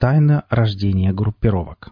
Тайна рождения группировок.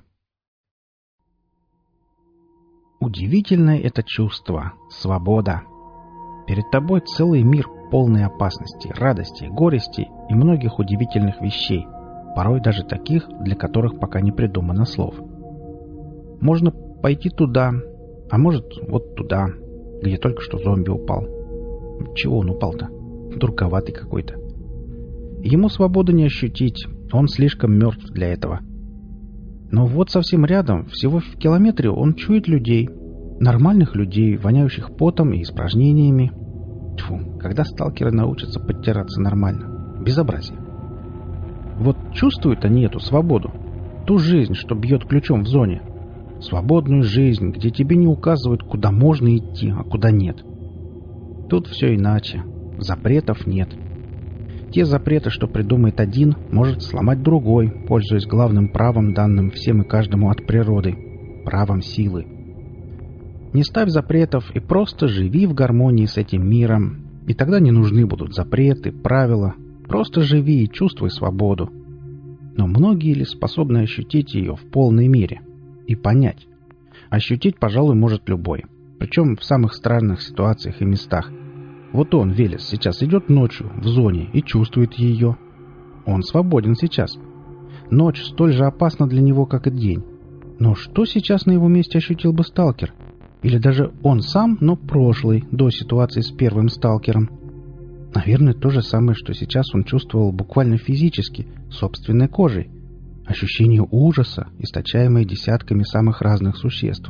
Удивительное это чувство — свобода. Перед тобой целый мир, полный опасностей, радостей, горестей и многих удивительных вещей, порой даже таких, для которых пока не придумано слов. Можно пойти туда, а может вот туда, где только что зомби упал. Чего он упал-то? Дурковатый какой-то. Ему свободу не ощутить, он слишком мертв для этого. Но вот совсем рядом, всего в километре, он чует людей. Нормальных людей, воняющих потом и испражнениями. Тьфу, когда сталкеры научатся подтираться нормально? Безобразие. Вот чувствуют они эту свободу, ту жизнь, что бьет ключом в зоне. Свободную жизнь, где тебе не указывают, куда можно идти, а куда нет. Тут все иначе. Запретов нет. Те запреты, что придумает один, может сломать другой, пользуясь главным правом, данным всем и каждому от природы — правом силы. Не ставь запретов и просто живи в гармонии с этим миром, и тогда не нужны будут запреты, правила. Просто живи и чувствуй свободу. Но многие ли способны ощутить ее в полной мере и понять? Ощутить, пожалуй, может любой, причем в самых странных ситуациях и местах. Вот он, Велес, сейчас идет ночью в зоне и чувствует ее. Он свободен сейчас. Ночь столь же опасна для него, как и день. Но что сейчас на его месте ощутил бы сталкер? Или даже он сам, но прошлый, до ситуации с первым сталкером? Наверное, то же самое, что сейчас он чувствовал буквально физически, собственной кожей. Ощущение ужаса, источаемое десятками самых разных существ.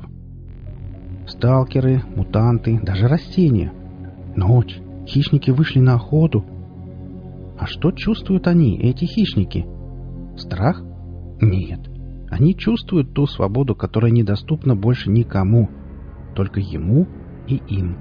Сталкеры, мутанты, даже растения. Ночь. Хищники вышли на охоту. А что чувствуют они, эти хищники? Страх? Нет. Они чувствуют ту свободу, которая недоступна больше никому. Только ему и им.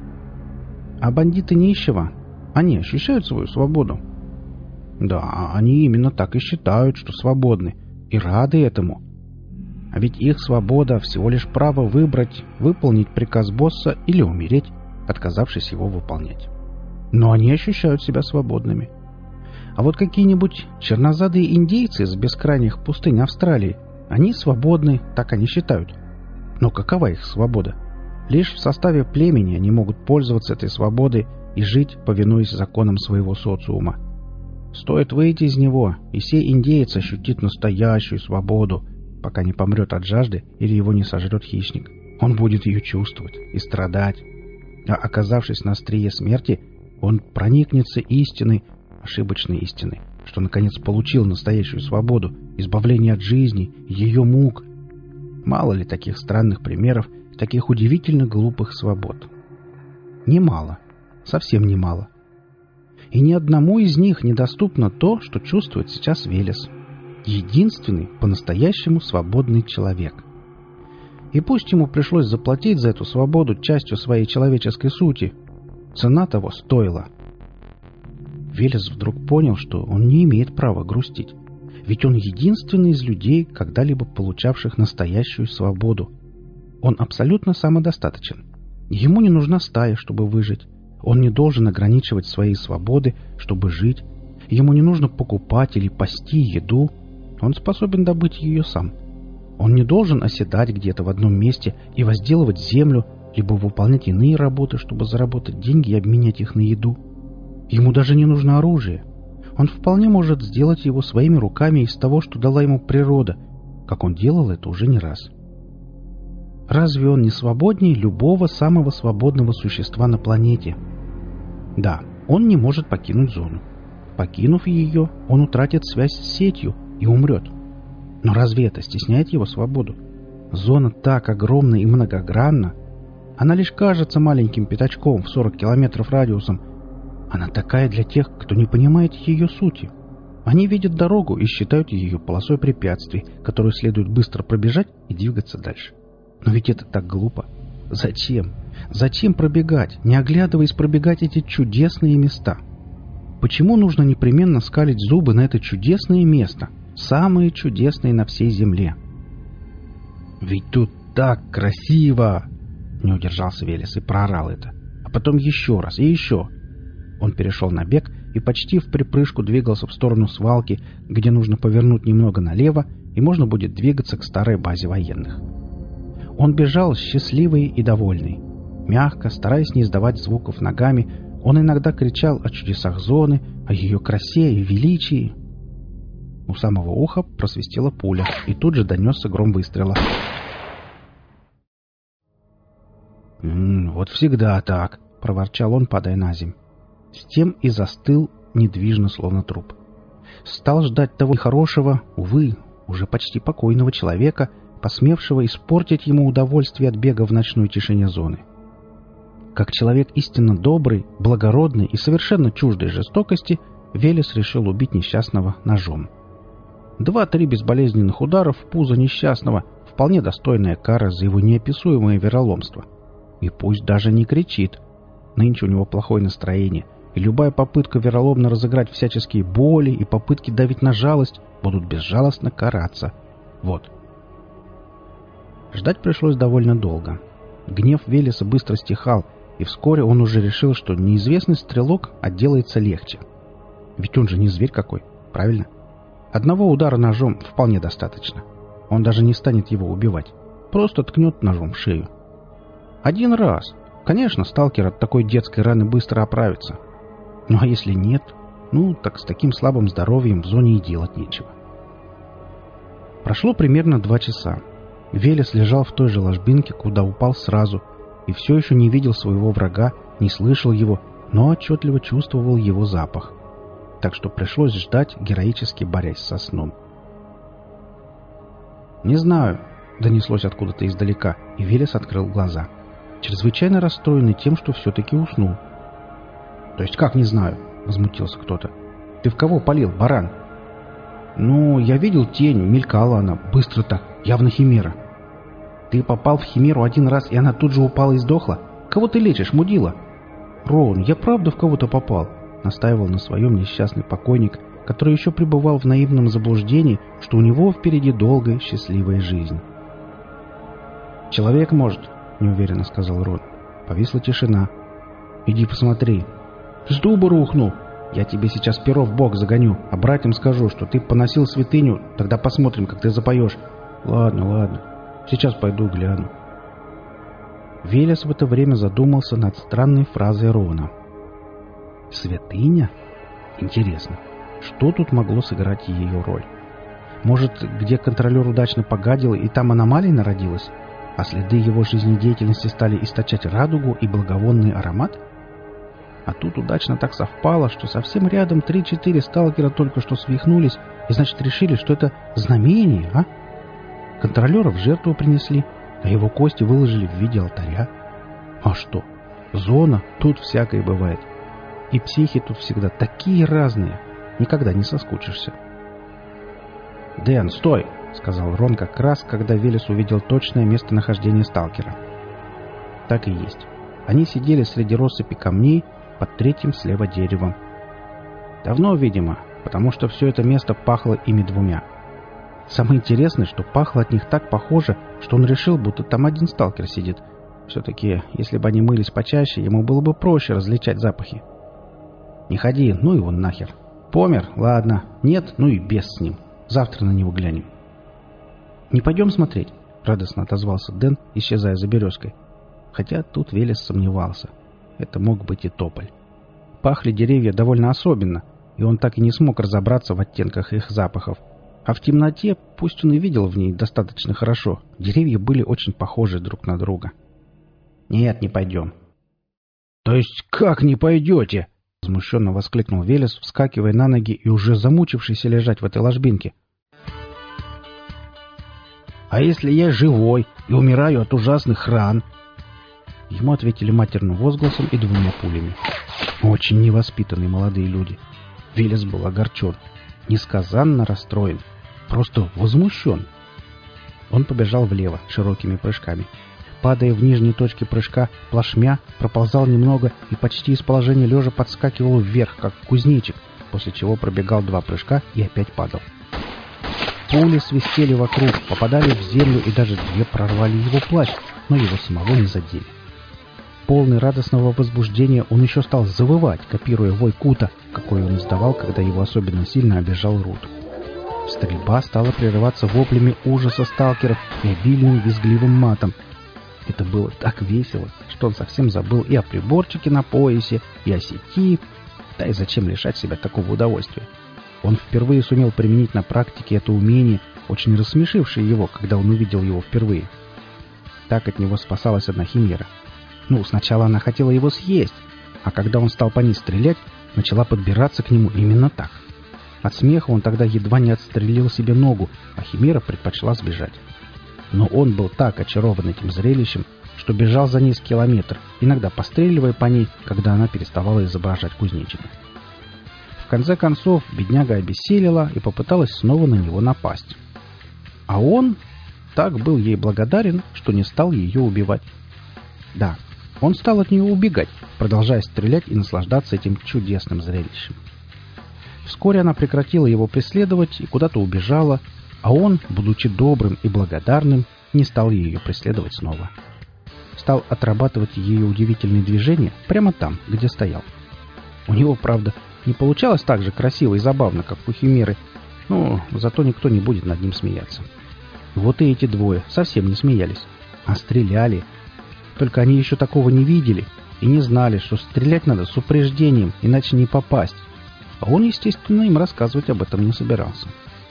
А бандиты нищего? Они ощущают свою свободу? Да, они именно так и считают, что свободны, и рады этому. А ведь их свобода всего лишь право выбрать, выполнить приказ босса или умереть, отказавшись его выполнять. Но они ощущают себя свободными. А вот какие-нибудь чернозадые индейцы из бескрайних пустынь Австралии, они свободны, так они считают. Но какова их свобода? Лишь в составе племени они могут пользоваться этой свободой и жить, повинуясь законам своего социума. Стоит выйти из него, и сей индеец ощутит настоящую свободу, пока не помрет от жажды или его не сожрет хищник. Он будет ее чувствовать и страдать. А оказавшись на острие смерти, он проникнется истиной, ошибочной истиной, что наконец получил настоящую свободу, избавление от жизни, ее мук. Мало ли таких странных примеров, таких удивительно глупых свобод? Немало, совсем немало. И ни одному из них недоступно то, что чувствует сейчас Велес. Единственный, по-настоящему свободный человек. И пусть ему пришлось заплатить за эту свободу частью своей человеческой сути, цена того стоила. Велес вдруг понял, что он не имеет права грустить, ведь он единственный из людей, когда-либо получавших настоящую свободу. Он абсолютно самодостаточен. Ему не нужна стая, чтобы выжить. Он не должен ограничивать свои свободы, чтобы жить. Ему не нужно покупать или пасти еду. Он способен добыть ее сам. Он не должен оседать где-то в одном месте и возделывать землю, либо выполнять иные работы, чтобы заработать деньги и обменять их на еду. Ему даже не нужно оружие. Он вполне может сделать его своими руками из того, что дала ему природа, как он делал это уже не раз. Разве он не свободнее любого самого свободного существа на планете? Да, он не может покинуть зону. Покинув ее, он утратит связь с сетью и умрет. Но разве это стесняет его свободу? Зона так огромна и многогранна. Она лишь кажется маленьким пятачком в 40 километров радиусом. Она такая для тех, кто не понимает ее сути. Они видят дорогу и считают ее полосой препятствий, которую следует быстро пробежать и двигаться дальше. Но ведь это так глупо. Зачем? Зачем пробегать, не оглядываясь пробегать эти чудесные места? Почему нужно непременно скалить зубы на это чудесное место? Самые чудесные на всей земле. «Ведь тут так красиво!» Не удержался Велес и проорал это. А потом еще раз и еще. Он перешел на бег и почти в припрыжку двигался в сторону свалки, где нужно повернуть немного налево, и можно будет двигаться к старой базе военных. Он бежал счастливый и довольный. Мягко, стараясь не издавать звуков ногами, он иногда кричал о чудесах зоны, о ее красе и величии. У самого уха просвистела пуля, и тут же донесся гром выстрела. «Вот всегда так», — проворчал он, падая на земь. С тем и застыл недвижно, словно труп. Стал ждать того хорошего, увы, уже почти покойного человека, посмевшего испортить ему удовольствие от бега в ночной тишине зоны. Как человек истинно добрый, благородный и совершенно чуждой жестокости, Велес решил убить несчастного ножом. 2-3 безболезненных удара в пузо несчастного — вполне достойная кара за его неописуемое вероломство. И пусть даже не кричит. Нынче у него плохое настроение, и любая попытка вероломно разыграть всяческие боли и попытки давить на жалость будут безжалостно караться. Вот. Ждать пришлось довольно долго. Гнев Велеса быстро стихал, и вскоре он уже решил, что неизвестный стрелок отделается легче. Ведь он же не зверь какой, правильно? Одного удара ножом вполне достаточно. Он даже не станет его убивать. Просто ткнет ножом в шею. Один раз. Конечно, сталкер от такой детской раны быстро оправится. Ну а если нет, так с таким слабым здоровьем в зоне и делать нечего. Прошло примерно 2 часа. Велес лежал в той же ложбинке, куда упал сразу, и все еще не видел своего врага, не слышал его, но отчетливо чувствовал его запах. Так что пришлось ждать, героически борясь со сном. «Не знаю», — донеслось откуда-то издалека, и Велес открыл глаза, чрезвычайно расстроенный тем, что все-таки уснул. «То есть как не знаю?» — возмутился кто-то. «Ты в кого палил, баран?» Я видел тень, мелькала она, быстро так, явно химера». «Ты попал в химеру один раз, и она тут же упала и сдохла? Кого ты лечишь, мудила?» «Рон, я правда в кого-то попал», — настаивал на своем несчастный покойник, который еще пребывал в наивном заблуждении, что у него впереди долгая счастливая жизнь. «Человек, может», — неуверенно сказал Рон. Повисла тишина. «Иди посмотри». «С дуба рухнул. Я тебе сейчас перо в бок загоню, а братьям скажу, что ты поносил святыню, тогда посмотрим, как ты запоешь». «Ладно. Сейчас пойду гляну». Велес в это время задумался над странной фразой Рона. «Святыня? Интересно, что тут могло сыграть ее роль? Может, где контролер удачно погадил, и там аномалия народилась, а следы его жизнедеятельности стали источать радугу и благовонный аромат? А тут удачно так совпало, что совсем рядом 3-4 сталкера только что свихнулись, и значит решили, что это знамение, а? Контролера в жертву принесли, а его кости выложили в виде алтаря. А что? Зона, тут всякое бывает. И психи тут всегда такие разные, никогда не соскучишься». «Дэн, стой!» — сказал Рон как раз, когда Велес увидел точное местонахождение сталкера. Так и есть. Они сидели среди россыпи камней под 3-м слева деревом. Давно, видимо, потому что все это место пахло ими 2. Самое интересное, что пахло от них так похоже, что он решил, будто там один сталкер сидит. Все-таки, если бы они мылись почаще, ему было бы проще различать запахи. «Не ходи, ну его нахер. Помер? Ладно. Нет? Ну и бес с ним. Завтра на него глянем». «Не пойдем смотреть?» — радостно отозвался Дэн, исчезая за березкой. Хотя тут Велес сомневался. Это мог быть и тополь. Пахли деревья довольно особенно, и он так и не смог разобраться в оттенках их запахов. А в темноте, пусть он и видел в ней достаточно хорошо, деревья были очень похожи друг на друга. «Нет, не пойдем». «То есть как не пойдете?» — возмущенно воскликнул Велес, вскакивая на ноги и уже замучившийся лежать в этой ложбинке. «А если я живой и умираю от ужасных ран?» Ему ответили матерным возгласом и 2 пулями. Очень невоспитанные молодые люди. Велес был огорчен, несказанно расстроен, просто возмущен. Он побежал влево широкими прыжками. Падая в нижней точке прыжка, плашмя проползал немного и почти из положения лежа подскакивал вверх, как кузнечик, после чего пробегал 2 прыжка и опять падал. Пули свистели вокруг, попадали в землю и даже 2 прорвали его плащ, но его самого не задели. Полный радостного возбуждения он еще стал завывать, копируя вой Кута, какой он издавал, когда его особенно сильно обижал Рут. Стрельба стала прерываться воплями ужаса сталкеров и обильным визгливым матом. Это было так весело, что он совсем забыл и о приборчике на поясе, и о сети. Да и зачем лишать себя такого удовольствия? Он впервые сумел применить на практике это умение, очень рассмешившее его, когда он увидел его впервые. Так от него спасалась одна химера. Сначала она хотела его съесть, а когда он стал по ней стрелять, начала подбираться к нему именно так. От смеха он тогда едва не отстрелил себе ногу, а химера предпочла сбежать. Но он был так очарован этим зрелищем, что бежал за ней с километр, иногда постреливая по ней, когда она переставала изображать кузнечика. В конце концов, бедняга обессилела и попыталась снова на него напасть. А он так был ей благодарен, что не стал ее убивать. Да, он стал от нее убегать, продолжая стрелять и наслаждаться этим чудесным зрелищем. Вскоре она прекратила его преследовать и куда-то убежала, а он, будучи добрым и благодарным, не стал ее преследовать снова. Стал отрабатывать ее удивительные движения прямо там, где стоял. У него, правда, не получалось так же красиво и забавно, как у химеры, но зато никто не будет над ним смеяться. Вот и эти двое совсем не смеялись, а стреляли. Только они еще такого не видели и не знали, что стрелять надо с упреждением, иначе не попасть. А он, естественно, им рассказывать об этом не собирался.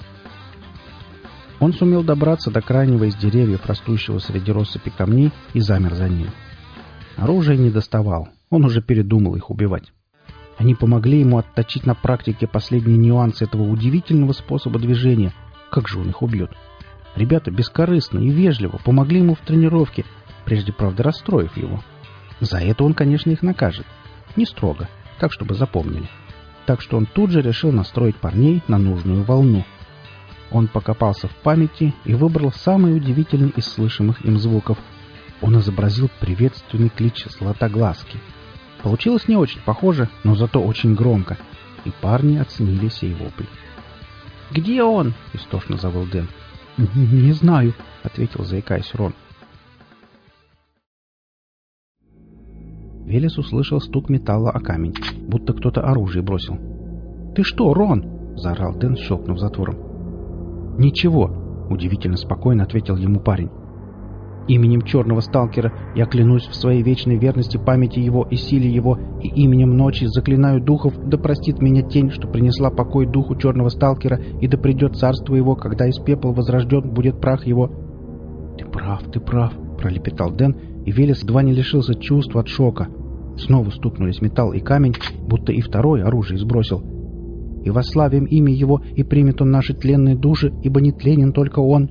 Он сумел добраться до крайнего из деревьев, растущего среди россыпи камней, и замер за ним. Оружие не доставал, он уже передумал их убивать. Они помогли ему отточить на практике последние нюансы этого удивительного способа движения. Как же он их убьет? Ребята бескорыстно и вежливо помогли ему в тренировке, прежде, правда, расстроив его. За это он, конечно, их накажет. Не строго, так, чтобы запомнили. Так что он тут же решил настроить парней на нужную волну. Он покопался в памяти и выбрал самый удивительный из слышимых им звуков. Он изобразил приветственный клич Златоглазки. Получилось не очень похоже, но зато очень громко, и парни оценили сей вопль. «Где он?» — истошно завыл Дэн. «Не знаю», — ответил, заикаясь, Рон. Велес услышал стук металла о камень, будто кто-то оружие бросил. «Ты что, Рон?» — заорал Дэн, щелкнув затвором. «Ничего», — удивительно спокойно ответил ему парень. «Именем черного сталкера я клянусь в своей вечной верности памяти его и силе его, и именем ночи заклинаю духов, да простит меня тень, что принесла покой духу черного сталкера, и да придет царство его, когда из пепла возрожден будет прах его». Ты прав», — пролепетал Дэн, и Велес едва не лишился чувств от шока. Снова стукнулись металл и камень, будто и второе оружие сбросил. «И восславим имя его, и примет он наши тленные души, ибо не тленен только он».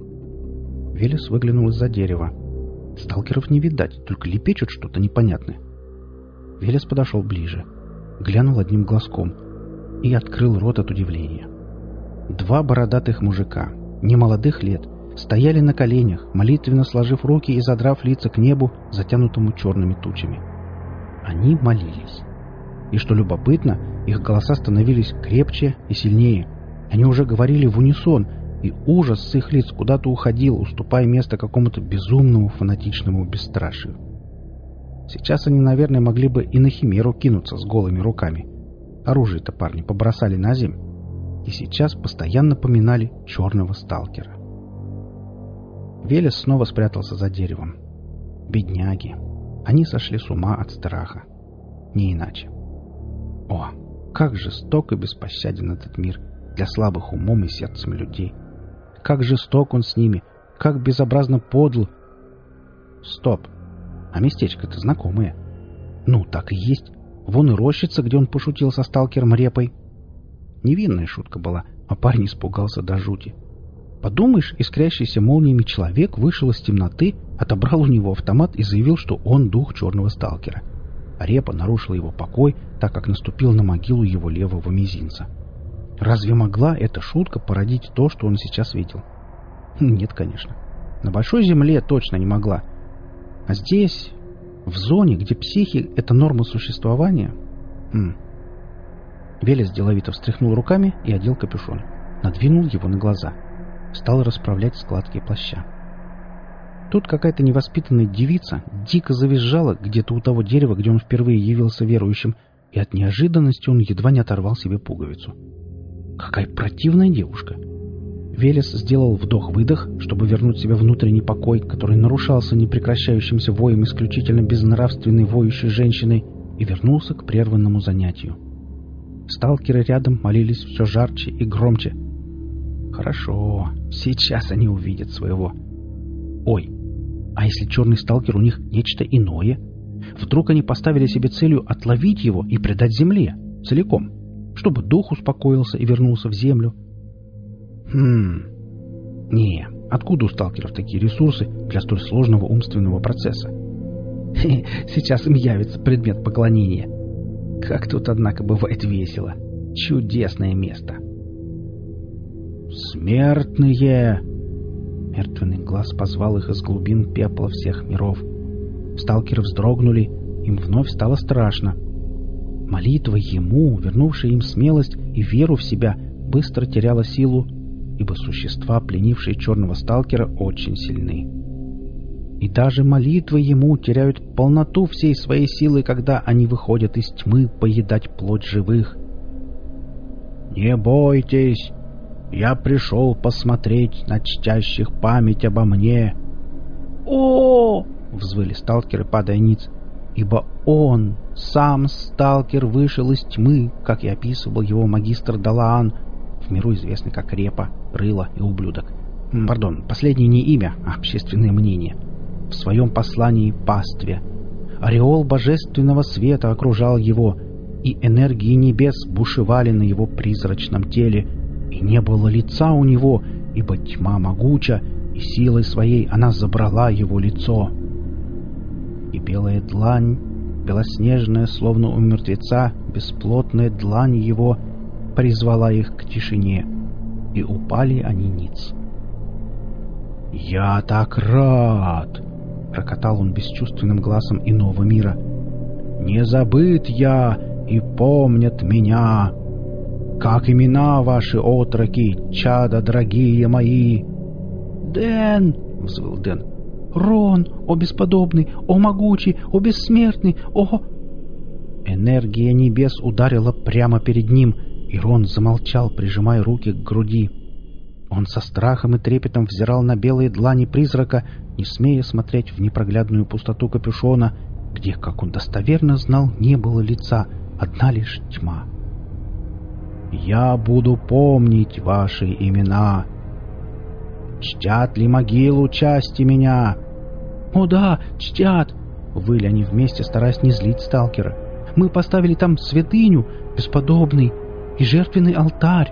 Велес выглянул из-за дерева. Сталкеров не видать, только лепечут что-то непонятное. Велес подошел ближе, глянул одним глазком и открыл рот от удивления. Два бородатых мужика, немолодых лет, стояли на коленях, молитвенно сложив руки и задрав лица к небу, затянутому черными тучами. Они молились. И что любопытно, их голоса становились крепче и сильнее. Они уже говорили в унисон, и ужас с их лиц куда-то уходил, уступая место какому-то безумному фанатичному бесстрашию. Сейчас они, наверное, могли бы и на химеру кинуться с голыми руками. Оружие-то парни побросали на землю. И сейчас постоянно поминали черного сталкера. Велес снова спрятался за деревом. Бедняги. Они сошли с ума от страха. Не иначе. О, как жесток и беспощаден этот мир для слабых умом и сердцем людей. Как жесток он с ними, как безобразно подл. Стоп. А местечко-то знакомое. Ну, так и есть. Вон и рощица, где он пошутил со сталкером Репой. Невинная шутка была, а парень испугался до жути. Подумаешь, искрящийся молниями человек вышел из темноты, отобрал у него автомат и заявил, что он дух черного сталкера. А Репа нарушила его покой, так как наступил на могилу его левого мизинца. Разве могла эта шутка породить то, что он сейчас видел? Нет, конечно. На большой земле точно не могла. А здесь, в зоне, где психи — это норма существования... Велес деловито встряхнул руками и одел капюшон. Надвинул его на глаза. Стал расправлять складки плаща. Тут какая-то невоспитанная девица дико завизжала где-то у того дерева, где он впервые явился верующим, и от неожиданности он едва не оторвал себе пуговицу. Какая противная девушка! Велес сделал вдох-выдох, чтобы вернуть себе внутренний покой, который нарушался непрекращающимся воем исключительно безнравственной воющей женщины, и вернулся к прерванному занятию. Сталкеры рядом молились все жарче и громче. Хорошо, сейчас они увидят своего. Ой, а если черный сталкер у них нечто иное? Вдруг они поставили себе целью отловить его и предать земле целиком, чтобы дух успокоился и вернулся в землю? Не, откуда у сталкеров такие ресурсы для столь сложного умственного процесса? Сейчас им явится предмет поклонения. Как тут, однако, бывает весело. Чудесное место. «Смертные!» Мертвенный глаз позвал их из глубин пепла всех миров. Сталкеры вздрогнули, им вновь стало страшно. Молитва ему, вернувшая им смелость и веру в себя, быстро теряла силу, ибо существа, пленившие черного сталкера, очень сильны. И даже молитвы ему теряют полноту всей своей силы, когда они выходят из тьмы поедать плоть живых. «Не бойтесь! Я пришел посмотреть на чтящих память обо мне!» «О!» — взвыли сталкеры, падая ниц. Ибо он, сам сталкер, вышел из тьмы, как и описывал его магистр Далаан, в миру известный как Репа, Рыло и Ублюдок. Пардон, последнее не имя, а общественное мнение. В своем послании «Пастве». Ореол божественного света окружал его, и энергии небес бушевали на его призрачном теле, и не было лица у него, ибо тьма могуча, и силой своей она забрала его лицо. И белая длань, белоснежная, словно у мертвеца, бесплотная длань его, призвала их к тишине, и упали они ниц. «Я так рад!» — прокатал он бесчувственным глазом иного мира. «Не забыт я, и помнят меня! Как имена ваши, отроки, чада дорогие мои!» «Дэн!» — взвыл Дэн. «Рон, о бесподобный, о могучий, о бессмертный, о...» Энергия небес ударила прямо перед ним, и Рон замолчал, прижимая руки к груди. Он со страхом и трепетом взирал на белые длани призрака, не смея смотреть в непроглядную пустоту капюшона, где, как он достоверно знал, не было лица, одна лишь тьма. «Я буду помнить ваши имена. Чтят ли могилу части меня?» «О да, чтят!» — выли они вместе, стараясь не злить сталкера. «Мы поставили там святыню, бесподобный, и жертвенный алтарь».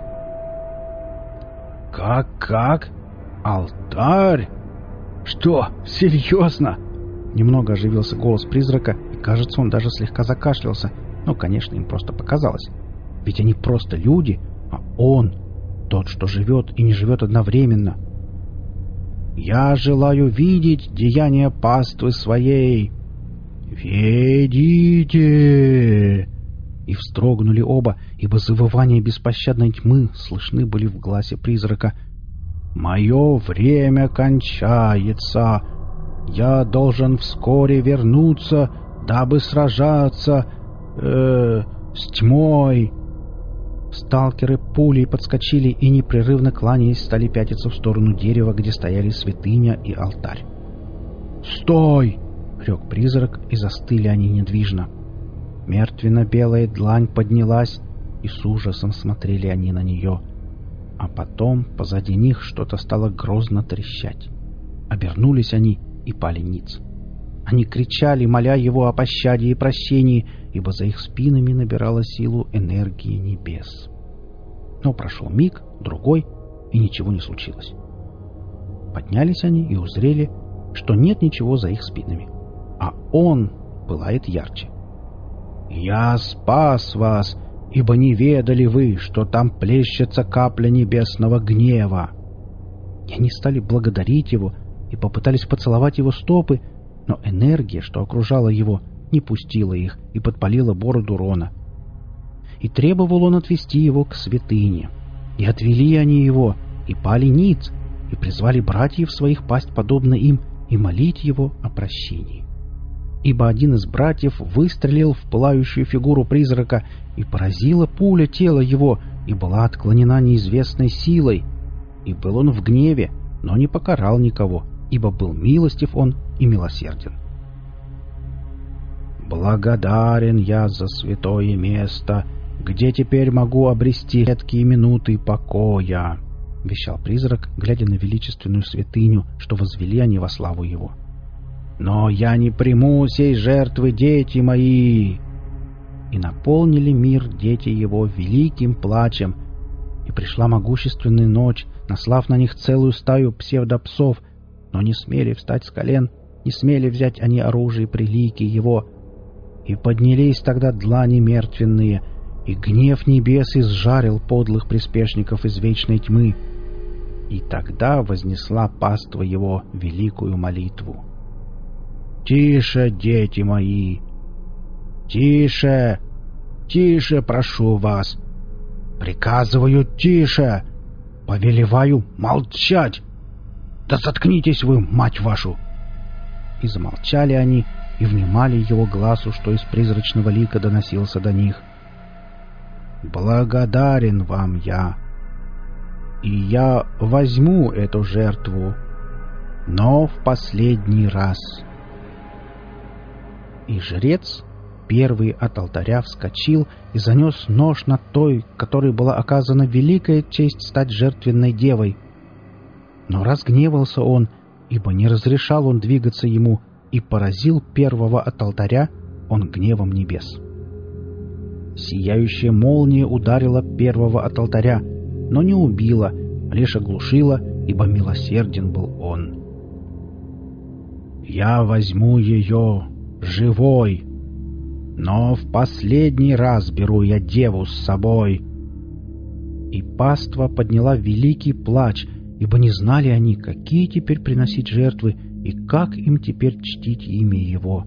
«Как? Алтарь? Что, серьезно?» Немного оживился голос призрака, и, кажется, он даже слегка закашлялся, но, конечно, им просто показалось. Ведь они просто люди, а он — тот, что живет и не живет одновременно. «Я желаю видеть деяния паствы своей». «Ведите!» И вздрогнули оба, ибо завывания беспощадной тьмы слышны были в гласе призрака. «Мое время кончается. Я должен вскоре вернуться, дабы сражаться с тьмой». Сталкеры пулей подскочили и, непрерывно кланяясь, стали пятиться в сторону дерева, где стояли святыня и алтарь. «Стой!» — рёк призрак, и застыли они недвижно. Мертвенно-белая длань поднялась, и с ужасом смотрели они на нее. А потом позади них что-то стало грозно трещать. Обернулись они и пали ниц. Они кричали, моля его о пощаде и прощении, ибо за их спинами набирала силу энергии небес. Но прошел миг, другой, и ничего не случилось. Поднялись они и узрели, что нет ничего за их спинами, а он пылает ярче. «Я спас вас, ибо не ведали вы, что там плещется капля небесного гнева». И они стали благодарить его и попытались поцеловать его стопы, но энергия, что окружала его, не пустила их и подпалила бороду Рона. И требовал он отвести его к святыне. И отвели они его, и пали ниц, и призвали братьев своих пасть подобно им, и молить его о прощении. Ибо один из братьев выстрелил в пылающую фигуру призрака, и поразила пуля тело его, и была отклонена неизвестной силой. И был он в гневе, но не покарал никого, ибо был милостив он и милосерден. «Благодарен я за святое место, где теперь могу обрести редкие минуты покоя», — вещал призрак, глядя на величественную святыню, что возвели они во славу его. «Но я не приму сей жертвы, дети мои!» И наполнили мир дети его великим плачем, и пришла могущественная ночь, наслав на них целую стаю псевдопсов, но не смели встать с колен, не смели взять они оружие при лике его. И поднялись тогда длани мертвенные, и гнев небес изжарил подлых приспешников из вечной тьмы. И тогда вознесла паства его великую молитву. «Тише, дети мои! Тише! Тише, прошу вас! Приказываю, тише! Повелеваю молчать! Да заткнитесь вы, мать вашу!» И замолчали они, и внимали его глазу, что из призрачного лика доносился до них. «Благодарен вам я, и я возьму эту жертву, но в последний раз». И жрец, первый от алтаря, вскочил и занес нож над той, которой была оказана великая честь стать жертвенной девой. Но разгневался он, ибо не разрешал он двигаться ему, и поразил первого от алтаря он гневом небес. Сияющая молния ударила первого от алтаря, но не убила, лишь оглушила, ибо милосерден был он. «Я возьму ее живой, но в последний раз беру я деву с собой». И паства подняла великий плач, ибо не знали они, какие теперь приносить жертвы и как им теперь чтить имя его.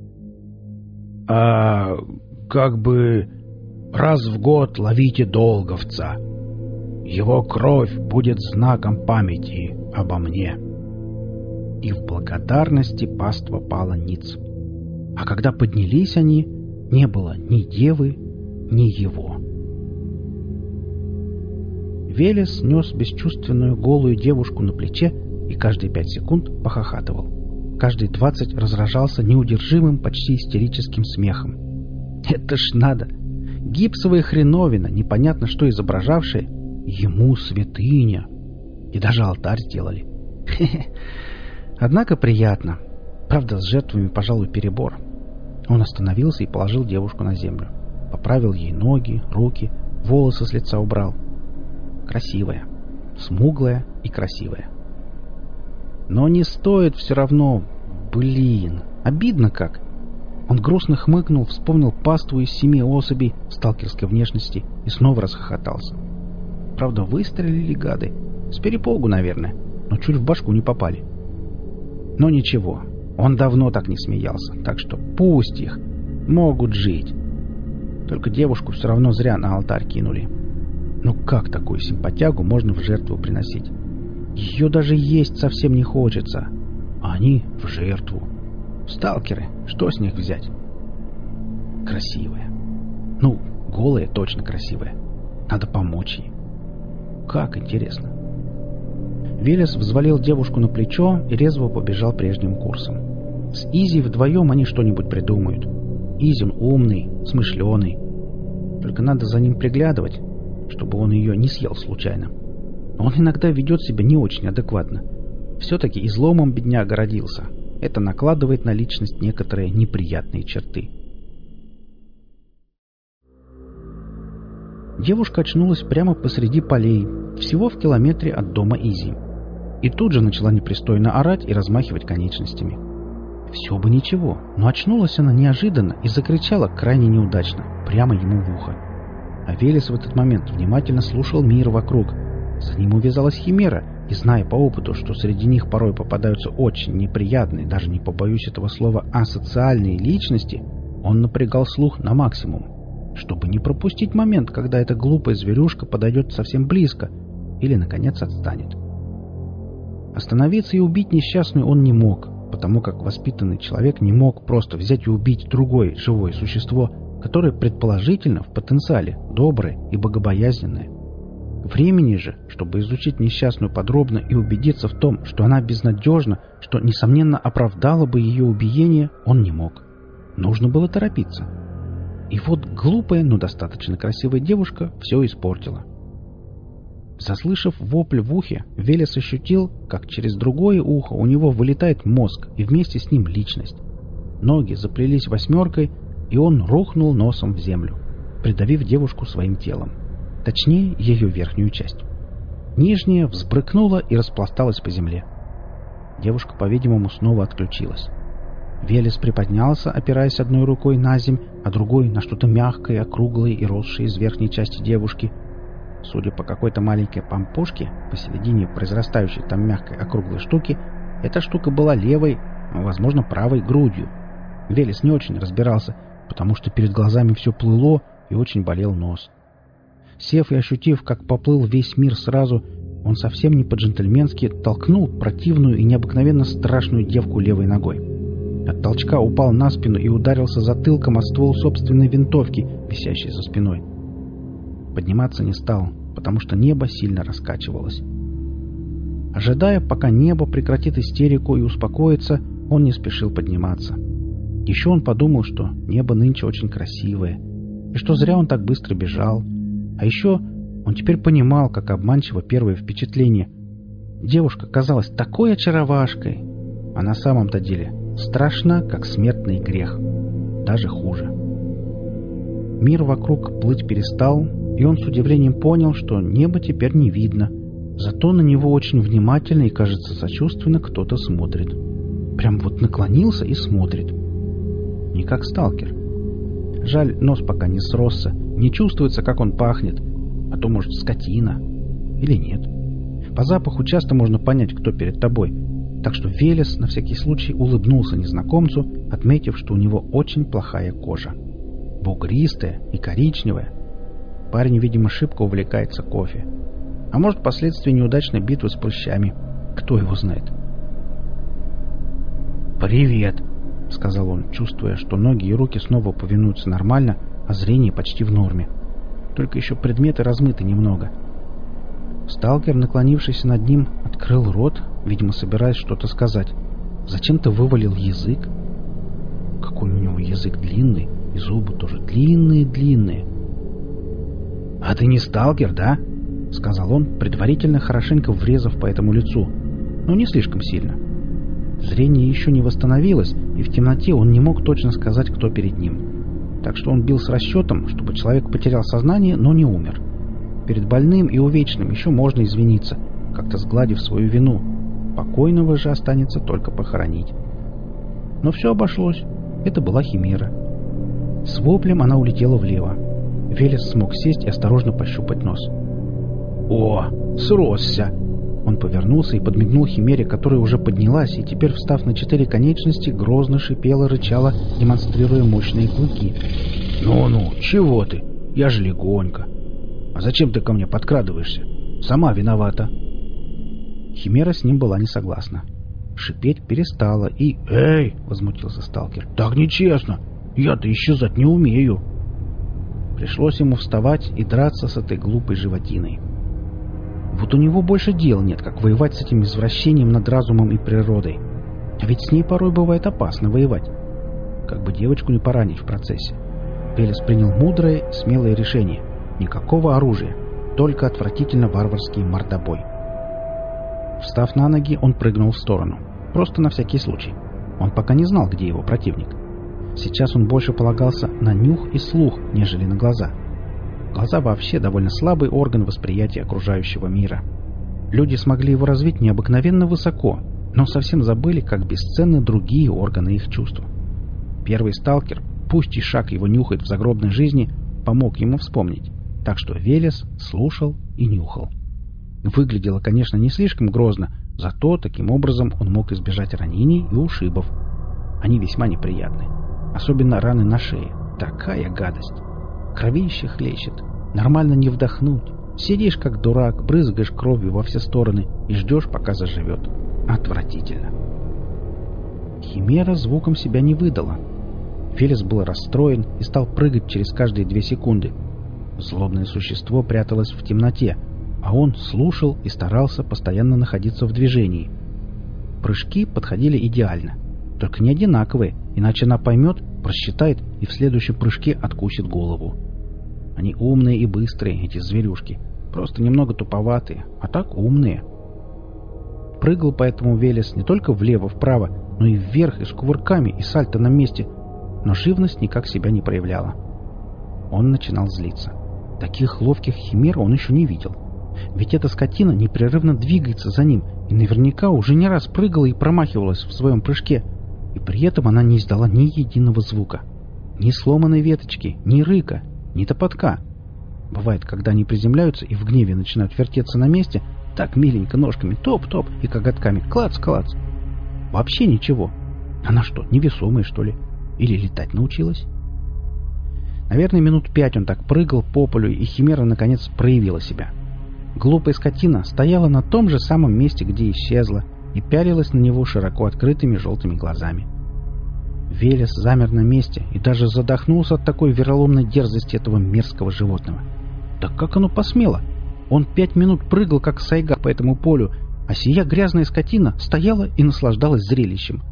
«А как бы раз в год ловите долговца. Его кровь будет знаком памяти обо мне». И в благодарности паства пала ниц. А когда поднялись они, не было ни девы, ни его. Велес нес бесчувственную голую девушку на плече и каждые 5 секунд похохатывал. Каждые 20 разражался неудержимым, почти истерическим смехом. Это ж надо! Гипсовая хреновина, непонятно что изображавшая, ему святыня. И даже алтарь сделали. Однако приятно. Правда, с жертвами, пожалуй, перебор. Он остановился и положил девушку на землю. Поправил ей ноги, руки, волосы с лица убрал. Красивая. Смуглая и красивая. Но не стоит все равно. Блин, обидно как. Он грустно хмыкнул, вспомнил паству из 7 особей сталкерской внешности и снова расхохотался. Правда, выстрелили гады. С перепугу, наверное, но чуть в башку не попали. Но ничего, он давно так не смеялся, так что пусть их, могут жить. Только девушку все равно зря на алтарь кинули. Ну как такую симпатягу можно в жертву приносить? Ее даже есть совсем не хочется. А они в жертву. Сталкеры, что с них взять? Красивая. Ну, голая точно красивая. Надо помочь ей. Как интересно. Велес взвалил девушку на плечо и резво побежал прежним курсом. С Изи вдвоем они что-нибудь придумают. Изин умный, смышленый. Только надо за ним приглядывать, чтобы он ее не съел случайно. Он иногда ведет себя не очень адекватно. Все-таки изломом бедняга родился. Это накладывает на личность некоторые неприятные черты. Девушка очнулась прямо посреди полей, всего в километре от дома Изи. И тут же начала непристойно орать и размахивать конечностями. Все бы ничего, но очнулась она неожиданно и закричала крайне неудачно, прямо ему в ухо. А Велес в этот момент внимательно слушал мир вокруг. За ним увязалась химера, и, зная по опыту, что среди них порой попадаются очень неприятные, даже не побоюсь этого слова, асоциальные личности, он напрягал слух на максимум, чтобы не пропустить момент, когда эта глупая зверюшка подойдет совсем близко или, наконец, отстанет. Остановиться и убить несчастную он не мог, потому как воспитанный человек не мог просто взять и убить другое живое существо, которое предположительно в потенциале доброе и богобоязненное. Времени же, чтобы изучить несчастную подробно и убедиться в том, что она безнадежна, что, несомненно, оправдало бы ее убиение, он не мог. Нужно было торопиться. И вот глупая, но достаточно красивая девушка все испортила. Заслышав вопль в ухе, Велес ощутил, как через другое ухо у него вылетает мозг и вместе с ним личность. Ноги заплелись восьмеркой, и он рухнул носом в землю, придавив девушку своим телом. Точнее, ее верхнюю часть. Нижняя взбрыкнула и распласталась по земле. Девушка, по-видимому, снова отключилась. Велес приподнялся, опираясь одной рукой на земь, а другой на что-то мягкое, округлое и росшее из верхней части девушки. Судя по какой-то маленькой помпушке, посередине произрастающей там мягкой округлой штуки, эта штука была левой, возможно, правой грудью. Велес не очень разбирался, потому что перед глазами все плыло и очень болел нос. Сев и ощутив, как поплыл весь мир сразу, он совсем не по-джентльменски толкнул противную и необыкновенно страшную девку левой ногой. От толчка упал на спину и ударился затылком о ствол собственной винтовки, висящей за спиной. Подниматься не стал, потому что небо сильно раскачивалось. Ожидая, пока небо прекратит истерику и успокоится, он не спешил подниматься. Еще он подумал, что небо нынче очень красивое, и что зря он так быстро бежал. А еще он теперь понимал, как обманчиво первое впечатление. Девушка казалась такой очаровашкой, а на самом-то деле страшна, как смертный грех. Даже хуже. Мир вокруг плыть перестал, и он с удивлением понял, что небо теперь не видно. Зато на него очень внимательно и, кажется, сочувственно кто-то смотрит. Прям вот наклонился и смотрит. Не как сталкер. Жаль, нос пока не сросся, не чувствуется, как он пахнет. А то, может, скотина. Или нет. По запаху часто можно понять, кто перед тобой. Так что Велес на всякий случай улыбнулся незнакомцу, отметив, что у него очень плохая кожа. Бугристая и коричневая. Парень, видимо, шибко увлекается кофе. А может, последствия неудачной битвы с прыщами. Кто его знает? «Привет!» — сказал он, чувствуя, что ноги и руки снова повинуются нормально, а зрение почти в норме. Только еще предметы размыты немного. Сталкер, наклонившийся над ним, открыл рот, видимо, собираясь что-то сказать. Зачем-то вывалил язык. Какой у него язык длинный, и зубы тоже длинные-длинные. «А ты не сталкер, да?» — сказал он, предварительно хорошенько врезав по этому лицу, но не слишком сильно. Зрение еще не восстановилось, и в темноте он не мог точно сказать, кто перед ним. Так что он бил с расчетом, чтобы человек потерял сознание, но не умер. Перед больным и увечным еще можно извиниться, как-то сгладив свою вину. Покойного же останется только похоронить. Но все обошлось. Это была химера. С воплем она улетела влево. Велес смог сесть и осторожно пощупать нос. «О, сросся!» Он повернулся и подмигнул химере, которая уже поднялась и теперь, встав на 4 конечности, грозно шипела, рычала, демонстрируя мощные клыки. «Ну-ну, чего ты? Я же легонько. А зачем ты ко мне подкрадываешься? Сама виновата». Химера с ним была не согласна. Шипеть перестала и... «Эй!» — возмутился сталкер. «Так нечестно! Я-то исчезать не умею!» Пришлось ему вставать и драться с этой глупой животиной. Вот у него больше дел нет, как воевать с этим извращением над разумом и природой. А ведь с ней порой бывает опасно воевать. Как бы девочку не поранить в процессе. Велес принял мудрое, смелое решение. Никакого оружия, только отвратительно варварский мордобой. Встав на ноги, он прыгнул в сторону. Просто на всякий случай. Он пока не знал, где его противник. Сейчас он больше полагался на нюх и слух, нежели на глаза. Глаза вообще довольно слабый орган восприятия окружающего мира. Люди смогли его развить необыкновенно высоко, но совсем забыли, как бесценны другие органы их чувств. Первый сталкер, пусть и шаг его нюхает в загробной жизни, помог ему вспомнить. Так что Велес слушал и нюхал. Выглядело, конечно, не слишком грозно, зато таким образом он мог избежать ранений и ушибов. Они весьма неприятны. Особенно раны на шее. Такая гадость. Кровище хлещет. Нормально не вдохнуть. Сидишь как дурак, брызгаешь кровью во все стороны и ждешь, пока заживет. Отвратительно. Химера звуком себя не выдала. Велес был расстроен и стал прыгать через каждые 2 секунды. Злобное существо пряталось в темноте, а он слушал и старался постоянно находиться в движении. Прыжки подходили идеально, только не одинаковые, иначе она поймет, просчитает и в следующем прыжке откусит голову. Они умные и быстрые, эти зверюшки, просто немного туповатые, а так умные. Прыгал поэтому Велес не только влево-вправо, но и вверх, и с кувырками, и сальто на месте, но живность никак себя не проявляла. Он начинал злиться. Таких ловких химер он еще не видел. Ведь эта скотина непрерывно двигается за ним и наверняка уже не раз прыгала и промахивалась в своем прыжке, и при этом она не издала ни единого звука. Ни сломанной веточки, ни рыка, ни топотка. Бывает, когда они приземляются и в гневе начинают вертеться на месте, так миленько ножками топ-топ и коготками клац-клац. Вообще ничего. Она что, невесомая, что ли? Или летать научилась? Наверное, минут 5 он так прыгал по полю, и химера наконец проявила себя. Глупая скотина стояла на том же самом месте, где исчезла, и пялилась на него широко открытыми желтыми глазами. Велес замер на месте и даже задохнулся от такой вероломной дерзости этого мерзкого животного. Да как оно посмело? Он 5 минут прыгал, как сайга, по этому полю, а сия грязная скотина стояла и наслаждалась зрелищем.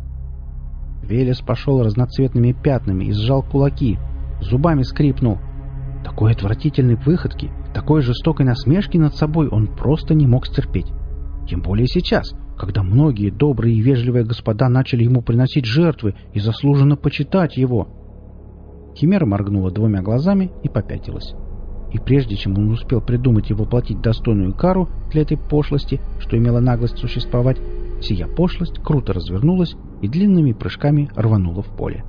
Велес пошел разноцветными пятнами и сжал кулаки, зубами скрипнул. Такой отвратительной выходки, такой жестокой насмешки над собой он просто не мог стерпеть. Тем более сейчас, когда многие добрые и вежливые господа начали ему приносить жертвы и заслуженно почитать его. Химера моргнула 2 глазами и попятилась. И прежде чем он успел придумать и воплотить достойную кару для этой пошлости, что имела наглость существовать, сия пошлость круто развернулась и длинными прыжками рванула в поле.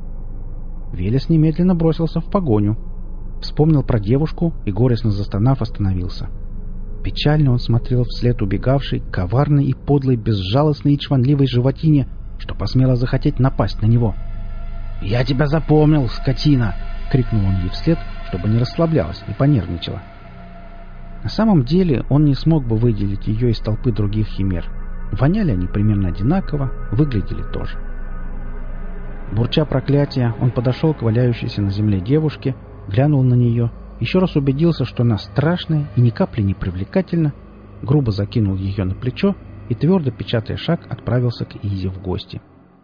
Велес немедленно бросился в погоню. Вспомнил про девушку и, горестно застонав, остановился. Печально он смотрел вслед убегавшей, коварной и подлой, безжалостной и чванливой животине, что посмела захотеть напасть на него. «Я тебя запомнил, скотина!» — крикнул он ей вслед, чтобы не расслаблялась и понервничала. На самом деле он не смог бы выделить ее из толпы других химер. Воняли они примерно одинаково, выглядели тоже. Бурча проклятия, он подошел к валяющейся на земле девушке, глянул на нее, еще раз убедился, что она страшная и ни капли не привлекательна, грубо закинул ее на плечо и, твердо печатая шаг, отправился к Изе в гости.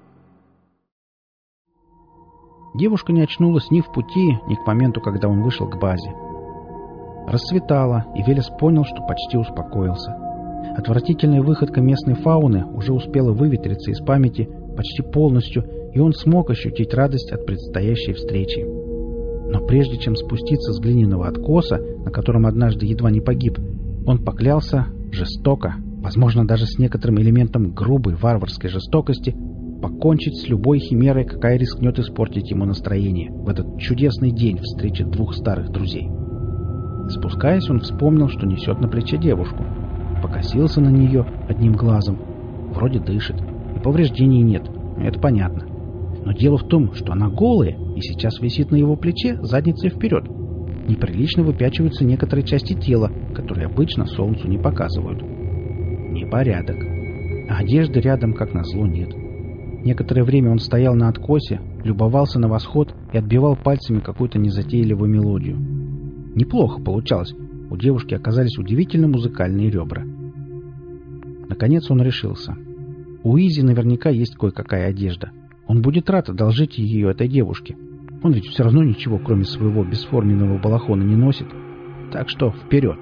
Девушка не очнулась ни в пути, ни к моменту, когда он вышел к базе. Рассветало, и Велес понял, что почти успокоился. Отвратительная выходка местной фауны уже успела выветриться из памяти почти полностью, и он смог ощутить радость от предстоящей встречи. Но прежде чем спуститься с глиняного откоса, на котором однажды едва не погиб, он поклялся жестоко, возможно, даже с некоторым элементом грубой варварской жестокости, покончить с любой химерой, какая рискнет испортить ему настроение в этот чудесный день встречи 2 старых друзей. Спускаясь, он вспомнил, что несет на плече девушку. Покосился на нее одним глазом. Вроде дышит, и повреждений нет, это понятно. Но дело в том, что она голая и сейчас висит на его плече задницей вперед. Неприлично выпячиваются некоторые части тела, которые обычно солнцу не показывают. Непорядок. А одежды рядом, как назло, нет. Некоторое время он стоял на откосе, любовался на восход и отбивал пальцами какую-то незатейливую мелодию. Неплохо получалось. У девушки оказались удивительно музыкальные ребра. Наконец он решился. У Изи наверняка есть кое-какая одежда. Он будет рад одолжить ее этой девушке. Он ведь все равно ничего, кроме своего бесформенного балахона, не носит. Так что вперед.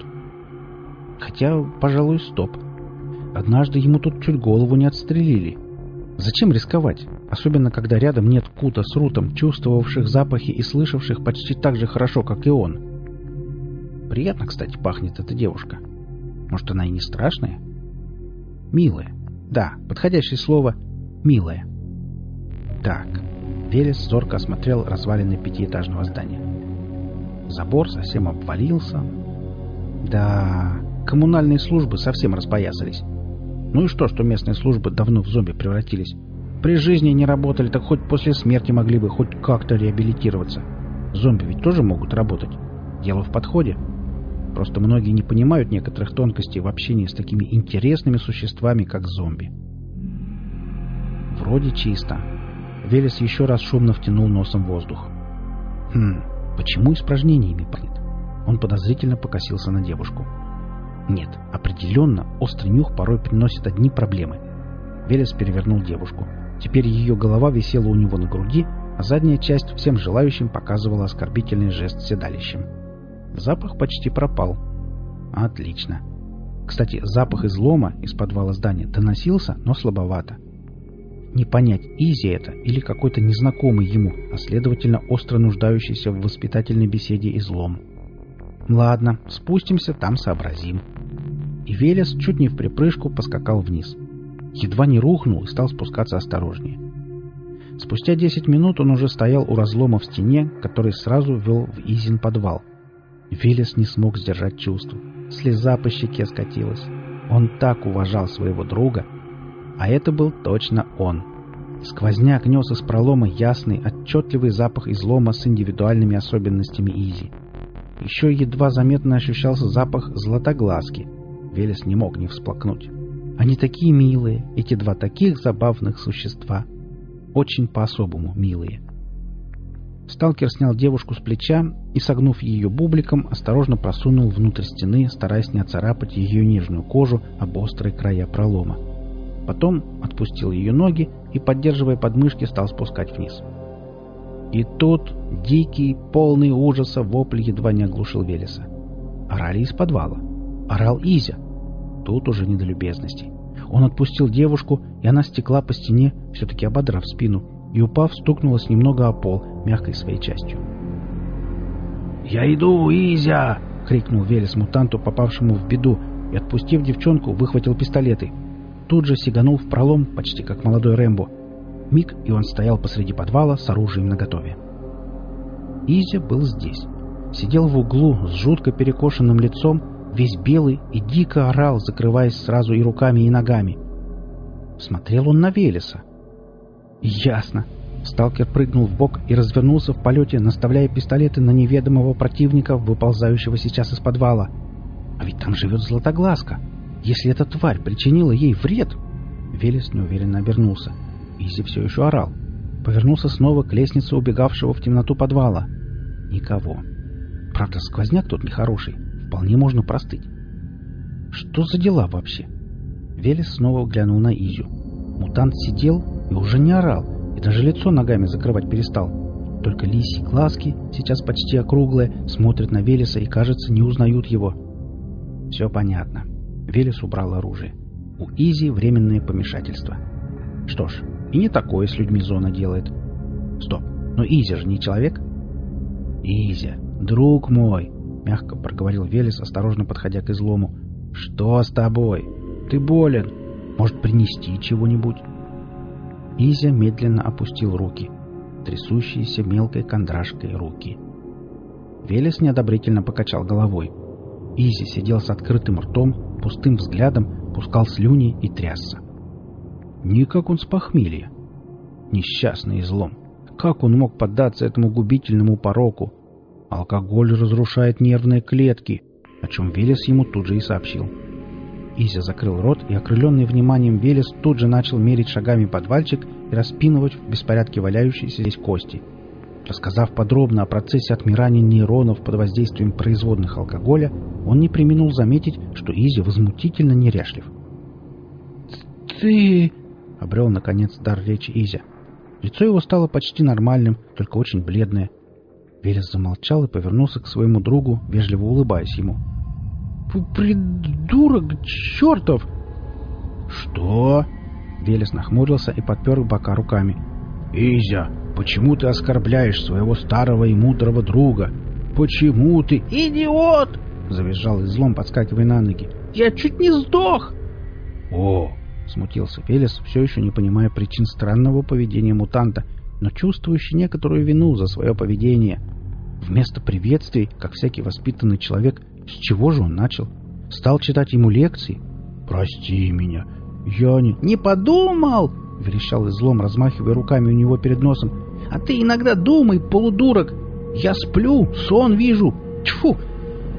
Хотя, пожалуй, стоп. Однажды ему тут чуть голову не отстрелили. Зачем рисковать? Особенно, когда рядом нет Кута с Рутом, чувствовавших запахи и слышавших почти так же хорошо, как и он. Приятно, кстати, пахнет эта девушка. Может, она и не страшная? Милая. Да, подходящее слово «милая». Так, Велес зорко осмотрел развалины 5-этажного здания. Забор совсем обвалился. Да, коммунальные службы совсем распоясались. Ну и что местные службы давно в зомби превратились? При жизни не работали, так хоть после смерти могли бы хоть как-то реабилитироваться. Зомби ведь тоже могут работать. Дело в подходе. Просто многие не понимают некоторых тонкостей в общении с такими интересными существами, как зомби. Вроде чисто. Велес еще раз шумно втянул носом воздух. Почему испражнениями пахнет? Он подозрительно покосился на девушку. Нет, определенно, острый нюх порой приносит одни проблемы. Велес перевернул девушку. Теперь ее голова висела у него на груди, а задняя часть всем желающим показывала оскорбительный жест седалищем. Запах почти пропал. Отлично. Кстати, запах излома из подвала здания доносился, но слабовато. Не понять, Изи это или какой-то незнакомый ему, а следовательно остро нуждающийся в воспитательной беседе излом. Ладно, спустимся, там сообразим. И Велес чуть не в припрыжку поскакал вниз. Едва не рухнул и стал спускаться осторожнее. Спустя 10 минут он уже стоял у разлома в стене, который сразу вел в Изин подвал. Велес не смог сдержать чувств. Слеза по щеке скатилась. Он так уважал своего друга. А это был точно он. Сквозняк нес из пролома ясный, отчетливый запах излома с индивидуальными особенностями Изи. Еще едва заметно ощущался запах златоглазки. Велес не мог не всплакнуть. Они такие милые, эти два таких забавных существа. Очень по-особому милые. Сталкер снял девушку с плеча и, согнув ее бубликом, осторожно просунул внутрь стены, стараясь не оцарапать ее нежную кожу об острые края пролома. Потом отпустил ее ноги и, поддерживая подмышки, стал спускать вниз. И тут дикий, полный ужаса вопль едва не оглушил Велеса. Орали из подвала. Орал Изя. Тут уже не до любезностей. Он отпустил девушку, и она стекла по стене, все-таки ободрав спину, и, упав, стукнулась немного о пол мягкой своей частью. «Я иду, Изя!» — крикнул Велес мутанту, попавшему в беду, и, отпустив девчонку, выхватил пистолеты. Тут же сиганул в пролом, почти как молодой Рэмбо. Миг, и он стоял посреди подвала с оружием наготове. Изя был здесь. Сидел в углу с жутко перекошенным лицом, весь белый, и дико орал, закрываясь сразу и руками, и ногами. Смотрел он на Велеса. Ясно. Сталкер прыгнул вбок и развернулся в полете, наставляя пистолеты на неведомого противника, выползающего сейчас из подвала. А ведь там живет Златоглазка. Если эта тварь причинила ей вред... Велес неуверенно обернулся. Изи все еще орал. Повернулся снова к лестнице убегавшего в темноту подвала. Никого. Правда, сквозняк тут нехороший. Вполне можно простыть. Что за дела вообще? Велес снова глянул на Изю. Мутант сидел и уже не орал, и даже лицо ногами закрывать перестал. Только лисьи глазки, сейчас почти округлые, смотрят на Велеса и, кажется, не узнают его. Все понятно. Велес убрал оружие. У Изи временное помешательство. Что ж, и не такое с людьми зона делает. Стоп, но Изя же не человек? Изя, друг мой, мягко проговорил Велес, осторожно подходя к излому. Что с тобой? Ты болен? Может, принести чего-нибудь? Изя медленно опустил руки. Трясущиеся мелкой кондрашкой руки. Велес неодобрительно покачал головой. Изи сидел с открытым ртом, пустым взглядом, пускал слюни и трясся. Никак он с похмелья. Несчастный излом. Как он мог поддаться этому губительному пороку? Алкоголь разрушает нервные клетки, о чем Велес ему тут же и сообщил. Изя закрыл рот, и, окрыленный вниманием, Велес тут же начал мерить шагами подвальчик и распинывать в беспорядке валяющиеся здесь кости. Рассказав подробно о процессе отмирания нейронов под воздействием производных алкоголя, он не преминул заметить, что Изи возмутительно неряшлив. «Ты...» — обрел, наконец, дар речи Изя. Лицо его стало почти нормальным, только очень бледное. Велес замолчал и повернулся к своему другу, вежливо улыбаясь ему. «Придурок чертов!» «Что?» — Велес нахмурился и подпер бока руками. «Изя, почему ты оскорбляешь своего старого и мудрого друга? Почему ты...» «Идиот!» — завизжал излом, подскакивая на ноги. «Я чуть не сдох!» «О!» — смутился Велес, все еще не понимая причин странного поведения мутанта, но чувствующий некоторую вину за свое поведение. Вместо приветствий, как всякий воспитанный человек, с чего же он начал? Стал читать ему лекции? «Прости меня, я не...» «Не подумал!» — верещал излом, размахивая руками у него перед носом. «А ты иногда думай, полудурок! Я сплю, сон вижу! Тьфу!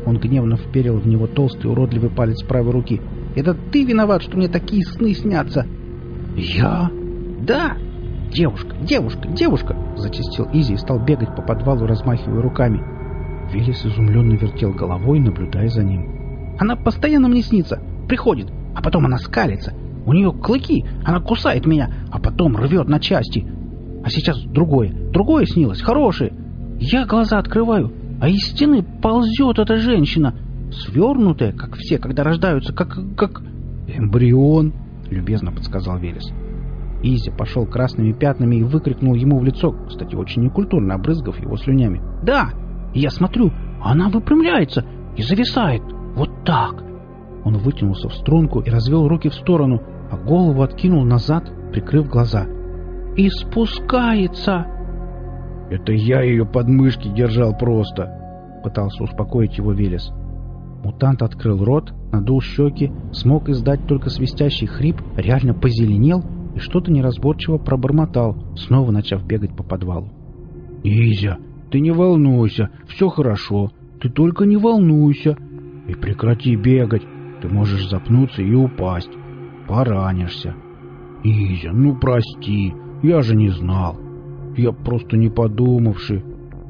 Он гневно вперил в него толстый уродливый палец правой руки. «Это ты виноват, что мне такие сны снятся!» «Я?» «Да!» «Девушка, девушка, девушка!» — зачастил Изи и стал бегать по подвалу, размахивая руками. Велес изумленно вертел головой, наблюдая за ним. «Она постоянно мне снится. Приходит, а потом она скалится. У нее клыки, она кусает меня, а потом рвет на части. А сейчас другое снилось, хорошее. Я глаза открываю, а из стены ползет эта женщина, свернутая, как все, когда рождаются, как... «Эмбрион», — любезно подсказал Велес. Изи пошел красными пятнами и выкрикнул ему в лицо, кстати, очень некультурно обрызгав его слюнями. «Да! И я смотрю, она выпрямляется и зависает. Вот так!» Он вытянулся в струнку и развел руки в сторону, а голову откинул назад, прикрыв глаза. «И спускается!» «Это я ее под мышки держал просто!» — пытался успокоить его Велес. Мутант открыл рот, надул щеки, смог издать только свистящий хрип, реально позеленел и что-то неразборчиво пробормотал, снова начав бегать по подвалу. «Изя, ты не волнуйся, все хорошо, ты только не волнуйся. И прекрати бегать, ты можешь запнуться и упасть, поранишься. Изя, ну прости, я же не знал, я просто не подумавши».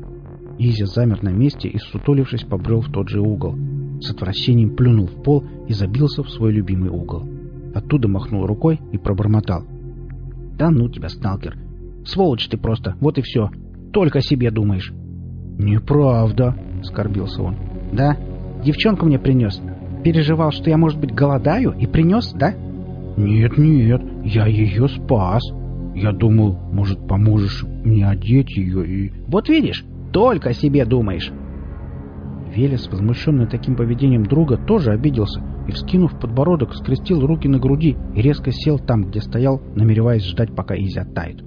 Изя замер на месте и, ссутулившись, побрел в тот же угол. С отвращением плюнул в пол и забился в свой любимый угол. Оттуда махнул рукой и пробормотал. «Да ну тебя, сталкер! Сволочь ты просто, вот и все! Только о себе думаешь!» «Неправда!» — скорбился он. «Да? Девчонку мне принес. Переживал, что я, может быть, голодаю, и принес, да?» «Нет, я ее спас. Я думал, может, поможешь мне одеть ее и...» «Вот видишь, только о себе думаешь!» Велес, возмущенный таким поведением друга, тоже обиделся и, вскинув подбородок, скрестил руки на груди и резко сел там, где стоял, намереваясь ждать, пока Изя оттает.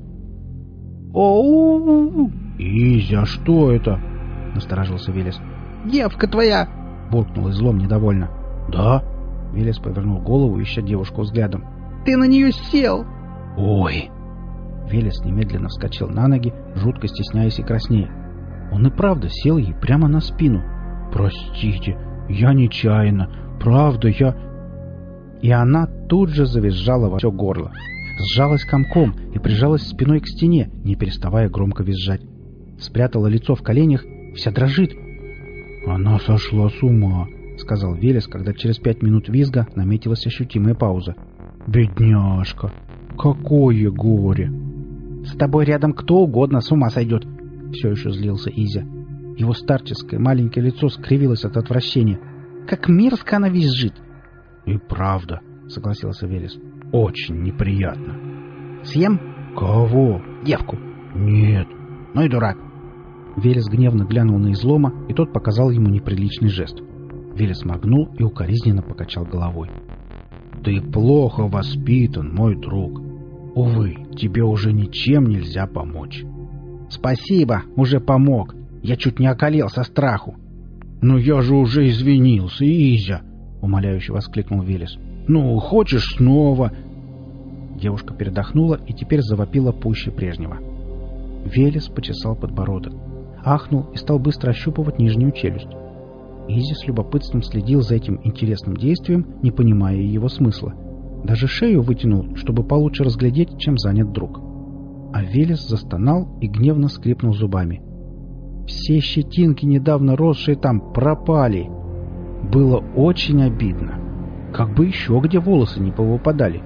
«Оу!» «Изя, что это?» — насторожился Велес. «Девка твоя!» — буркнул излом недовольно. «Да?» — Велес повернул голову, ища девушку взглядом. «Ты на нее сел!» «Ой!» Велес немедленно вскочил на ноги, жутко стесняясь и краснея. Он и правда сел ей прямо на спину. «Простите, я нечаянно. Правда, я...» И она тут же завизжала во все горло. Сжалась комком и прижалась спиной к стене, не переставая громко визжать. Спрятала лицо в коленях, вся дрожит. «Она сошла с ума», — сказал Велес, когда через 5 минут визга наметилась ощутимая пауза. «Бедняжка! Какое горе!» «С тобой рядом кто угодно с ума сойдет!» — все еще злился Изя. Его старческое маленькое лицо скривилось от отвращения. «Как мерзко она визжит!» «И правда», — согласился Велес. «Очень неприятно». «Съем?» «Кого?» «Девку». «Нет». «Ну и дурак». Велес гневно глянул на излома, и тот показал ему неприличный жест. Велес моргнул и укоризненно покачал головой. «Ты плохо воспитан, мой друг. Увы, тебе уже ничем нельзя помочь». «Спасибо, уже помог. Я чуть не околел со страху». «Но я же уже извинился, Изя!» — умоляюще воскликнул Велес. «Ну, хочешь снова?» Девушка передохнула и теперь завопила пуще прежнего. Велес почесал подбородок, ахнул и стал быстро ощупывать нижнюю челюсть. Изи с любопытством следил за этим интересным действием, не понимая его смысла. Даже шею вытянул, чтобы получше разглядеть, чем занят друг. А Велес застонал и гневно скрипнул зубами. Все щетинки, недавно росшие там, пропали. Было очень обидно. Как бы еще где волосы не повыпадали.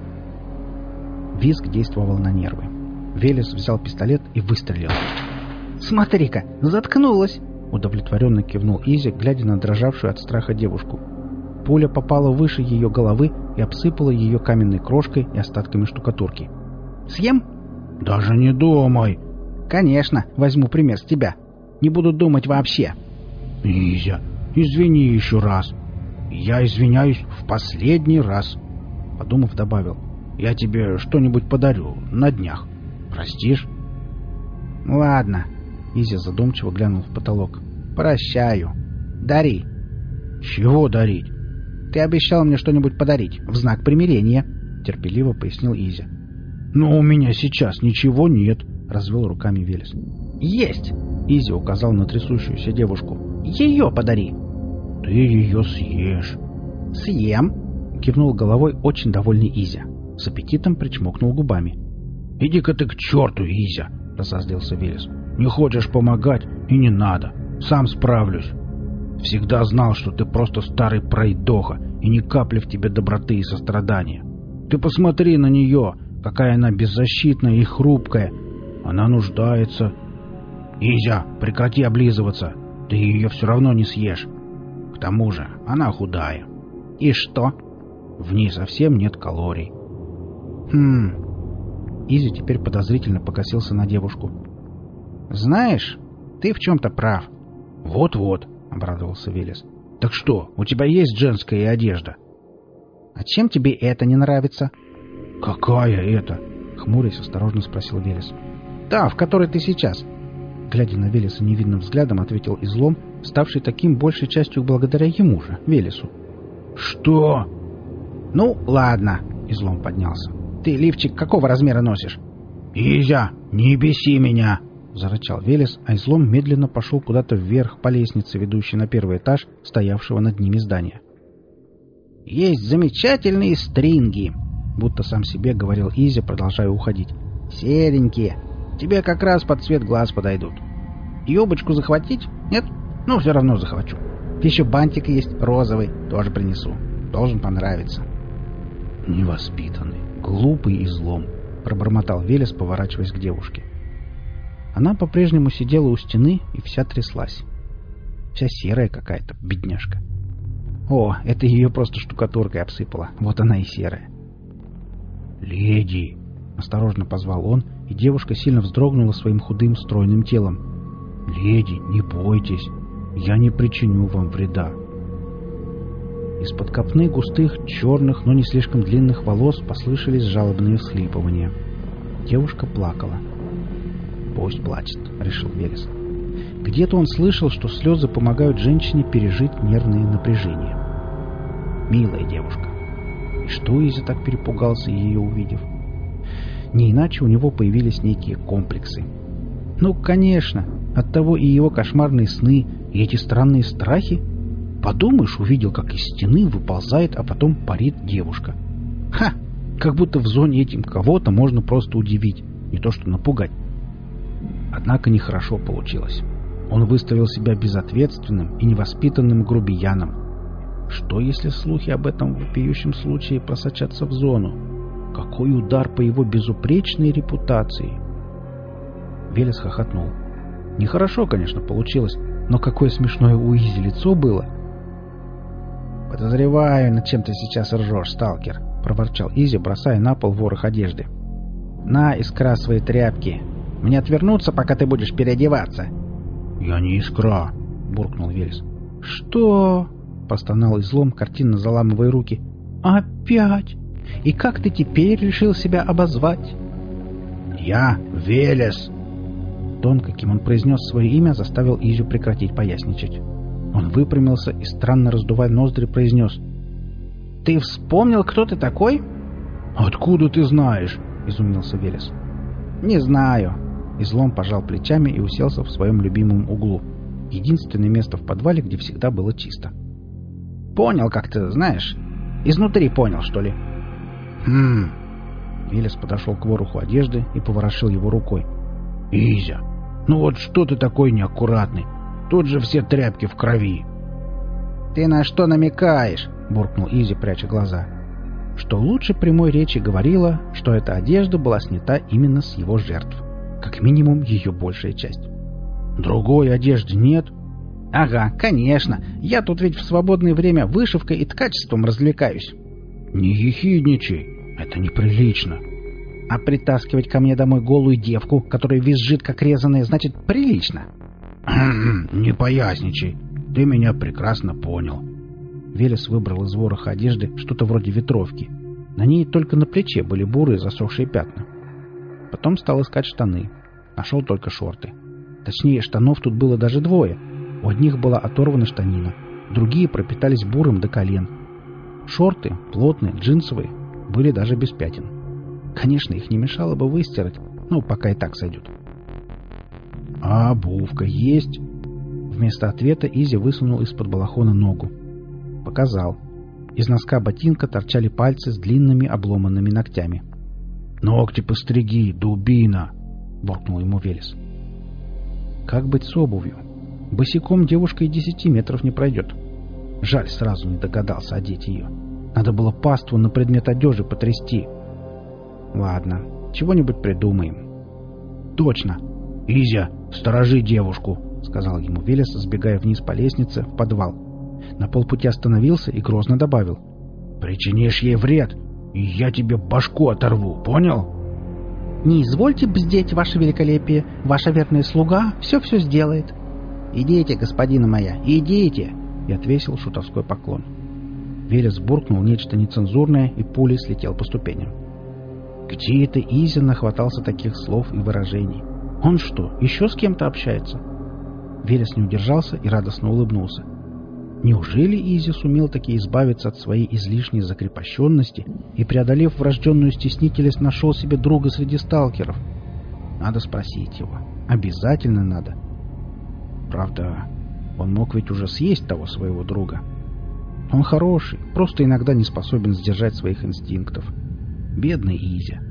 Визг действовал на нервы. Велес взял пистолет и выстрелил. «Смотри-ка, заткнулась!» — удовлетворенно кивнул Изи, глядя на дрожавшую от страха девушку. Пуля попала выше ее головы и обсыпала ее каменной крошкой и остатками штукатурки. «Съем?» «Даже не думай!» «Конечно, возьму пример с тебя. Не буду думать вообще». «Изя, извини еще раз. Я извиняюсь в последний раз». Подумав, добавил. «Я тебе что-нибудь подарю на днях. Простишь?» «Ладно». Изя задумчиво глянул в потолок. «Прощаю. Дари». «Чего дарить?» «Ты обещал мне что-нибудь подарить в знак примирения», — терпеливо пояснил Изя. «Но у меня сейчас ничего нет», — развел руками Велес. «Есть!» — Изя указал на трясущуюся девушку. «Ее подари!» Ты ее съешь. «Съем!» — кивнул головой очень довольный Изя. С аппетитом причмокнул губами. «Иди-ка ты к черту, Изя!» — разозлился Велес. «Не хочешь помогать и не надо. Сам справлюсь. Всегда знал, что ты просто старый пройдоха, и ни капли в тебе доброты и сострадания. Ты посмотри на нее, какая она беззащитная и хрупкая. Она нуждается. Изя, прекрати облизываться. Ты ее все равно не съешь. К тому же она худая». «И что?» «В ней совсем нет калорий». Изи теперь подозрительно покосился на девушку. «Знаешь, ты в чем-то прав». «Вот-вот», — обрадовался Велес. «Так что, у тебя есть женская одежда?» «А чем тебе это не нравится?» «Какая это?» — хмурясь осторожно спросил Велес. «Та, в которой ты сейчас». Глядя на Велеса невинным взглядом, ответил Излом, ставший таким большей частью благодаря ему же, Велесу. «Что?» «Ну, ладно», — Излом поднялся. «Ты лифчик какого размера носишь?» «Изя, не беси меня!» — зарычал Велес, а Излом медленно пошел куда-то вверх по лестнице, ведущей на первый этаж стоявшего над ними здания. «Есть замечательные стринги!» — будто сам себе говорил Изя, продолжая уходить. «Серенькие. Тебе как раз под цвет глаз подойдут. Юбочку захватить? Нет? Ну, все равно захвачу. Еще бантик есть розовый, тоже принесу. Должен понравиться». «Невоспитанный, глупый Излом», — пробормотал Велес, поворачиваясь к девушке. Она по-прежнему сидела у стены и вся тряслась. Вся серая какая-то, бедняжка. О, это ее просто штукатуркой обсыпало. Вот она и серая. «Леди!» — осторожно позвал он, и девушка сильно вздрогнула своим худым, стройным телом. «Леди, не бойтесь, я не причиню вам вреда». Из-под копны густых, черных, но не слишком длинных волос послышались жалобные всхлипывания. Девушка плакала. «Пусть плачет», — решил Велес. Где-то он слышал, что слезы помогают женщине пережить нервные напряжения. Милая девушка. И что Изя так перепугался, ее увидев? Не иначе у него появились некие комплексы. Ну, конечно, оттого и его кошмарные сны, и эти странные страхи. Подумаешь, увидел, как из стены выползает, а потом парит девушка. Ха! Как будто в зоне этим кого-то можно просто удивить, не то что напугать. Однако нехорошо получилось. Он выставил себя безответственным и невоспитанным грубияном. Что, если слухи об этом вопиющем случае просочатся в зону? Какой удар по его безупречной репутации! Велес хохотнул. Нехорошо, конечно, получилось, но какое смешное у Изи лицо было! «Подозреваю, над чем ты сейчас ржешь, сталкер», — проворчал Изи, бросая на пол ворох одежды. «На, искра свои тряпки. Мне отвернуться, пока ты будешь переодеваться». «Я не искра», — буркнул Велес. «Что?» — простонал Излом, картинно заламывая руки. «Опять? И как ты теперь решил себя обозвать?» «Я Велес». Тон, каким он произнес свое имя, заставил Изю прекратить поясничать. Он выпрямился и, странно раздувая ноздри, произнес: «Ты вспомнил, кто ты такой?» «Откуда ты знаешь?» — изумился Велес. «Не знаю». Излом пожал плечами и уселся в своем любимом углу. Единственное место в подвале, где всегда было чисто. «Понял, как ты, знаешь. Изнутри понял, что ли?» Велес подошел к вороху одежды и поворошил его рукой. «Изя, ну вот что ты такой неаккуратный? Тут же все тряпки в крови». «Ты на что намекаешь?» — буркнул Изи, пряча глаза. Что лучше прямой речи говорила, что эта одежда была снята именно с его жертв. Как минимум, ее большая часть. «Другой одежды нет?» «Ага, конечно. Я тут ведь в свободное время вышивкой и ткачеством развлекаюсь». «Не ехидничай. Это неприлично». «А притаскивать ко мне домой голую девку, которая визжит как резаная, значит прилично». «Не поясничай. Ты меня прекрасно понял». Велес выбрал из вороха одежды что-то вроде ветровки. На ней только на плече были бурые засохшие пятна. Потом стал искать штаны. Нашел только шорты. Точнее, штанов тут было даже двое. У одних была оторвана штанина, другие пропитались бурым до колен. Шорты, плотные, джинсовые, были даже без пятен. Конечно, их не мешало бы выстирать, но пока и так сойдет. «А обувка есть?» Вместо ответа Изя высунул из-под балахона ногу. Показал. Из носка ботинка торчали пальцы с длинными обломанными ногтями. «Ногти постриги, дубина!» — буркнул ему Велес. Как быть с обувью? Босиком девушка и 10 метров не пройдет. Жаль, сразу не догадался одеть ее. Надо было паству на предмет одежи потрясти. Ладно, чего-нибудь придумаем. Точно! Изя, сторожи девушку! — сказал ему Велес, сбегая вниз по лестнице в подвал. На полпути остановился и грозно добавил. «Причинишь ей вред, и я тебе башку оторву, понял?» «Не извольте бздеть, ваше великолепие, ваша верная слуга все сделает». «Идите, господина моя, идите!» и отвесил шутовской поклон. Велес буркнул нечто нецензурное, и пулей слетел по ступеням. Где это Изя нахватался таких слов и выражений? Он что, еще с кем-то общается? Велес не удержался и радостно улыбнулся. Неужели Изя сумел таки избавиться от своей излишней закрепощенности и, преодолев врожденную стеснительность, нашел себе друга среди сталкеров? Надо спросить его. Обязательно надо. Правда, он мог ведь уже съесть того своего друга. Он хороший, просто иногда не способен сдержать своих инстинктов. Бедный Изя.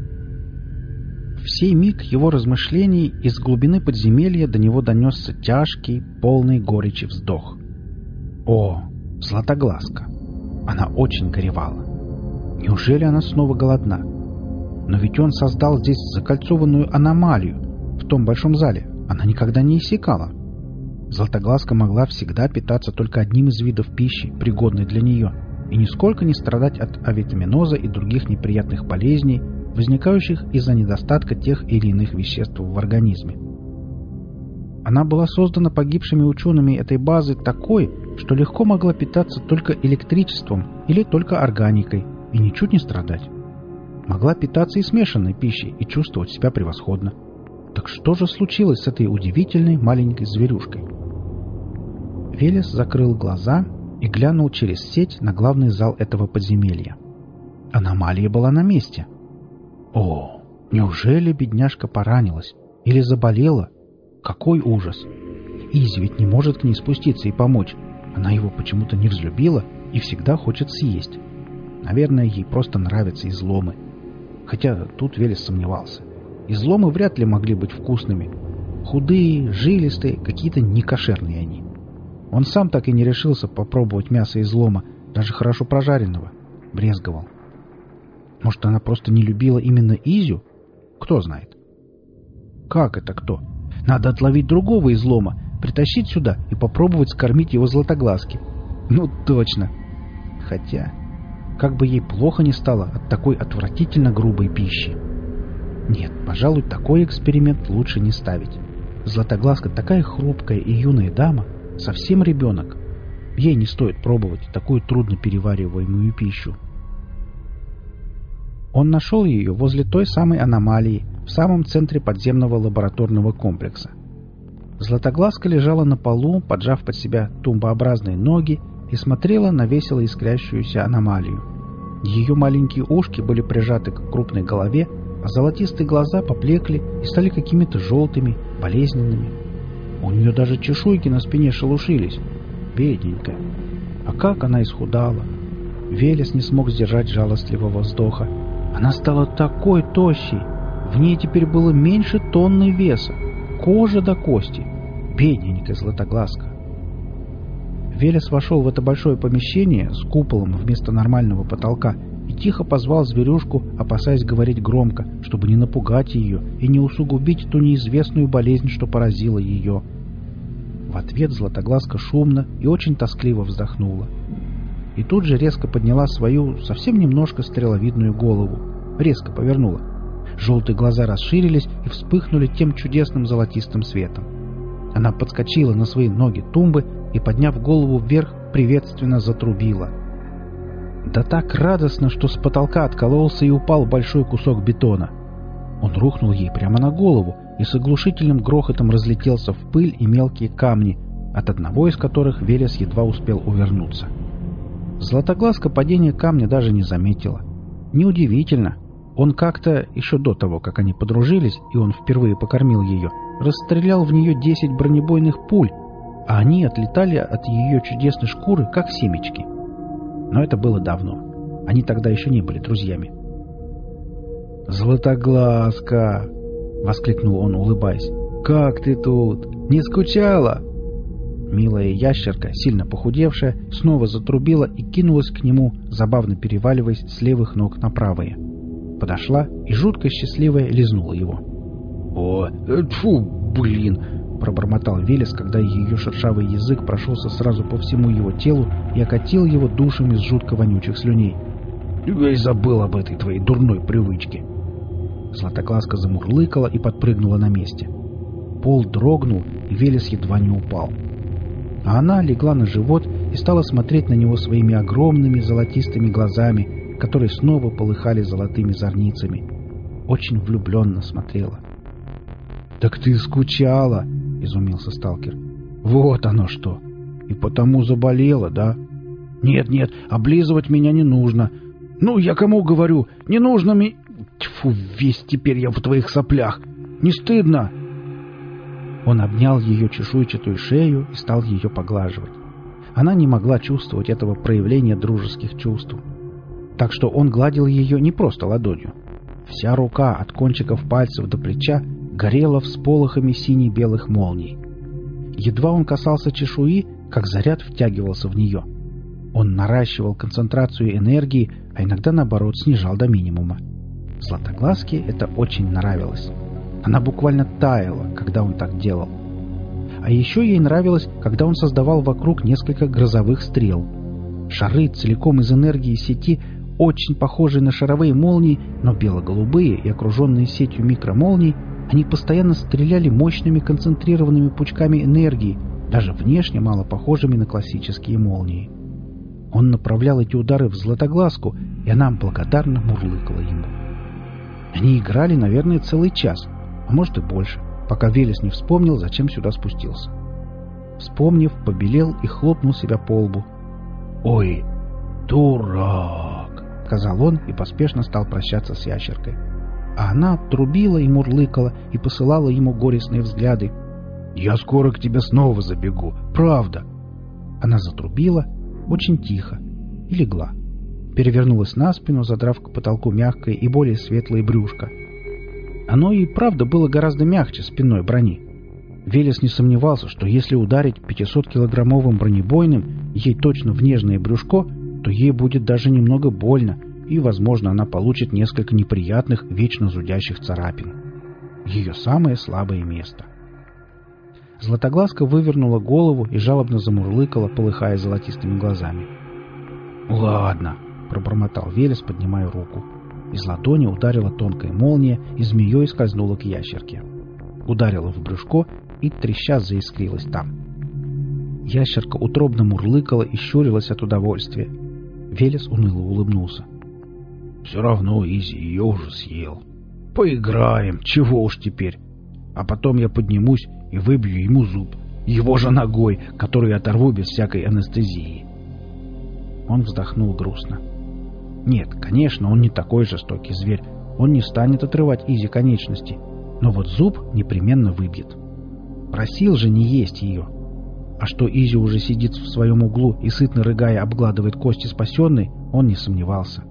В сей миг его размышлений из глубины подземелья до него донесся тяжкий, полный горечи вздох. О, Златоглазка! Она очень горевала. Неужели она снова голодна? Но ведь он создал здесь закольцованную аномалию. В том большом зале она никогда не иссякала. Златоглазка могла всегда питаться только одним из видов пищи, пригодной для нее, и нисколько не страдать от авитаминоза и других неприятных болезней, возникающих из-за недостатка тех или иных веществ в организме. Она была создана погибшими учеными этой базы такой, что легко могла питаться только электричеством или только органикой и ничуть не страдать. Могла питаться и смешанной пищей и чувствовать себя превосходно. Так что же случилось с этой удивительной маленькой зверюшкой? Велес закрыл глаза и глянул через сеть на главный зал этого подземелья. Аномалия была на месте. О, неужели бедняжка поранилась или заболела? Какой ужас! Изи ведь не может к ней спуститься и помочь. Она его почему-то не взлюбила и всегда хочет съесть. Наверное, ей просто нравятся изломы. Хотя тут Велес сомневался. Изломы вряд ли могли быть вкусными. Худые, жилистые, какие-то некошерные они. Он сам так и не решился попробовать мясо излома, даже хорошо прожаренного. Брезговал. Может, она просто не любила именно Изю? Кто знает. Как это кто? Надо отловить другого излома, притащить сюда и попробовать скормить его Златоглазке. Ну, точно. Хотя, как бы ей плохо не стало от такой отвратительно грубой пищи. Нет, пожалуй, такой эксперимент лучше не ставить. Златоглазка такая хрупкая и юная дама, совсем ребенок. Ей не стоит пробовать такую трудно перевариваемую пищу. Он нашел ее возле той самой аномалии, в самом центре подземного лабораторного комплекса. Златоглазка лежала на полу, поджав под себя тумбообразные ноги, и смотрела на весело искрящуюся аномалию. Ее маленькие ушки были прижаты к крупной голове, а золотистые глаза поплекли и стали какими-то желтыми, болезненными. У нее даже чешуйки на спине шелушились. Бедненькая. А как она исхудала! Велес не смог сдержать жалостливого вздоха. Она стала такой тощей. В ней теперь было меньше тонны веса. Кожа до кости. Бедненькая Златоглазка. Велес вошел в это большое помещение с куполом вместо нормального потолка и тихо позвал зверюшку, опасаясь говорить громко, чтобы не напугать ее и не усугубить ту неизвестную болезнь, что поразила ее. В ответ Златоглазка шумно и очень тоскливо вздохнула. И тут же резко подняла свою, совсем немножко стреловидную голову. Резко повернула. Желтые глаза расширились и вспыхнули тем чудесным золотистым светом. Она подскочила на свои ноги тумбы и, подняв голову вверх, приветственно затрубила. Да так радостно, что с потолка откололся и упал большой кусок бетона. Он рухнул ей прямо на голову и с оглушительным грохотом разлетелся в пыль и мелкие камни, от одного из которых Велес едва успел увернуться. Златоглазка падение камня даже не заметила. Неудивительно. Он как-то, еще до того, как они подружились, и он впервые покормил ее, расстрелял в нее 10 бронебойных пуль. а они отлетали от ее чудесной шкуры, как семечки. Но это было давно. Они тогда еще не были друзьями. «Златоглазка!» — воскликнул он, улыбаясь. «Как ты тут? Не скучала?» Милая ящерка, сильно похудевшая, снова затрубила и кинулась к нему, забавно переваливаясь с левых ног на правые. Подошла и, жутко счастливая, лизнула его. «О, тьфу, блин!» — пробормотал Велес, когда ее шершавый язык прошелся сразу по всему его телу и окатил его душем из жутко вонючих слюней. «Я и забыл об этой твоей дурной привычке!» Златоглазка замурлыкала и подпрыгнула на месте. Пол дрогнул, и Велес едва не упал. А она легла на живот и стала смотреть на него своими огромными золотистыми глазами, которые снова полыхали золотыми зорницами. Очень влюбленно смотрела. «Так ты скучала!» — изумился сталкер. «Вот оно что! И потому заболела, да? Нет, облизывать меня не нужно. Ну, я кому говорю? Не нужно мне... Тьфу, весь теперь я в твоих соплях! Не стыдно!» Он обнял ее чешуйчатую шею и стал ее поглаживать. Она не могла чувствовать этого проявления дружеских чувств. Так что он гладил ее не просто ладонью. Вся рука от кончиков пальцев до плеча горела всполохами сине-белых молний. Едва он касался чешуи, как заряд втягивался в нее. Он наращивал концентрацию энергии, а иногда, наоборот, снижал до минимума. Златоглазке это очень нравилось. Она буквально таяла, когда он так делал. А еще ей нравилось, когда он создавал вокруг несколько грозовых стрел. Шары целиком из энергии сети, очень похожие на шаровые молнии, но бело-голубые и окруженные сетью микромолний, они постоянно стреляли мощными концентрированными пучками энергии, даже внешне мало похожими на классические молнии. Он направлял эти удары в Златоглазку, и она благодарно мурлыкала ему. Они играли, наверное, целый час, а может и больше, пока Велес не вспомнил, зачем сюда спустился. Вспомнив, побелел и хлопнул себя по лбу. «Ой, дурак!» — сказал он и поспешно стал прощаться с ящеркой. А она трубила и мурлыкала и посылала ему горестные взгляды. «Я скоро к тебе снова забегу, правда!» Она затрубила очень тихо и легла. Перевернулась на спину, задрав к потолку мягкое и более светлое брюшко. Оно и правда было гораздо мягче спинной брони. Велес не сомневался, что если ударить 500-килограммовым бронебойным ей точно в нежное брюшко, то ей будет даже немного больно, и, возможно, она получит несколько неприятных, вечно зудящих царапин. Ее самое слабое место. Златоглазка вывернула голову и жалобно замурлыкала, полыхая золотистыми глазами. «Ладно», — пробормотал Велес, поднимая руку. Из ладони ударила тонкая молния и змеей скользнула к ящерке. Ударила в брюшко и, треща, заискрилась там. Ящерка утробно мурлыкала и щурилась от удовольствия. Велес уныло улыбнулся. «Все равно Изи ее уже съел. Поиграем, чего уж теперь. А потом я поднимусь и выбью ему зуб, его же ногой, которую оторву без всякой анестезии». Он вздохнул грустно. Нет, конечно, он не такой жестокий зверь. Он не станет отрывать Изи конечности. Но вот зуб непременно выбьет. Просил же не есть ее. А что Изи уже сидит в своем углу и, сытно рыгая, обгладывает кости спасенной, он не сомневался.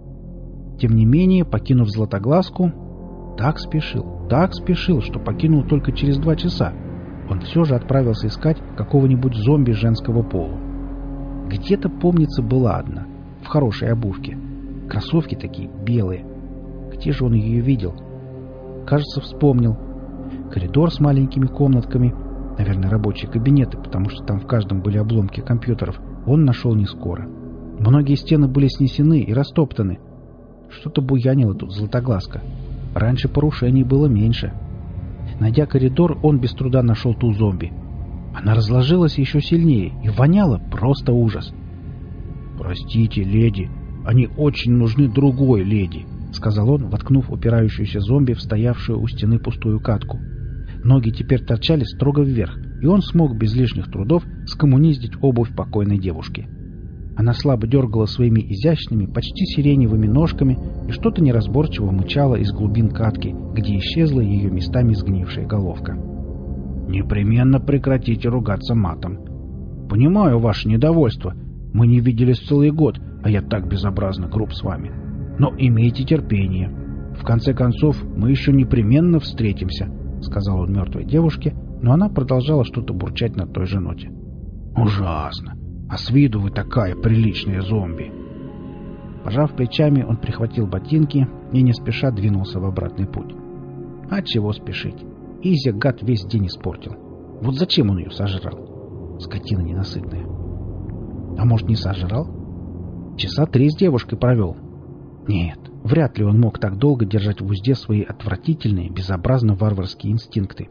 Тем не менее, покинув Златоглазку, так спешил, что покинул только через 2 часа. Он все же отправился искать какого-нибудь зомби женского пола. Где-то, помнится, была одна, в хорошей обувке. Кроссовки такие, белые. Где же он ее видел? Кажется, вспомнил. Коридор с маленькими комнатками, наверное, рабочие кабинеты, потому что там в каждом были обломки компьютеров, он нашел не скоро. Многие стены были снесены и растоптаны. Что-то буянило тут Златоглазка. Раньше порушений было меньше. Найдя коридор, он без труда нашел ту зомби. Она разложилась еще сильнее и воняла просто ужас. «Простите, леди, они очень нужны другой леди», — сказал он, воткнув упирающуюся зомби в стоявшую у стены пустую катку. Ноги теперь торчали строго вверх, и он смог без лишних трудов скоммуниздить обувь покойной девушки. Она слабо дергала своими изящными, почти сиреневыми ножками и что-то неразборчиво мычала из глубин катки, где исчезла ее местами сгнившая головка. Непременно прекратите ругаться матом. Понимаю ваше недовольство. Мы не виделись целый год, а я так безобразно груб с вами. Но имейте терпение. В конце концов, мы еще непременно встретимся, — сказал он мертвой девушке, но она продолжала что-то бурчать на той же ноте. Ужасно. А с виду вы такая приличная зомби. Пожав плечами, он прихватил ботинки и не спеша двинулся в обратный путь. А чего спешить? Изя, гад, весь день испортил. Вот зачем он ее сожрал? Скотина ненасытная. А может, не сожрал? Часа 3 с девушкой провел. Нет, вряд ли он мог так долго держать в узде свои отвратительные, безобразно варварские инстинкты.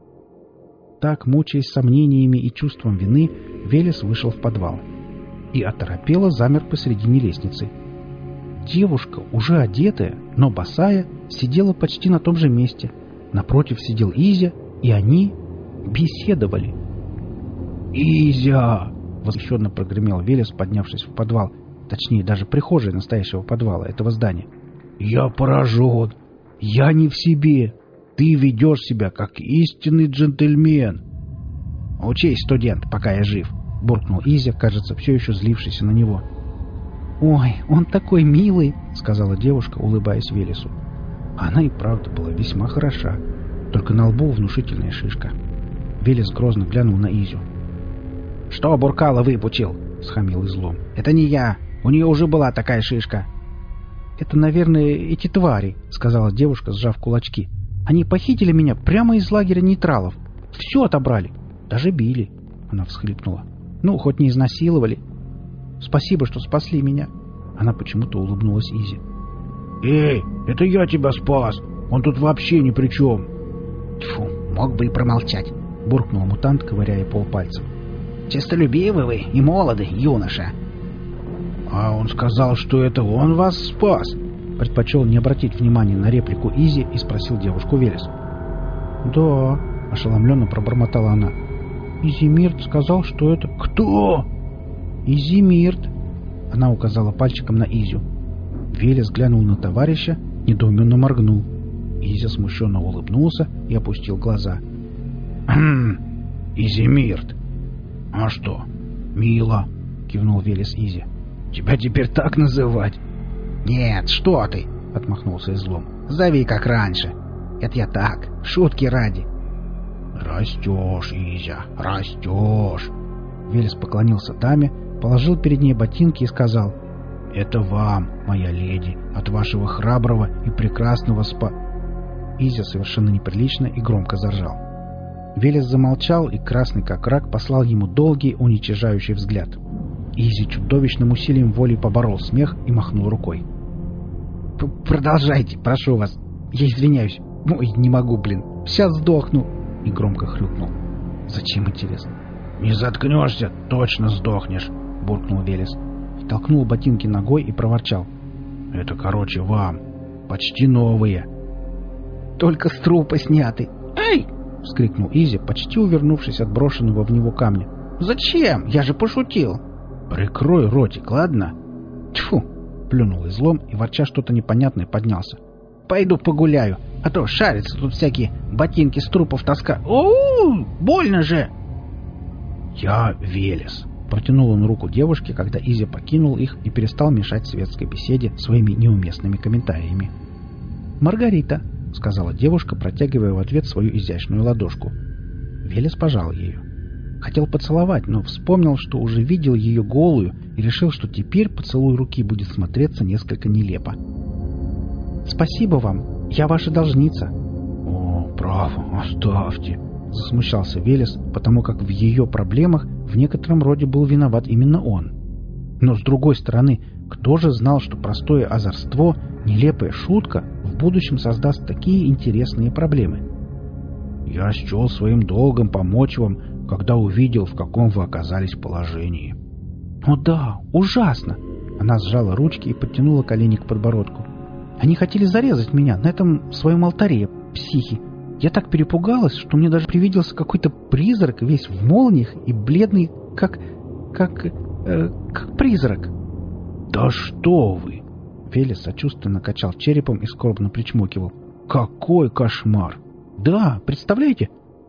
Так, мучаясь сомнениями и чувством вины, Велес вышел в подвал и оторопело замер посредине лестницы. Девушка, уже одетая, но босая, сидела почти на том же месте. Напротив сидел Изя, и они беседовали. «Изя!» — восхищенно прогремел Велес, поднявшись в подвал, точнее, даже прихожей настоящего подвала этого здания. «Я поражен! Я не в себе! Ты ведешь себя, как истинный джентльмен!» «Учись, студент, пока я жив!» — буркнул Изя, кажется, все еще злившийся на него. «Ой, он такой милый!» — сказала девушка, улыбаясь Велесу. Она и правда была весьма хороша, только на лбу внушительная шишка. Велес грозно глянул на Изю. «Что Буркала выпучил?» — схамил Излом. «Это не я. У нее уже была такая шишка». «Это, наверное, эти твари», — сказала девушка, сжав кулачки. «Они похитили меня прямо из лагеря нейтралов. Все отобрали. Даже били». Она всхлипнула. «Ну, хоть не изнасиловали. Спасибо, что спасли меня». Она почему-то улыбнулась Изе. «Эй, это я тебя спас! Он тут вообще ни при чем!» «Тьфу, мог бы и промолчать», — буркнул мутант, ковыряя полпальцем. «Честолюбивы вы и молоды, юноша». «А он сказал, что это он вас спас!» Предпочел не обратить внимания на реплику Изи и спросил девушку Велес. «Да», — ошеломленно пробормотала она. «Изимирт сказал, что это...» «Кто?» «Изимирт», — она указала пальчиком на Изю. Велес глянул на товарища, недоуменно моргнул. Изя смущенно улыбнулся и опустил глаза. «Изимирт! А что, мило!» — кивнул Велес Изе. «Тебя теперь так называть?» «Нет, что ты!» — отмахнулся Излом. «Зови как раньше. Это я так, шутки ради». «Растешь, Изя, растешь!» Велес поклонился даме, положил перед ней ботинки и сказал: «Это вам, моя леди, от вашего храброго и прекрасного Изя совершенно неприлично и громко заржал. Велес замолчал, и красный как рак послал ему долгий, уничижающий взгляд. Изи чудовищным усилием воли поборол смех и махнул рукой. «Продолжайте, прошу вас. Я извиняюсь. Ой, не могу, блин. Сейчас сдохну!» И громко хрюкнул. «Зачем, интересно?» «Не заткнешься, точно сдохнешь!» — буркнул Велес. Толкнул ботинки ногой и проворчал. «Это, короче, вам. Почти новые». «Только с трупа сняты!» «Эй!» — вскрикнул Изи, почти увернувшись от брошенного в него камня. «Зачем? Я же пошутил!» «Прикрой ротик, ладно?» «Тьфу!» — плюнул Излом и, ворча что-то непонятное, поднялся. «Пойду погуляю, а то шарятся тут всякие ботинки с трупов таскают. Оу, больно же!» «Я Велес!» — протянул он руку девушке, когда Изи покинул их и перестал мешать светской беседе своими неуместными комментариями. «Маргарита!» — сказала девушка, протягивая в ответ свою изящную ладошку. Велес пожал ею. Хотел поцеловать, но вспомнил, что уже видел ее голую, и решил, что теперь поцелуй руки будет смотреться несколько нелепо. «Спасибо вам, я ваша должница». «О, право, оставьте», — засмущался Велес, потому как в ее проблемах в некотором роде был виноват именно он. Но с другой стороны, кто же знал, что простое озорство, нелепая шутка в будущем создаст такие интересные проблемы? «Я счел своим долгом помочь вам, когда увидел, в каком вы оказались положении». «О да, ужасно!» Она сжала ручки и подтянула колени к подбородку. «Они хотели зарезать меня на этом своем алтаре, психи. Я так перепугалась, что мне даже привиделся какой-то призрак, весь в молниях и бледный, как призрак». «Да что вы!» Велес сочувственно качал черепом и скорбно причмокивал. «Какой кошмар!» «Да, представляете?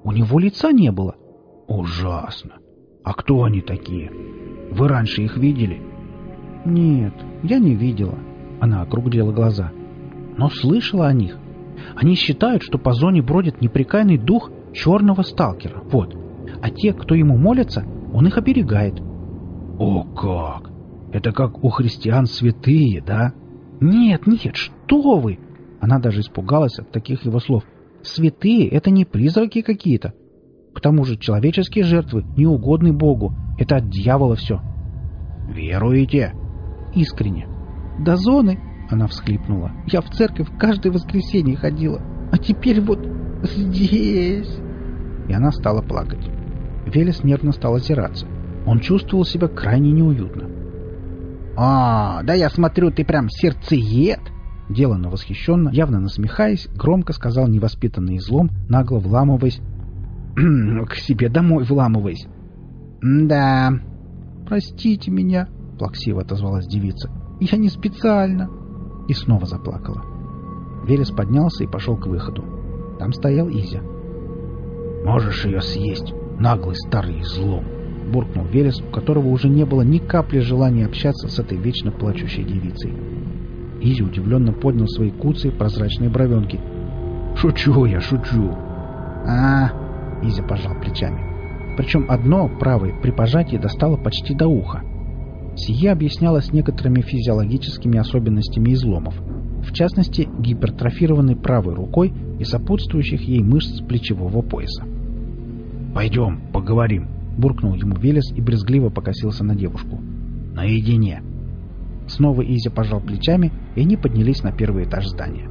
У него лица не было. Ужасно. А кто они такие? Вы раньше их видели? Нет, я не видела. Она округлила глаза. Но слышала о них. Они считают, что по зоне бродит непрекаянный дух черного сталкера. Вот. А те, кто ему молятся, он их оберегает. О как! Это как у христиан святые, да? Нет, нет, что вы! Она даже испугалась от таких его слов. Святые — это не призраки какие-то. К тому же человеческие жертвы не угодны Богу. Это от дьявола все. Веруете? Искренне. До зоны, она всхлипнула. Я в церковь каждое воскресенье ходила. А теперь вот здесь. И она стала плакать. Велес нервно стал озираться. Он чувствовал себя крайне неуютно. «А, да я смотрю, ты прям сердцеед!» Деланно восхищенно, явно насмехаясь, громко сказал невоспитанный излом, нагло вламываясь к себе домой вламываясь. «Да, простите меня», — плаксиво отозвалась девица. «Я не специально». И снова заплакала. Велес поднялся и пошел к выходу. Там стоял Изя. «Можешь ее съесть, наглый старый излом», — буркнул Велес, у которого уже не было ни капли желания общаться с этой вечно плачущей девицей. Изя удивленно поднял свои куцые прозрачные бровенки. «Шучу я, шучу». Изя пожал плечами. Причем одно, правое, при пожатии достало почти до уха. Сие объяснялось некоторыми физиологическими особенностями изломов, в частности, гипертрофированной правой рукой и сопутствующих ей мышц плечевого пояса. «Пойдем, поговорим», — буркнул ему Велес и брезгливо покосился на девушку. «Наедине». Снова Изя пожал плечами, и они поднялись на первый этаж здания.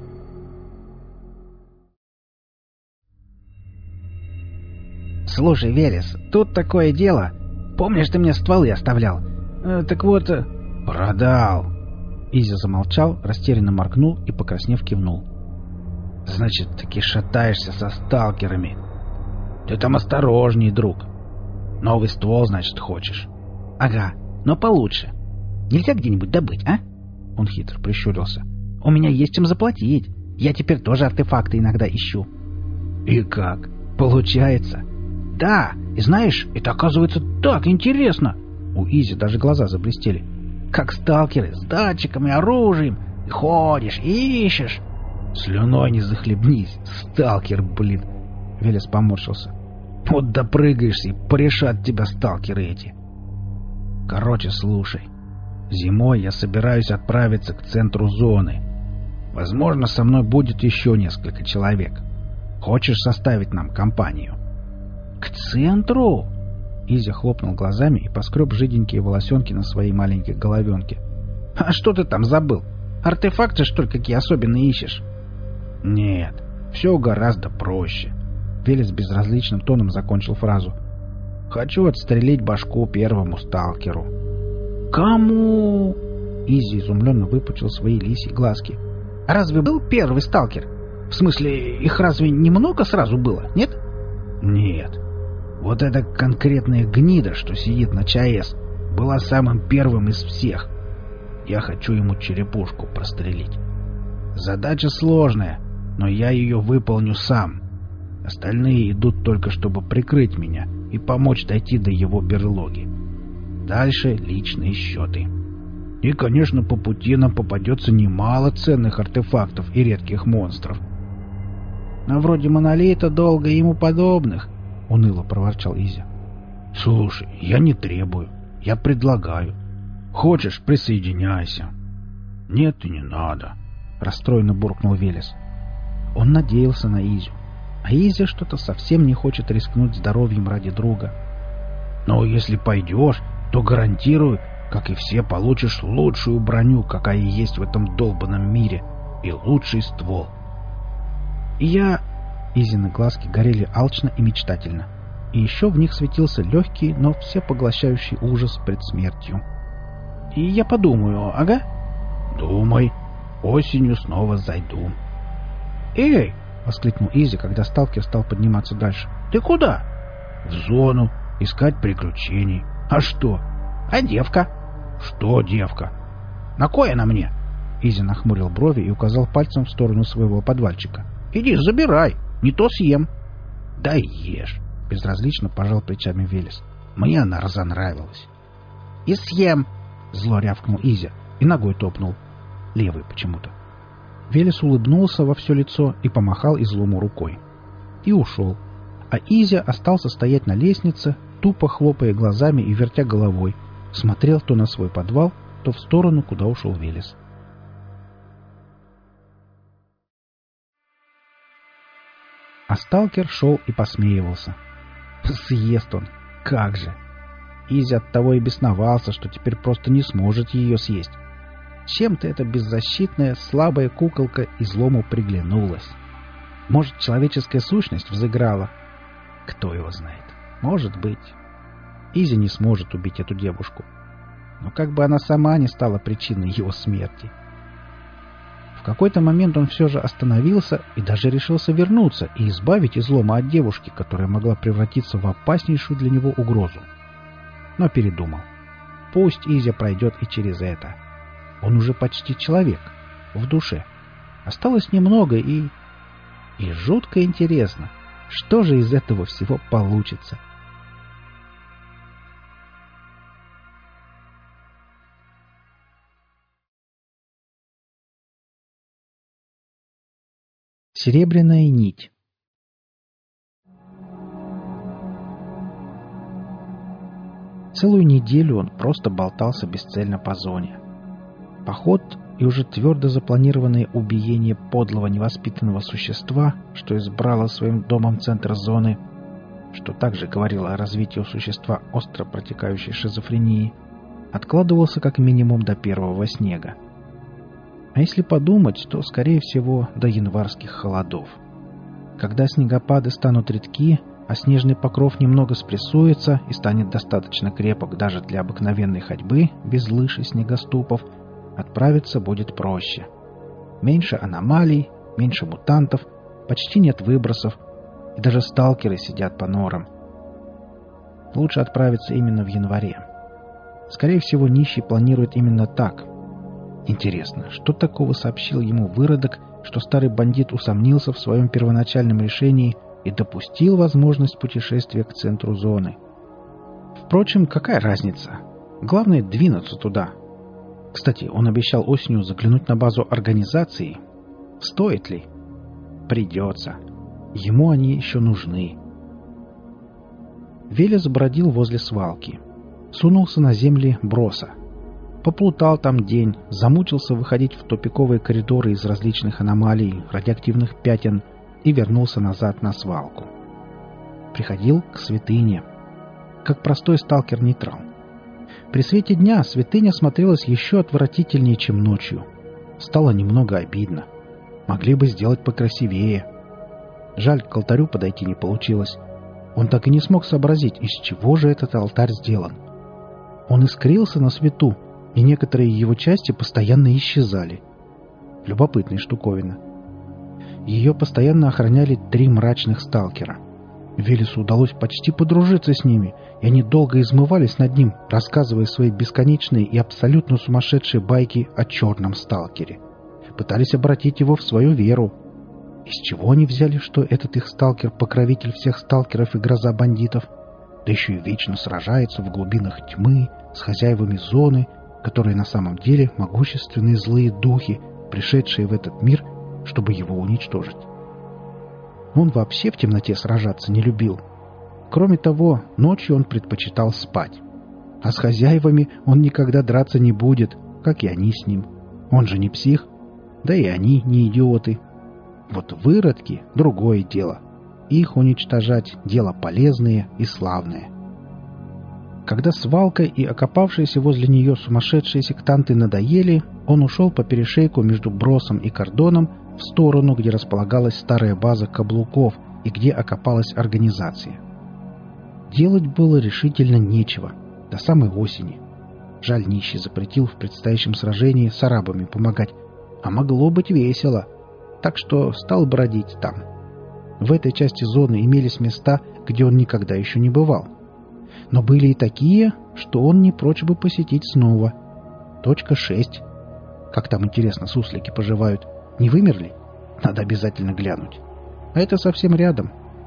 «Слушай, Велес, тут такое дело. Помнишь, ты мне стволы оставлял? Так вот...» «Продал!» Изя замолчал, растерянно моргнул и, покраснев, кивнул. «Значит, таки шатаешься со сталкерами. Ты там осторожней, друг. Новый ствол, значит, хочешь?» «Ага, но получше. Нельзя где-нибудь добыть, а?» Он хитро прищурился. «У меня есть чем заплатить. Я теперь тоже артефакты иногда ищу». «И как? Получается?» «Да, и знаешь, это оказывается так интересно!» У Изи даже глаза заблестели. «Как сталкеры, с датчиками, оружием. И ходишь, и ищешь». «Слюной не захлебнись, сталкер, блин!» Велес поморщился. «Вот допрыгаешься, и порешат тебя сталкеры эти». «Короче, слушай. Зимой я собираюсь отправиться к центру зоны. Возможно, со мной будет еще несколько человек. Хочешь составить нам компанию?» «К центру?» Изя хлопнул глазами и поскреб жиденькие волосенки на своей маленькой головенке. «А что ты там забыл? Артефакты, что ли, какие особенные ищешь?» «Нет, все гораздо проще». Велес безразличным тоном закончил фразу. «Хочу отстрелить башку первому сталкеру». «Кому?» Изи изумленно выпучил свои лисьи глазки. «А разве был первый сталкер? В смысле, их разве немного сразу было, нет?» «Нет. Вот эта конкретная гнида, что сидит на ЧАЭС, была самым первым из всех. Я хочу ему черепушку прострелить. Задача сложная, но я ее выполню сам. Остальные идут только, чтобы прикрыть меня и помочь дойти до его берлоги. Дальше личные счеты. И, конечно, по пути нам попадется немало ценных артефактов и редких монстров. Но вроде монолита, долга и ему подобных, — уныло проворчал Изя. «Слушай, я не требую, я предлагаю. Хочешь, присоединяйся». «Нет и не надо», — расстроенно буркнул Велес. Он надеялся на Изю, а Изя что-то совсем не хочет рискнуть здоровьем ради друга. «Но если пойдешь, то гарантирую, как и все, получишь лучшую броню, какая есть в этом долбанном мире, и лучший ствол». «И я...» Изины глазки горели алчно и мечтательно. И еще в них светился легкий, но всепоглощающий ужас пред смертью. «И я подумаю, ага?» «Думай. Осенью снова зайду». «Эй!» — воскликнул Изи, когда сталкер стал подниматься дальше. «Ты куда?» «В зону. Искать приключений. А что?» «А девка?» «Что девка?» «На кой она мне?» Изи нахмурил брови и указал пальцем в сторону своего подвальчика. «Иди, забирай. Не то съем». «Да ешь!» — безразлично пожал плечами Велес. «Мне она разонравилась». «И съем!» — зло рявкнул Изя и ногой топнул. Левой почему-то. Велес улыбнулся во все лицо и помахал излому рукой. И ушел. А Изя остался стоять на лестнице, тупо хлопая глазами и вертя головой. Смотрел то на свой подвал, то в сторону, куда ушел Велес. А сталкер шел и посмеивался. Съест он. Как же! Изя оттого и бесновался, что теперь просто не сможет ее съесть. Чем-то эта беззащитная, слабая куколка излому приглянулась. Может, человеческая сущность взыграла? Кто его знает? Может быть. Изя не сможет убить эту девушку. Но как бы она сама не стала причиной его смерти. В какой-то момент он все же остановился и даже решился вернуться и избавить излома от девушки, которая могла превратиться в опаснейшую для него угрозу. Но передумал. Пусть Изя пройдет и через это. Он уже почти человек. В душе. Осталось немного и жутко интересно, что же из этого всего получится. Серебряная нить. Целую неделю он просто болтался бесцельно по зоне. Поход и уже твердо запланированное убиение подлого невоспитанного существа, что избрало своим домом центр зоны, что также говорило о развитии у существа остро протекающей шизофрении, откладывался как минимум до первого снега. А если подумать, то, скорее всего, до январских холодов. Когда снегопады станут редки, а снежный покров немного спрессуется и станет достаточно крепок даже для обыкновенной ходьбы, без лыж и снегоступов, отправиться будет проще. Меньше аномалий, меньше мутантов, почти нет выбросов, и даже сталкеры сидят по норам. Лучше отправиться именно в январе. Скорее всего, нищий планирует именно так. Интересно, что такого сообщил ему выродок, что старый бандит усомнился в своем первоначальном решении и допустил возможность путешествия к центру зоны? Впрочем, какая разница? Главное — двинуться туда. Кстати, он обещал осенью заглянуть на базу организации. Стоит ли? Придется. Ему они еще нужны. Велес бродил возле свалки. Сунулся на земли броса. Поплутал там день, замучился выходить в тупиковые коридоры из различных аномалий, радиоактивных пятен и вернулся назад на свалку. Приходил к святыне. Как простой сталкер-нейтрал. При свете дня святыня смотрелась еще отвратительнее, чем ночью. Стало немного обидно. Могли бы сделать покрасивее. Жаль, к алтарю подойти не получилось. Он так и не смог сообразить, из чего же этот алтарь сделан. Он искрился на свету, и некоторые его части постоянно исчезали. Любопытная штуковина. Ее постоянно охраняли 3 мрачных сталкера. Велесу удалось почти подружиться с ними, и они долго измывались над ним, рассказывая свои бесконечные и абсолютно сумасшедшие байки о черном сталкере. Пытались обратить его в свою веру. Из чего они взяли, что этот их сталкер — покровитель всех сталкеров и гроза бандитов? Да еще и вечно сражается в глубинах тьмы с хозяевами зоны, которые на самом деле могущественные злые духи, пришедшие в этот мир, чтобы его уничтожить. Он вообще в темноте сражаться не любил. Кроме того, ночью он предпочитал спать. А с хозяевами он никогда драться не будет, как и они с ним. Он же не псих, да и они не идиоты. Вот выродки — другое дело. Их уничтожать — дело полезное и славное. Когда свалка и окопавшиеся возле нее сумасшедшие сектанты надоели, он ушел по перешейку между бросом и кордоном в сторону, где располагалась старая база каблуков и где окопалась организация. Делать было решительно нечего, до самой осени. Жаль, нищий запретил в предстоящем сражении с арабами помогать, а могло быть весело, так что стал бродить там. В этой части зоны имелись места, где он никогда еще не бывал. Но были и такие, что он не прочь бы посетить снова. Точка 6. Как там, интересно, суслики поживают? Не вымерли? Надо обязательно глянуть. А это совсем рядом.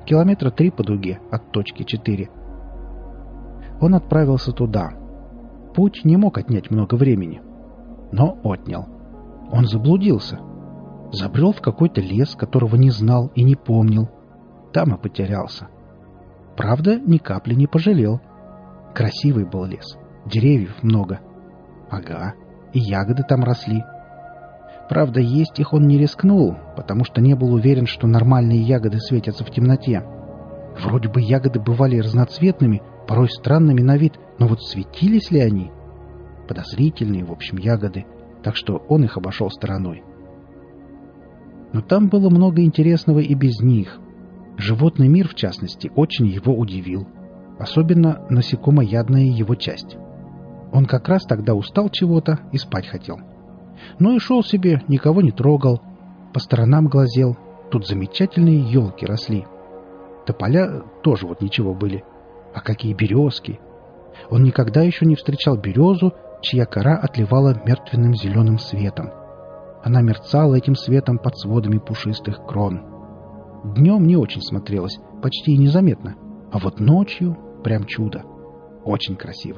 километра 3 по дуге от точки 4. Он отправился туда. Путь не мог отнять много времени, но отнял. Он заблудился. Забрел в какой-то лес, которого не знал и не помнил. Там и потерялся. Правда, ни капли не пожалел. Красивый был лес. Деревьев много. Ага, и ягоды там росли. Правда, есть их он не рискнул, потому что не был уверен, что нормальные ягоды светятся в темноте. Вроде бы ягоды бывали разноцветными, порой странными на вид, но вот светились ли они? Подозрительные, в общем, ягоды, так что он их обошел стороной. Но там было много интересного и без них. Животный мир, в частности, очень его удивил. Особенно насекомоядная его часть. Он как раз тогда устал чего-то и спать хотел. Ну и шел себе, никого не трогал. По сторонам глазел. Тут замечательные елки росли. Тополя тоже вот ничего были. А какие березки! Он никогда еще не встречал березу, чья кора отливала мертвенным зеленым светом. Она мерцала этим светом под сводами пушистых крон. Днем не очень смотрелось, почти и незаметно. А вот ночью прям чудо. Очень красиво.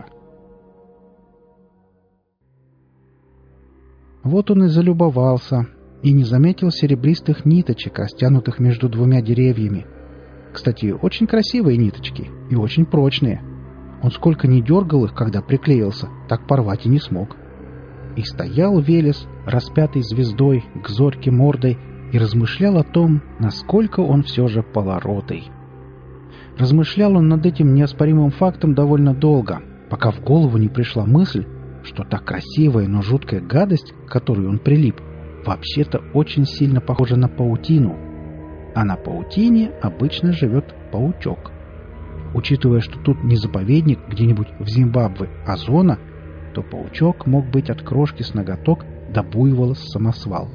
Вот он и залюбовался, и не заметил серебристых ниточек, растянутых между двумя деревьями. Кстати, очень красивые ниточки и очень прочные. Он сколько ни дергал их, когда приклеился, так порвать и не смог. И стоял Велес, распятый звездой, к зорьке мордой, и размышлял о том, насколько он все же полоротый. Размышлял он над этим неоспоримым фактом довольно долго, пока в голову не пришла мысль, что та красивая, но жуткая гадость, к которой он прилип, вообще-то очень сильно похожа на паутину. А на паутине обычно живет паучок. Учитывая, что тут не заповедник где-нибудь в Зимбабве, а зона, то паучок мог быть от крошки с ноготок до буйвола с самосвал.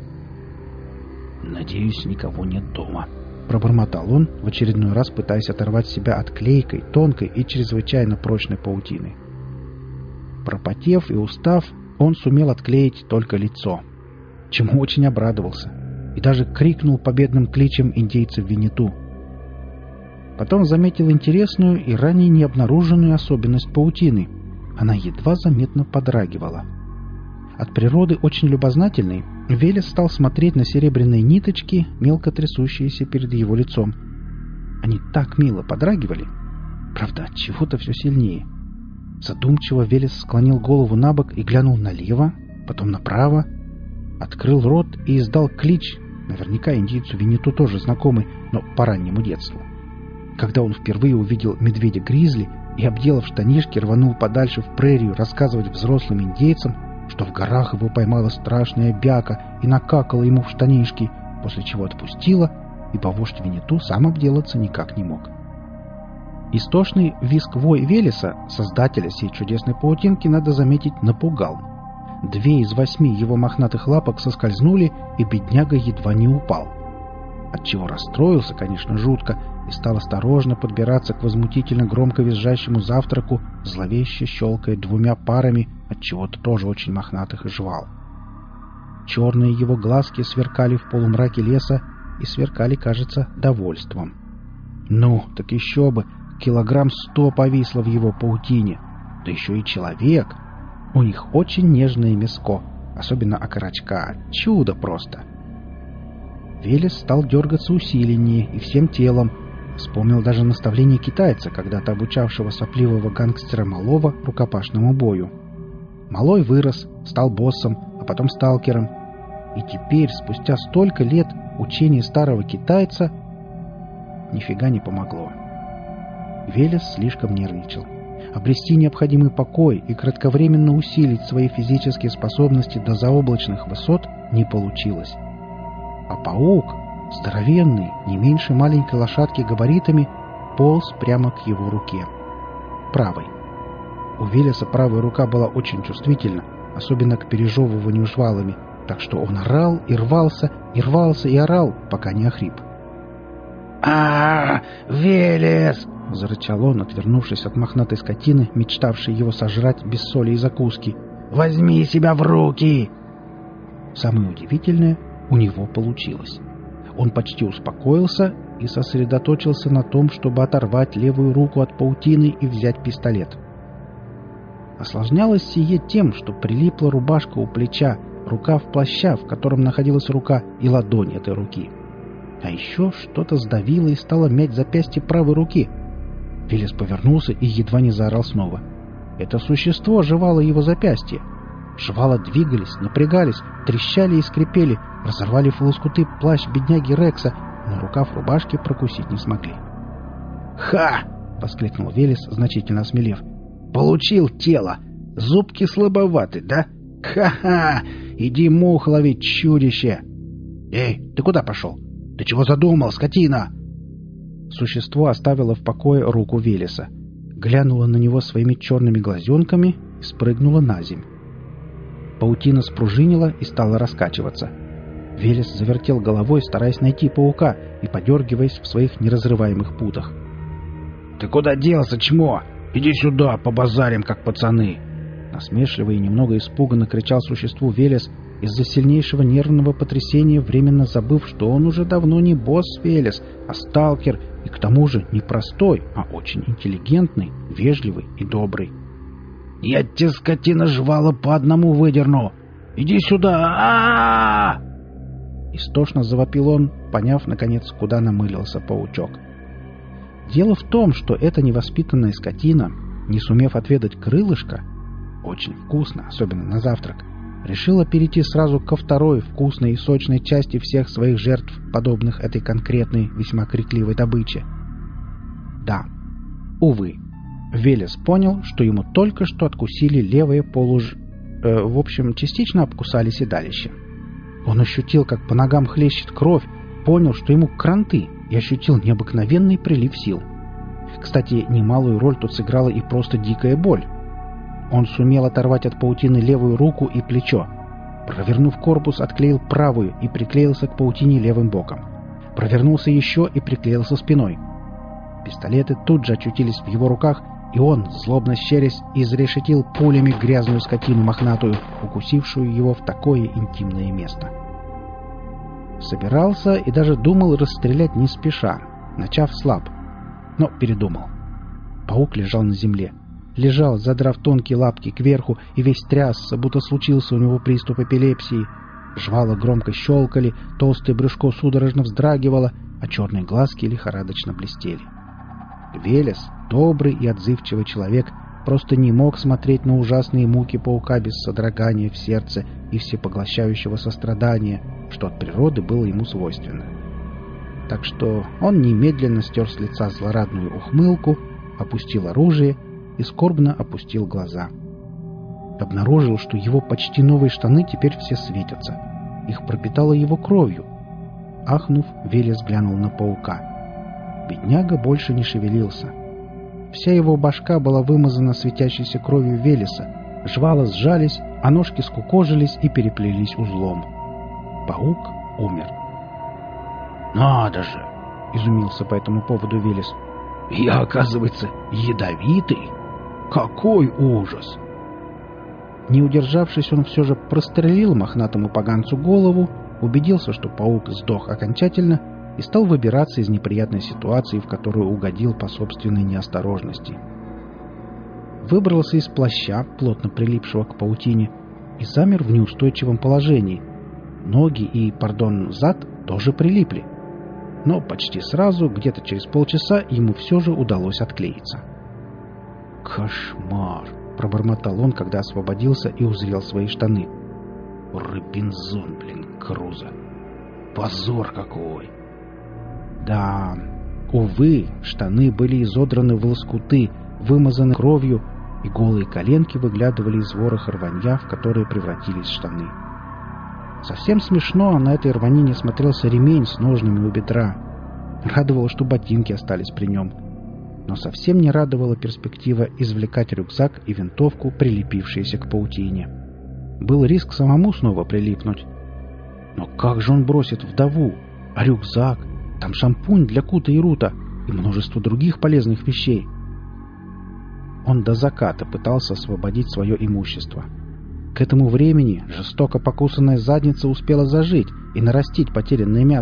«Надеюсь, никого нет дома», — пробормотал он, в очередной раз пытаясь оторвать себя от клейкой, тонкой и чрезвычайно прочной паутины. Пропотев и устав, он сумел отклеить только лицо, чему очень обрадовался, и даже крикнул победным кличем индейцев Виннету. Потом заметил интересную и ранее не обнаруженную особенность паутины. Она едва заметно подрагивала. От природы очень любознательный, Велес стал смотреть на серебряные ниточки, мелко трясущиеся перед его лицом. Они так мило подрагивали. Правда, от чего-то все сильнее. Задумчиво Велес склонил голову набок и глянул налево, потом направо, открыл рот и издал клич, наверняка индейцу Виннету тоже знакомый, но по раннему детству. Когда он впервые увидел медведя-гризли и, обделав штанишки, рванул подальше в прерию рассказывать взрослым индейцам, что в горах его поймала страшная бяка и накакала ему в штанишки, после чего отпустила, ибо вождь Виннету сам обделаться никак не мог. Истошный визг-вой Велеса, создателя сей чудесной паутинки, надо заметить, напугал. 2 из 8 его мохнатых лапок соскользнули, и бедняга едва не упал. Отчего расстроился, конечно, жутко, и стал осторожно подбираться к возмутительно громко визжащему завтраку, зловеще щелкая 2 парами, отчего-то тоже очень мохнатых жвал. Черные его глазки сверкали в полумраке леса и сверкали, кажется, довольством. Ну, так еще бы, 100 килограмм повисло в его паутине, да еще и человек. У них очень нежное мяско, особенно окорочка, чудо просто. Велес стал дергаться усиленнее и всем телом. Вспомнил даже наставление китайца, когда-то обучавшего сопливого гангстера Малого рукопашному бою. Малой вырос, стал боссом, а потом сталкером. И теперь, спустя столько лет, учение старого китайца нифига не помогло. Велес слишком нервничал. Обрести необходимый покой и кратковременно усилить свои физические способности до заоблачных высот не получилось. А паук, здоровенный, не меньше маленькой лошадки габаритами, полз прямо к его руке. Правой. У Велеса правая рука была очень чувствительна, особенно к пережевыванию жвалами, так что он орал и рвался, и орал, пока не охрип. Велес! — зарычал он, отвернувшись от мохнатой скотины, мечтавшей его сожрать без соли и закуски. «Возьми себя в руки!» Самое удивительное — у него получилось. Он почти успокоился и сосредоточился на том, чтобы оторвать левую руку от паутины и взять пистолет. Осложнялось сие тем, что прилипла рубашка у плеча, рукав плаща, в котором находилась рука, и ладонь этой руки. А еще что-то сдавило и стало мять запястье правой руки. Велес повернулся и едва не заорал снова. Это существо жевало его запястье. Жвала двигались, напрягались, трещали и скрипели, разорвали в лоскуты плащ бедняги Рекса, но рукав рубашки прокусить не смогли. «Ха!» — воскликнул Велес, значительно осмелев. «Получил тело! Зубки слабоваты, да? Ха-ха! Иди мух ловить, чудище!» «Эй, ты куда пошел? Ты чего задумал, скотина?» Существо оставило в покое руку Велеса, глянуло на него своими черными глазенками и спрыгнуло на земь. Паутина спружинила и стала раскачиваться. Велес завертел головой, стараясь найти паука и подергиваясь в своих неразрываемых путах. «Ты куда делся, чмо? Иди сюда, побазарим, как пацаны!» Насмешливо и немного испуганно кричал существу Велес, из-за сильнейшего нервного потрясения временно забыв, что он уже давно не босс Велес, а сталкер, и к тому же не простой, а очень интеллигентный, вежливый и добрый. «Я тебе, скотина, жвала по одному выдерну! Иди сюда! Истошно завопил он, поняв, наконец, куда намылился паучок. Дело в том, что эта невоспитанная скотина, не сумев отведать крылышко, очень вкусно, особенно на завтрак, решила перейти сразу ко второй вкусной и сочной части всех своих жертв, подобных этой конкретной, весьма крикливой добыче. Да, увы, Велес понял, что ему только что откусили левое в общем, частично обкусали седалище. Он ощутил, как по ногам хлещет кровь, понял, что ему кранты, и ощутил необыкновенный прилив сил. Кстати, немалую роль тут сыграла и просто дикая боль. Он сумел оторвать от паутины левую руку и плечо. Провернув корпус, отклеил правую и приклеился к паутине левым боком. Провернулся еще и приклеился спиной. Пистолеты тут же очутились в его руках, и он, злобно щерясь, изрешетил пулями грязную скотину мохнатую, укусившую его в такое интимное место. Собирался и даже думал расстрелять не спеша, начав слаб, но передумал. Паук лежал на земле. Лежал, задрав тонкие лапки кверху, и весь трясся, будто случился у него приступ эпилепсии. Жвала громко щелкали, толстое брюшко судорожно вздрагивало, а черные глазки лихорадочно блестели. Велес, добрый и отзывчивый человек, просто не мог смотреть на ужасные муки паука без содрогания в сердце и всепоглощающего сострадания, что от природы было ему свойственно. Так что он немедленно стер с лица злорадную ухмылку, опустил оружие и скорбно опустил глаза. Обнаружил, что его почти новые штаны теперь все светятся. Их пропитало его кровью. Ахнув, Велес глянул на паука. Бедняга больше не шевелился. Вся его башка была вымазана светящейся кровью Велеса, жвала сжались, а ножки скукожились и переплелись узлом. Паук умер. «Надо же!» — изумился по этому поводу Велес. «Я, оказывается, ядовитый? Какой ужас!» Не удержавшись, он все же прострелил мохнатому поганцу голову, убедился, что паук сдох окончательно, и стал выбираться из неприятной ситуации, в которую угодил по собственной неосторожности. Выбрался из плаща, плотно прилипшего к паутине, и замер в неустойчивом положении. Ноги и, зад тоже прилипли. Но почти сразу, где-то через полчаса, ему все же удалось отклеиться. «Кошмар!» — пробормотал он, когда освободился и узрел свои штаны. «Робинзон, Крузо! Позор какой!» Да, увы, штаны были изодраны в лоскуты, вымазаны кровью, и голые коленки выглядывали из вороха рванья, в которые превратились штаны. Совсем смешно на этой рванине смотрелся ремень с ножными у бедра. Радовало, что ботинки остались при нем. Но совсем не радовала перспектива извлекать рюкзак и винтовку, прилепившиеся к паутине. Был риск самому снова прилипнуть. Но как же он бросит вдову? А рюкзак? Там шампунь для Кута и Рута и множество других полезных вещей. Он до заката пытался освободить свое имущество. К этому времени жестоко покусанная задница успела зажить и нарастить потерянное мясо,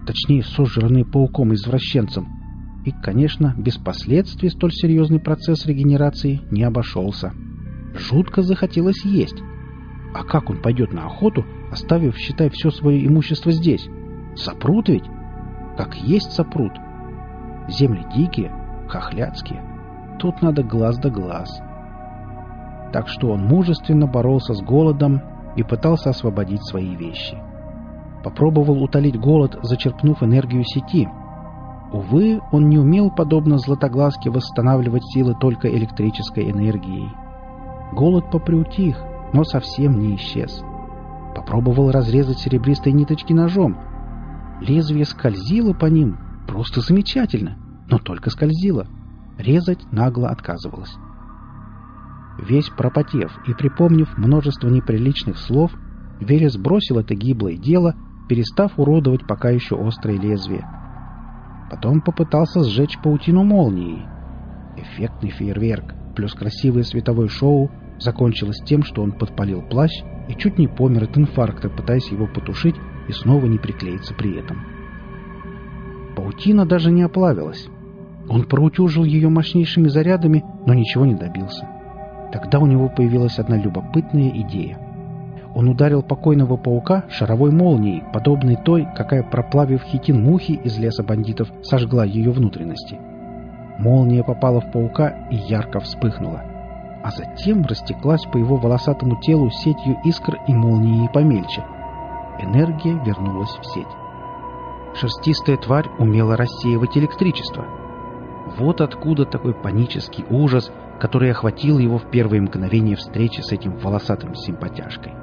точнее, сожранные пауком-извращенцем. И, конечно, без последствий столь серьезный процесс регенерации не обошелся. Жутко захотелось есть. А как он пойдет на охоту, оставив, считай, все свое имущество здесь? Сопрут ведь? Как есть сопрут. Земли дикие, хохлядские. Тут надо глаз да глаз. Так что он мужественно боролся с голодом и пытался освободить свои вещи. Попробовал утолить голод, зачерпнув энергию сети. Увы, он не умел, подобно Златоглазке, восстанавливать силы только электрической энергией. Голод поприутих, но совсем не исчез. Попробовал разрезать серебристые ниточки ножом. Лезвие скользило по ним, просто замечательно, но только скользило. Резать нагло отказывалось. Весь пропотев и припомнив множество неприличных слов, Велес бросил это гиблое дело, перестав уродовать пока еще острое лезвие. Потом попытался сжечь паутину молнией. Эффектный фейерверк плюс красивое световое шоу закончилось тем, что он подпалил плащ и чуть не помер от инфаркта, пытаясь его потушить и снова не приклеиться при этом. Паутина даже не оплавилась. Он проутюжил ее мощнейшими зарядами, но ничего не добился. Тогда у него появилась одна любопытная идея. Он ударил покойного паука шаровой молнией, подобной той, какая, проплавив хитин мухи из леса бандитов, сожгла ее внутренности. Молния попала в паука и ярко вспыхнула, а затем растеклась по его волосатому телу сетью искр и молнией помельче. Энергия вернулась в сеть. Шерстистая тварь умела рассеивать электричество. Вот откуда такой панический ужас, который охватил его в первые мгновения встречи с этим волосатым симпатяшкой.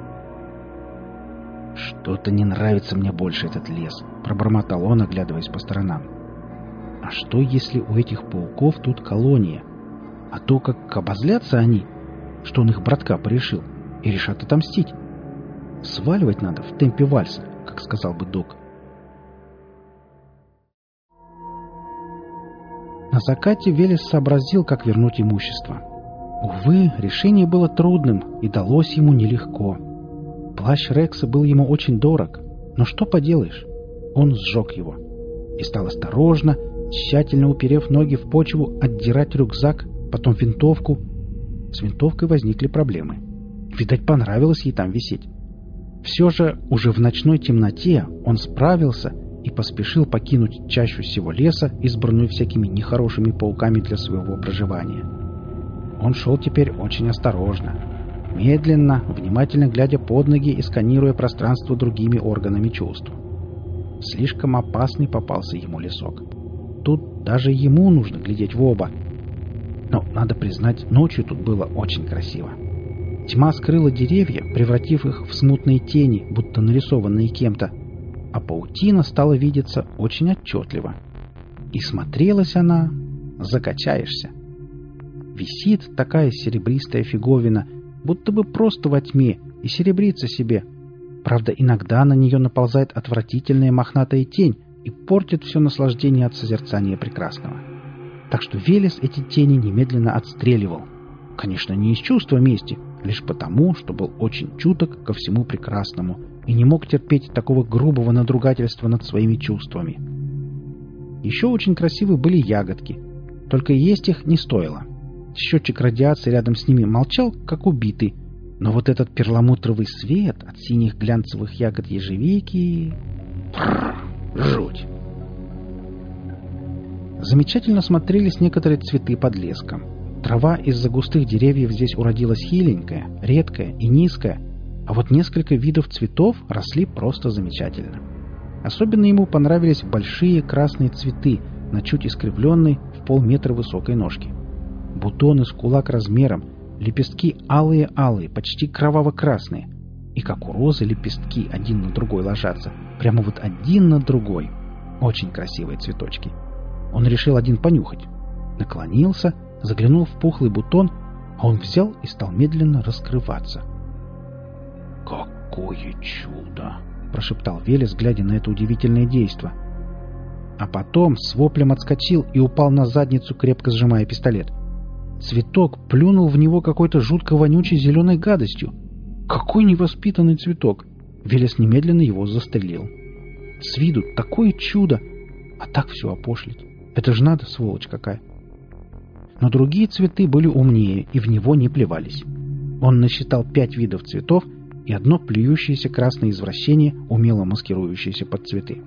«Что-то не нравится мне больше этот лес», — пробормотал он, оглядываясь по сторонам. «А что, если у этих пауков тут колония? А то, как обозлятся они, что он их братка порешил, и решат отомстить. Сваливать надо в темпе вальса, как сказал бы док». На закате Велес сообразил, как вернуть имущество. Увы, решение было трудным и далось ему нелегко. Плащ Рекса был ему очень дорог, но что поделаешь, он сжег его и стал осторожно, тщательно уперев ноги в почву, отдирать рюкзак, потом винтовку. С винтовкой возникли проблемы. Видать, понравилось ей там висеть. Все же уже в ночной темноте он справился и поспешил покинуть чащу сего леса, избранную всякими нехорошими пауками для своего проживания. Он шел теперь очень осторожно, медленно, внимательно глядя под ноги и сканируя пространство другими органами чувств. Слишком опасный попался ему лесок. Тут даже ему нужно глядеть в оба. Но, надо признать, ночью тут было очень красиво. Тьма скрыла деревья, превратив их в смутные тени, будто нарисованные кем-то, а паутина стала видеться очень отчетливо. И смотрелась она... закачаешься. Висит такая серебристая фиговина, будто бы просто во тьме, и серебрится себе. Правда, иногда на нее наползает отвратительная мохнатая тень и портит все наслаждение от созерцания прекрасного. Так что Велес эти тени немедленно отстреливал. Конечно, не из чувства мести, лишь потому, что был очень чуток ко всему прекрасному и не мог терпеть такого грубого надругательства над своими чувствами. Еще очень красивы были ягодки, только есть их не стоило. Счетчик радиации рядом с ними молчал, как убитый, но вот этот перламутровый свет от синих глянцевых ягод ежевики... Жуть! Замечательно смотрелись некоторые цветы под леском. Трава из-за густых деревьев здесь уродилась хиленькая, редкая и низкая, а вот несколько видов цветов росли просто замечательно. Особенно ему понравились большие красные цветы на чуть искривленной в полметра высокой ножке. Бутоны с кулак размером, лепестки алые-алые, почти кроваво-красные. И как у розы лепестки один на другой ложатся, прямо вот один на другой. Очень красивые цветочки. Он решил один понюхать. Наклонился, заглянул в пухлый бутон, а он взял и стал медленно раскрываться. «Какое чудо!» — прошептал Велес, глядя на это удивительное действо. А потом с воплем отскочил и упал на задницу, крепко сжимая пистолет. Цветок плюнул в него какой-то жутко вонючей зеленой гадостью. Какой невоспитанный цветок! Велес немедленно его застрелил. С виду такое чудо, а так все опошлить. Это же надо, сволочь какая. Но другие цветы были умнее и в него не плевались. Он насчитал 5 видов цветов и одно плюющееся красное извращение, умело маскирующееся под цветы.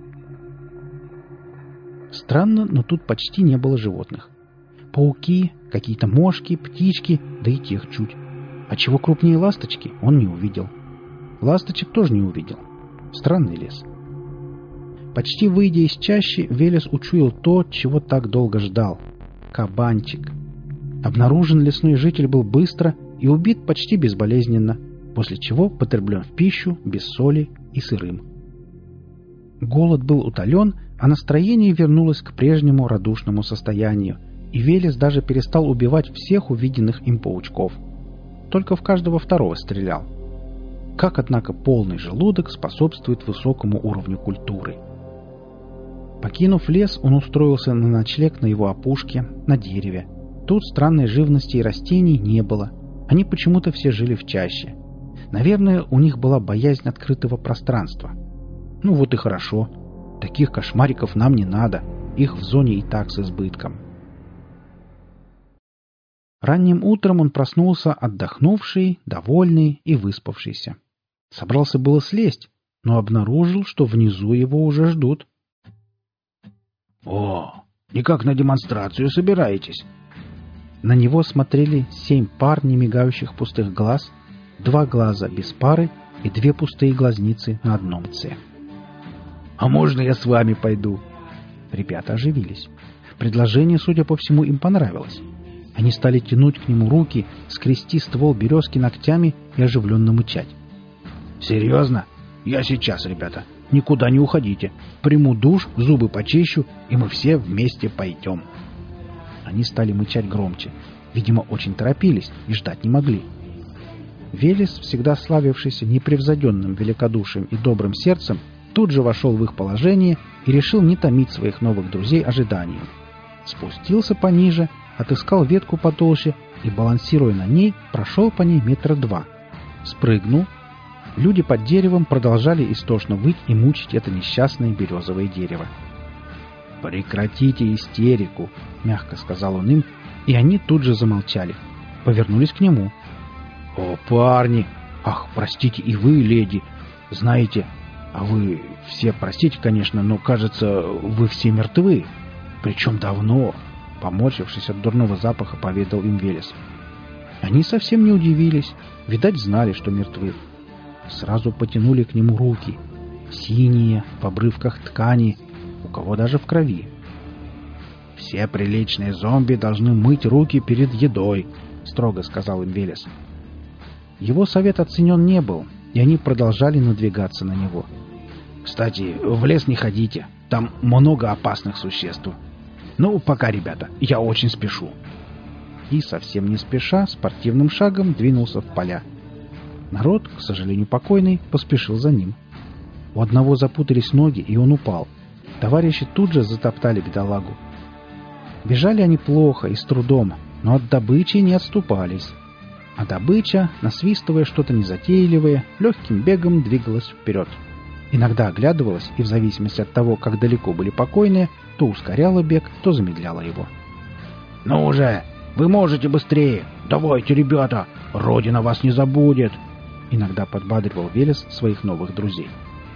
Странно, но тут почти не было животных. Пауки, какие-то мошки, птички, да и тех чуть. А чего крупнее ласточки, он не увидел. Ласточек тоже не увидел. Странный лес. Почти выйдя из чащи, Велес учуял то, чего так долго ждал. Кабанчик. Обнаружен лесной житель был быстро и убит почти безболезненно, после чего потреблен в пищу, без соли и сырым. Голод был утолен, а настроение вернулось к прежнему радушному состоянию, и Велес даже перестал убивать всех увиденных им паучков. Только в каждого второго стрелял. Как, однако, полный желудок способствует высокому уровню культуры. Покинув лес, он устроился на ночлег на его опушке, на дереве. Тут странной живности и растений не было. Они почему-то все жили в чаще. Наверное, у них была боязнь открытого пространства. Ну вот и хорошо. Таких кошмариков нам не надо. Их в зоне и так с избытком. Ранним утром он проснулся отдохнувший, довольный и выспавшийся. Собрался было слезть, но обнаружил, что внизу его уже ждут. «О, никак на демонстрацию собираетесь?» На него смотрели 7 пар немигающих пустых глаз, 2 глаза без пары и 2 пустые глазницы на одном лице. «А можно я с вами пойду?» Ребята оживились. Предложение, судя по всему, им понравилось. Они стали тянуть к нему руки, скрести ствол березки ногтями и оживленно мычать. «Серьезно? Я сейчас, ребята. Никуда не уходите. Приму душ, зубы почищу, и мы все вместе пойдем». Они стали мычать громче. Видимо, очень торопились и ждать не могли. Велес, всегда славившийся непревзойденным великодушием и добрым сердцем, тут же вошел в их положение и решил не томить своих новых друзей ожиданием. Спустился пониже, отыскал ветку потолще и, балансируя на ней, прошел по ней 2 метра. Спрыгнул. Люди под деревом продолжали истошно выть и мучить это несчастное березовое дерево. «Прекратите истерику», — мягко сказал он им, и они тут же замолчали. Повернулись к нему. «О, парни! Ах, простите, и вы, леди! Знаете, а вы все, простите, конечно, но, кажется, вы все мертвы. Причем давно», — поморщившись от дурного запаха, поведал им Велес. Они совсем не удивились. Видать, знали, что мертвы. Сразу потянули к нему руки. Синие, в обрывках ткани, у кого даже в крови. «Все приличные зомби должны мыть руки перед едой», — строго сказал им Велес. Его совет оценен не был, и они продолжали надвигаться на него. «Кстати, в лес не ходите, там много опасных существ. Ну, пока, ребята, я очень спешу». И совсем не спеша, спортивным шагом двинулся в поля. Народ, к сожалению покойный, поспешил за ним. У одного запутались ноги, и он упал. Товарищи тут же затоптали бедолагу. Бежали они плохо и с трудом, но от добычи не отступались. А добыча, насвистывая что-то незатейливое, легким бегом двигалась вперед. Иногда оглядывалась и, в зависимости от того, как далеко были покойные, то ускоряла бег, то замедляла его. «Ну уже! Вы можете быстрее! Давайте, ребята! Родина вас не забудет!» Иногда подбадривал Велес своих новых друзей.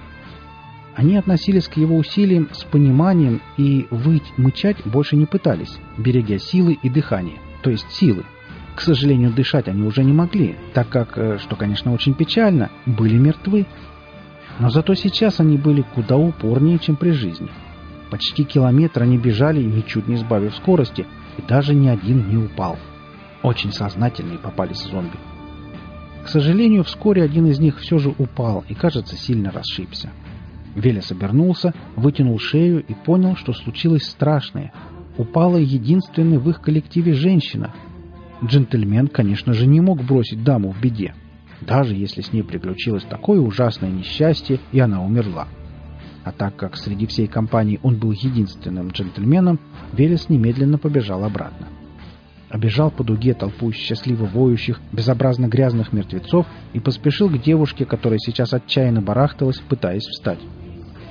Они относились к его усилиям с пониманием и выть, мычать больше не пытались, берегя силы и дыхание, то есть силы. К сожалению, дышать они уже не могли, так как, что, конечно, очень печально, были мертвы. Но зато сейчас они были куда упорнее, чем при жизни. Почти километр они бежали, ничуть не сбавив скорости, и даже ни один не упал. Очень сознательные попались зомби. К сожалению, вскоре один из них все же упал и, кажется, сильно расшибся. Велес обернулся, вытянул шею и понял, что случилось страшное. Упала единственная в их коллективе женщина. Джентльмен, конечно же, не мог бросить даму в беде, даже если с ней приключилось такое ужасное несчастье, и она умерла. А так как среди всей компании он был единственным джентльменом, Велес немедленно побежал обратно. Обежал по дуге толпу счастливо воющих, безобразно грязных мертвецов и поспешил к девушке, которая сейчас отчаянно барахталась, пытаясь встать.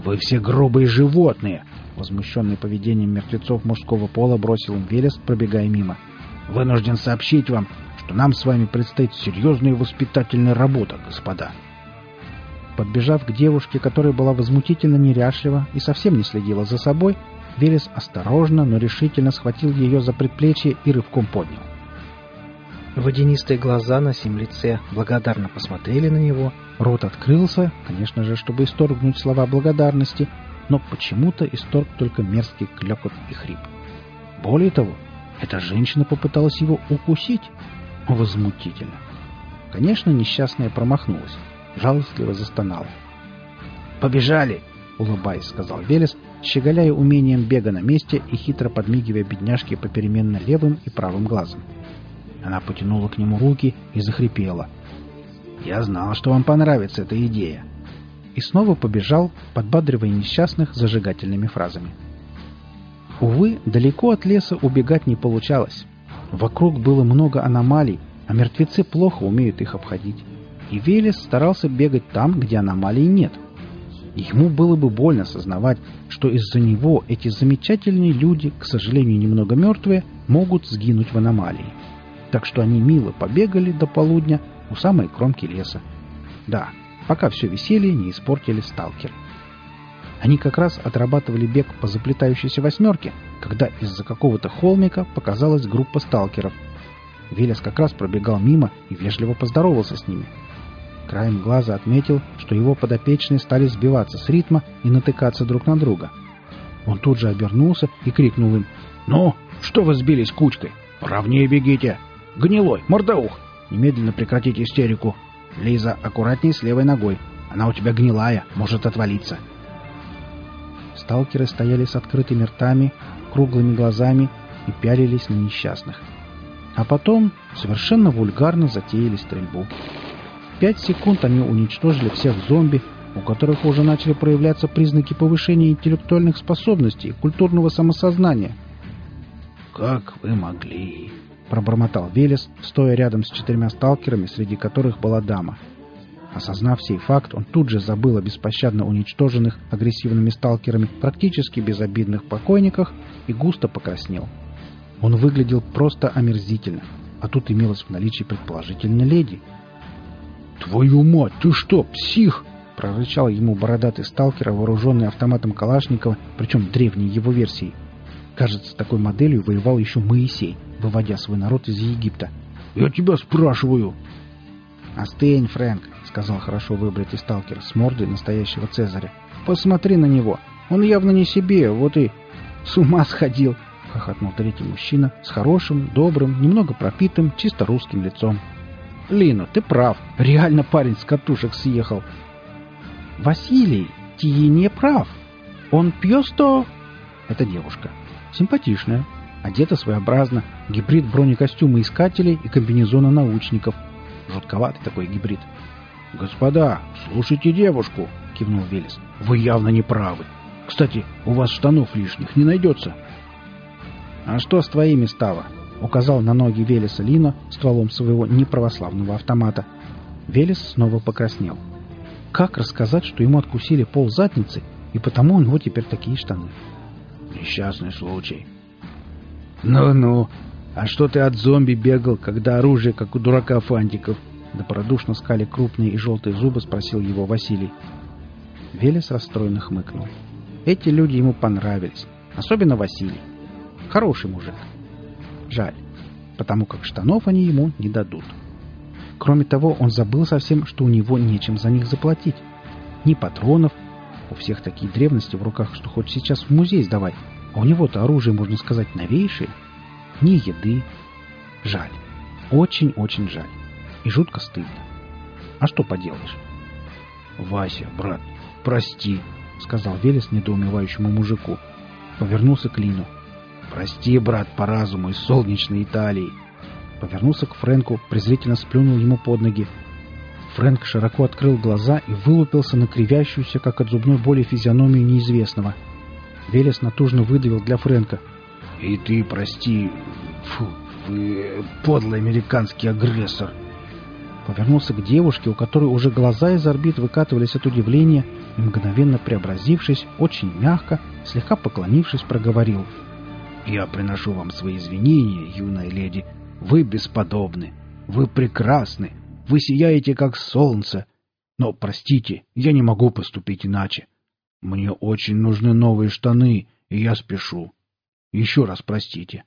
«Вы все грубые животные!» Возмущенный поведением мертвецов мужского пола бросил им Велес, пробегая мимо. «Вынужден сообщить вам, что нам с вами предстоит серьезная воспитательная работа, господа». Подбежав к девушке, которая была возмутительно неряшлива и совсем не следила за собой, Велес осторожно, но решительно схватил ее за предплечье и рывком поднял. Водянистые глаза на сим лице благодарно посмотрели на него, рот открылся, конечно же, чтобы исторгнуть слова благодарности, но почему-то исторг только мерзкий клёкот и хрип. Более того, эта женщина попыталась его укусить. Возмутительно. Конечно, несчастная промахнулась, жалостливо застонала. «Побежали!» — улыбаясь, сказал Велес, щеголяя умением бега на месте и хитро подмигивая бедняжке попеременно левым и правым глазом. Она потянула к нему руки и захрипела. «Я знал, что вам понравится эта идея!» И снова побежал, подбадривая несчастных зажигательными фразами. Увы, далеко от леса убегать не получалось. Вокруг было много аномалий, а мертвецы плохо умеют их обходить. И Велес старался бегать там, где аномалий нет. Ему было бы больно сознавать, что из-за него эти замечательные люди, к сожалению, немного мертвые, могут сгинуть в аномалии. Так что они мило побегали до полудня у самой кромки леса. Да, пока все веселье не испортили сталкеры. Они как раз отрабатывали бег по заплетающейся восьмерке, когда из-за какого-то холмика показалась группа сталкеров. Велес как раз пробегал мимо и вежливо поздоровался с ними. Краем глаза отметил, что его подопечные стали сбиваться с ритма и натыкаться друг на друга. Он тут же обернулся и крикнул им: «Ну, что вы сбились кучкой? Ровнее бегите! Гнилой, мордаух! Немедленно прекратите истерику! Лиза, аккуратней с левой ногой! Она у тебя гнилая, может отвалиться!» Сталкеры стояли с открытыми ртами, круглыми глазами и пялились на несчастных. А потом совершенно вульгарно затеяли стрельбу. В 5 секунд они уничтожили всех зомби, у которых уже начали проявляться признаки повышения интеллектуальных способностей и культурного самосознания. «Как вы могли?» — пробормотал Велес, стоя рядом с 4 сталкерами, среди которых была дама. Осознав сей факт, он тут же забыл о беспощадно уничтоженных агрессивными сталкерами практически безобидных покойниках и густо покраснел. Он выглядел просто омерзительно, а тут имелось в наличии предположительно леди. «Твою мать, ты что, псих?» — прорычал ему бородатый сталкер, вооруженный автоматом Калашникова, причем древней его версией. Кажется, с такой моделью воевал еще Моисей, выводя свой народ из Египта. «Я тебя спрашиваю!» «Остынь, Фрэнк», — сказал хорошо выбритый сталкер с мордой настоящего Цезаря. «Посмотри на него. Он явно не себе, вот и...» «С ума сходил!» — хохотнул третий мужчина с хорошим, добрым, немного пропитым, чисто русским лицом. «Лину, ты прав. Реально парень с катушек съехал». «Василий, ты не прав. Он пьёсто...» Это девушка. Симпатичная. Одета своеобразно. Гибрид бронекостюма искателей и комбинезона научников. Жутковатый такой гибрид. «Господа, слушайте девушку», — кивнул Велес. «Вы явно не правы. Кстати, у вас штанов лишних не найдется». «А что с твоими стало?» — указал на ноги Велеса Лино стволом своего неправославного автомата. Велес снова покраснел. Как рассказать, что ему откусили пол задницы, и потому у него теперь такие штаны? «Несчастный случай». «Ну-ну, а что ты от зомби бегал, когда оружие, как у дурака фантиков?» Добродушно скали крупные и желтые зубы, спросил его Василий. Велес расстроенно хмыкнул. Эти люди ему понравились, особенно Василий. Хороший мужик. Жаль, потому как штанов они ему не дадут. Кроме того, он забыл совсем, что у него нечем за них заплатить. Ни патронов, у всех такие древности в руках, что хоть сейчас в музей сдавай, а у него-то оружие, можно сказать, новейшее. Ни еды. Жаль. Очень-очень жаль. И жутко стыдно. А что поделаешь? «Вася, брат, прости», — сказал Велес недоумевающему мужику. Повернулся к Лину. «Прости, брат, по разуму из солнечной Италии». Повернулся к Фрэнку, презрительно сплюнул ему под ноги. Фрэнк широко открыл глаза и вылупился на кривящуюся, как от зубной боли, физиономию неизвестного. Велес натужно выдавил для Фрэнка: «И ты прости, фу, вы подлый американский агрессор». Повернулся к девушке, у которой уже глаза из орбит выкатывались от удивления, и, мгновенно преобразившись, очень мягко, слегка поклонившись, проговорил: «Я приношу вам свои извинения, юная леди. Вы бесподобны. Вы прекрасны. Вы сияете, как солнце. Но, простите, я не могу поступить иначе. Мне очень нужны новые штаны, и я спешу. Еще раз простите».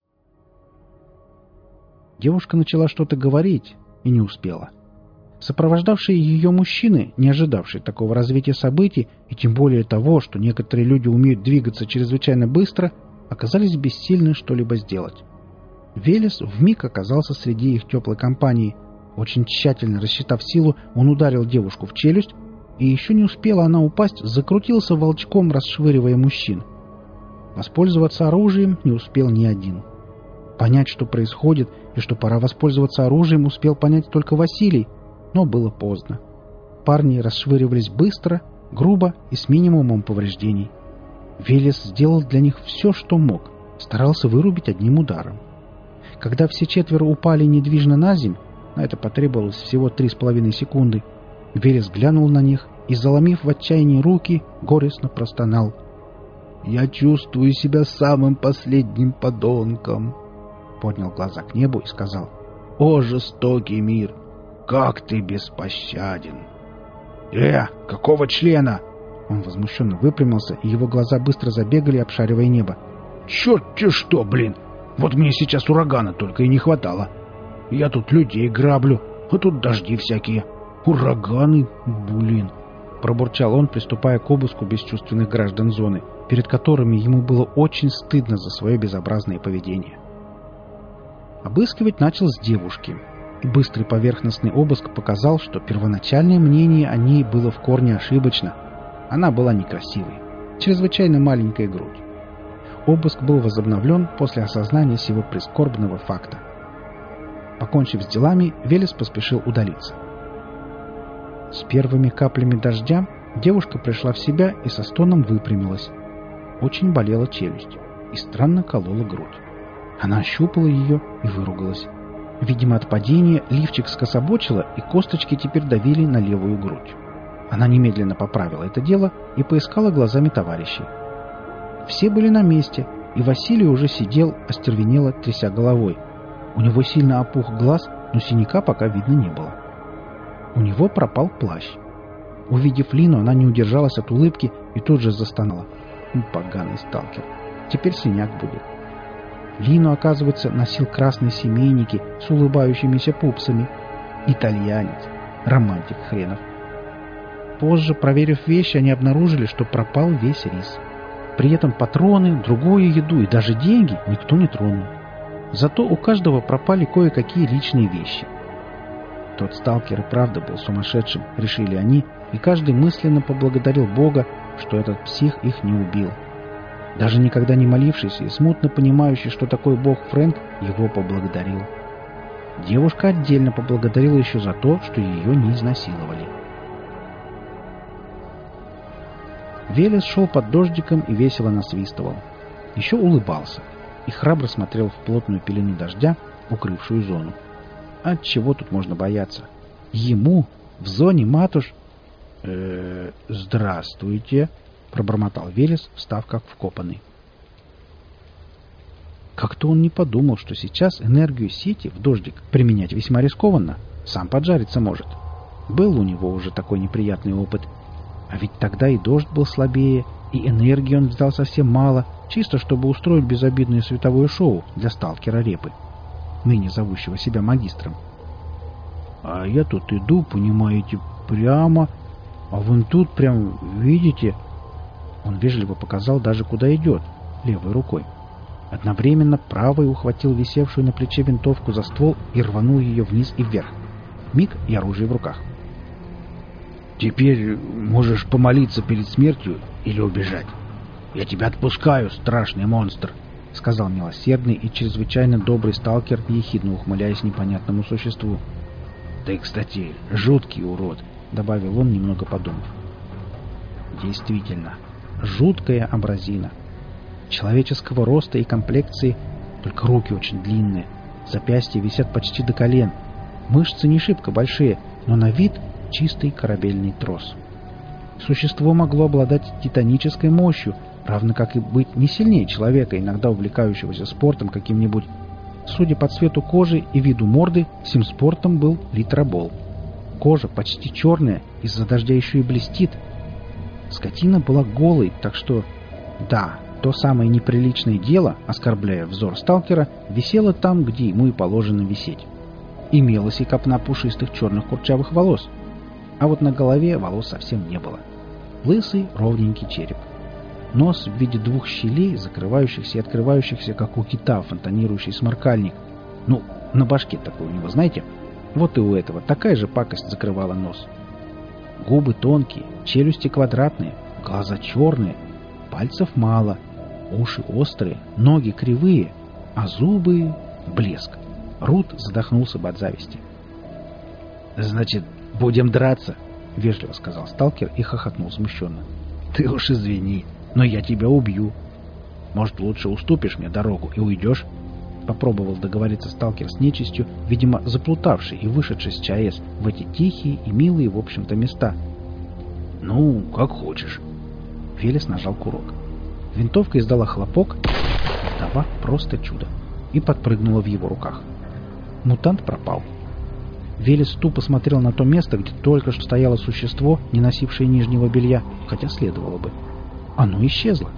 Девушка начала что-то говорить и не успела. Сопровождавшие ее мужчины, не ожидавшие такого развития событий и тем более того, что некоторые люди умеют двигаться чрезвычайно быстро, оказались бессильны что-либо сделать. Велес вмиг оказался среди их теплой компании. Очень тщательно рассчитав силу, он ударил девушку в челюсть, и еще не успела она упасть, закрутился волчком, расшвыривая мужчин. Воспользоваться оружием не успел ни один. Понять, что происходит, и что пора воспользоваться оружием, успел понять только Василий, но было поздно. Парни расшвыривались быстро, грубо и с минимумом повреждений. Велес сделал для них все, что мог, старался вырубить одним ударом. Когда все четверо упали недвижно на земь, на это потребовалось всего 3,5 секунды, Велес глянул на них и, заломив в отчаянии руки, горестно простонал: «Я чувствую себя самым последним подонком!» Поднял глаза к небу и сказал: «О, жестокий мир! Как ты беспощаден!» Какого члена?» Он возмущенно выпрямился, и его глаза быстро забегали, обшаривая небо. «Черт-те что, блин! Вот мне сейчас урагана только и не хватало. Я тут людей граблю, а тут дожди всякие. Ураганы, блин!» Пробурчал он, приступая к обыску бесчувственных граждан зоны, перед которыми ему было очень стыдно за свое безобразное поведение. Обыскивать начал с девушки. Быстрый поверхностный обыск показал, что первоначальное мнение о ней было в корне ошибочно. Она была некрасивой, чрезвычайно маленькая грудь. Обыск был возобновлен после осознания сего прискорбного факта. Покончив с делами, Велес поспешил удалиться. С первыми каплями дождя девушка пришла в себя и со стоном выпрямилась. Очень болела челюсть и странно колола грудь. Она ощупала ее и выругалась. Видимо, от падения лифчик скособочило, и косточки теперь давили на левую грудь. Она немедленно поправила это дело и поискала глазами товарищей. Все были на месте, и Василий уже сидел, остервенело тряся головой. У него сильно опух глаз, но синяка пока видно не было. У него пропал плащ. Увидев Лину, она не удержалась от улыбки и тут же застонала. Поганый сталкер. Теперь синяк будет. Лину, оказывается, носил красные семейники с улыбающимися пупсами. Итальянец. Романтик хренов. Позже, проверив вещи, они обнаружили, что пропал весь рис. При этом патроны, другую еду и даже деньги никто не тронул. Зато у каждого пропали кое-какие личные вещи. Тот сталкер и правда был сумасшедшим, решили они, и каждый мысленно поблагодарил Бога, что этот псих их не убил. Даже никогда не молившийся и смутно понимающий, что такое Бог Фрэнк, его поблагодарил. Девушка отдельно поблагодарила еще за то, что ее не изнасиловали. Велес шел под дождиком и весело насвистывал. Еще улыбался и храбро смотрел в плотную пелену дождя, укрывшую зону. От чего тут можно бояться? Ему в зоне матуш... «Здравствуйте», — пробормотал Велес, встав как вкопанный. Как-то он не подумал, что сейчас энергию сети в дождик применять весьма рискованно. Сам поджариться может. Был у него уже такой неприятный опыт. А ведь тогда и дождь был слабее, и энергии он взял совсем мало, чисто чтобы устроить безобидное световое шоу для сталкера Репы, ныне зовущего себя магистром. «А я тут иду, понимаете, прямо, а вон тут прям, видите...» Он вежливо показал даже куда идет, левой рукой. Одновременно правой ухватил висевшую на плече винтовку за ствол и рванул ее вниз и вверх. Миг и оружие в руках. «Теперь можешь помолиться перед смертью или убежать. Я тебя отпускаю, страшный монстр», — сказал милосердный и чрезвычайно добрый сталкер, ехидно ухмыляясь непонятному существу. «Ты, кстати, жуткий урод», — добавил он, немного подумав. Действительно, жуткая абразина. Человеческого роста и комплекции, только руки очень длинные, запястья висят почти до колен, мышцы не шибко большие, но на вид чистый корабельный трос. Существо могло обладать титанической мощью, равно как и быть не сильнее человека, иногда увлекающегося спортом каким-нибудь. Судя по цвету кожи и виду морды, сим спортом был литробол. Кожа почти черная, из-за дождя еще и блестит. Скотина была голой, так что... Да, то самое неприличное дело, оскорбляя взор сталкера, висело там, где ему и положено висеть. Имелась и копна пушистых черных курчавых волос. А вот на голове волос совсем не было. Лысый, ровненький череп. Нос в виде двух щелей, закрывающихся и открывающихся, как у кита, фонтанирующий сморкальник. Ну, на башке такой у него, знаете? Вот и у этого такая же пакость закрывала нос. Губы тонкие, челюсти квадратные, глаза черные, пальцев мало, уши острые, ноги кривые, а зубы — блеск. Рут задохнулся бы от зависти. «Значит, будем драться?» — вежливо сказал сталкер и хохотнул смущенно. «Ты уж извини, но я тебя убью. Может, лучше уступишь мне дорогу и уйдешь?» Попробовал договориться сталкер с нечистью, видимо, заплутавший и вышедший с ЧАЭС в эти тихие и милые, в общем-то, места. «Ну, как хочешь». Велес нажал курок. Винтовка издала хлопок, вдова просто чудо, и подпрыгнула в его руках. Мутант пропал. Велес тупо смотрел на то место, где только что стояло существо, не носившее нижнего белья, хотя следовало бы. Оно исчезло.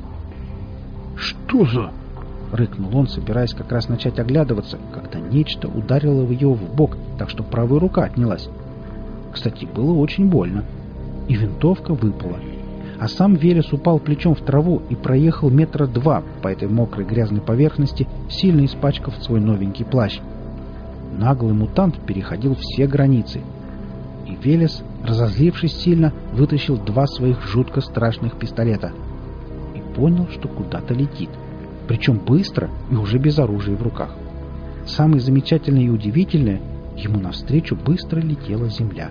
«Что за...» — рыкнул он, собираясь как раз начать оглядываться, когда нечто ударило его в бок, так что правая рука отнялась. Кстати, было очень больно. И винтовка выпала. А сам Велес упал плечом в траву и проехал 2 метра по этой мокрой грязной поверхности, сильно испачкав свой новенький плащ. Наглый мутант переходил все границы. И Велес, разозлившись сильно, вытащил 2 своих жутко страшных пистолета. И понял, что куда-то летит. Причем быстро и уже без оружия в руках. Самое замечательное и удивительное, ему навстречу быстро летела земля.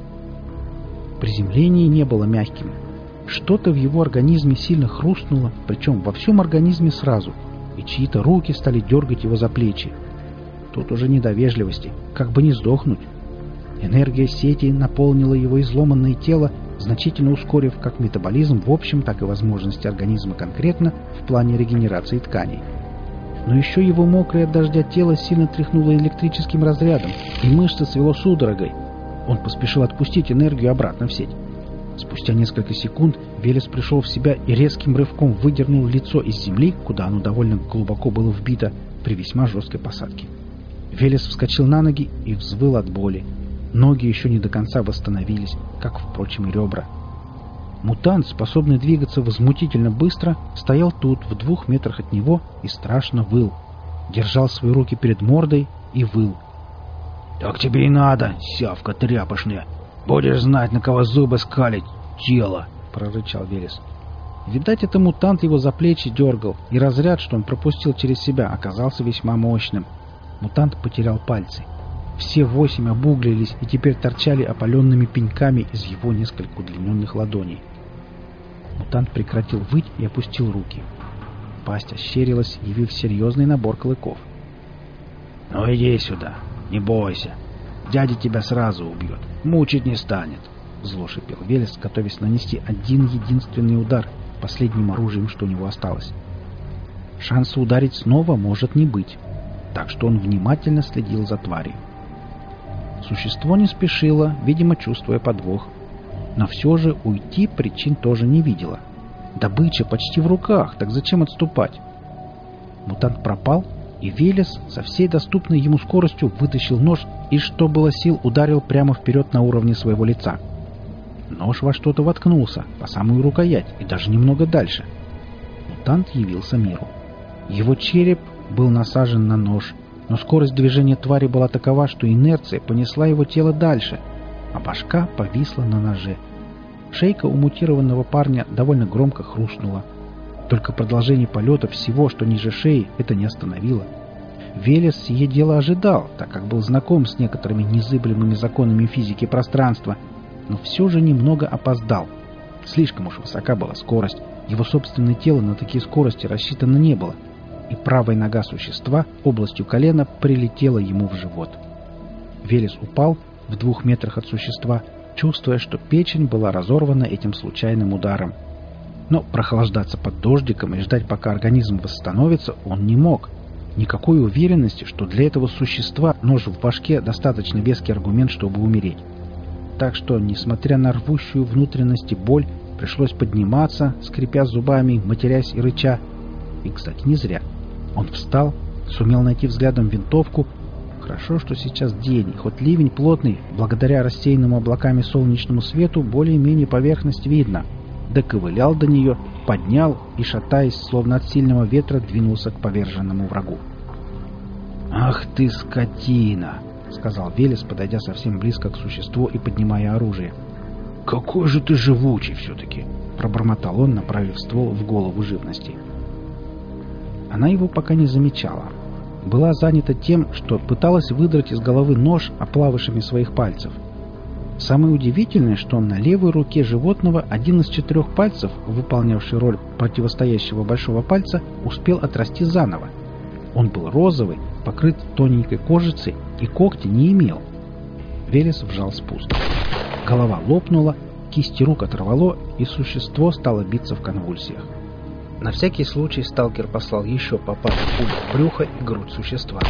Приземление не было мягким. Что-то в его организме сильно хрустнуло, причем во всем организме сразу, и чьи-то руки стали дергать его за плечи. Тут уже не до вежливости, как бы не сдохнуть. Энергия сети наполнила его изломанное тело, значительно ускорив как метаболизм в общем, так и возможности организма конкретно в плане регенерации тканей. Но еще его мокрое от дождя тело сильно тряхнуло электрическим разрядом, и мышцы свело судорогой. Он поспешил отпустить энергию обратно в сеть. Спустя несколько секунд Велес пришел в себя и резким рывком выдернул лицо из земли, куда оно довольно глубоко было вбито, при весьма жесткой посадке. Велес вскочил на ноги и взвыл от боли. Ноги еще не до конца восстановились, как, впрочем, и ребра. Мутант, способный двигаться возмутительно быстро, стоял тут, в 2 метрах от него, и страшно выл. Держал свои руки перед мордой и выл. «Так тебе и надо, сявка тряпошная! Будешь знать, на кого зубы скалить, тело!» — прорычал Велес. Видать, это мутант его за плечи дергал, и разряд, что он пропустил через себя, оказался весьма мощным. Мутант потерял пальцы. Все 8 обуглились и теперь торчали опаленными пеньками из его несколько удлиненных ладоней. Мутант прекратил выть и опустил руки. Пасть ощерилась, явив серьезный набор клыков. «Ну иди сюда, не бойся. Дядя тебя сразу убьет, мучить не станет», — зло шипел Велес, готовясь нанести один единственный удар последним оружием, что у него осталось. Шанса ударить снова может не быть, так что он внимательно следил за тварью. Существо не спешило, видимо, чувствуя подвох. Но все же уйти причин тоже не видело. Добыча почти в руках, так зачем отступать? Мутант пропал, и Велес со всей доступной ему скоростью вытащил нож и, что было сил, ударил прямо вперед на уровне своего лица. Нож во что-то воткнулся, по самую рукоять, и даже немного дальше. Мутант явился миру. Его череп был насажен на нож, но скорость движения твари была такова, что инерция понесла его тело дальше, а башка повисла на ноже. Шейка у мутированного парня довольно громко хрустнула. Только продолжение полета всего, что ниже шеи, это не остановило. Велес сие дело ожидал, так как был знаком с некоторыми незыблемыми законами физики пространства, но все же немного опоздал. Слишком уж высока была скорость, его собственное тело на такие скорости рассчитано не было, и правая нога существа областью колена прилетела ему в живот. Велес упал в 2 метрах от существа чувствуя, что печень была разорвана этим случайным ударом. Но прохлаждаться под дождиком и ждать, пока организм восстановится, он не мог. Никакой уверенности, что для этого существа нож в башке достаточно веский аргумент, чтобы умереть. Так что, несмотря на рвущую внутренности боль, пришлось подниматься, скрипя зубами, матерясь и рыча. И, кстати, не зря. Он встал, сумел найти взглядом винтовку. Хорошо, что сейчас день, и хоть ливень плотный, благодаря рассеянным облаками солнечному свету, более-менее поверхность видно. Доковылял до нее, поднял и, шатаясь, словно от сильного ветра, двинулся к поверженному врагу. «Ах ты, скотина!» — сказал Велес, подойдя совсем близко к существу и поднимая оружие. «Какой же ты живучий все-таки!» — пробормотал он, направив ствол в голову живности. Она его пока не замечала. Была занята тем, что пыталась выдрать из головы нож оплавышами своих пальцев. Самое удивительное, что на левой руке животного один из 4 пальцев, выполнявший роль противостоящего большого пальца, успел отрасти заново. Он был розовый, покрыт тоненькой кожицей и когти не имел. Велес вжал спуск. Голова лопнула, кисти рук оторвало, и существо стало биться в конвульсиях. На всякий случай сталкер послал еще по паре пуль в брюхо и грудь существа.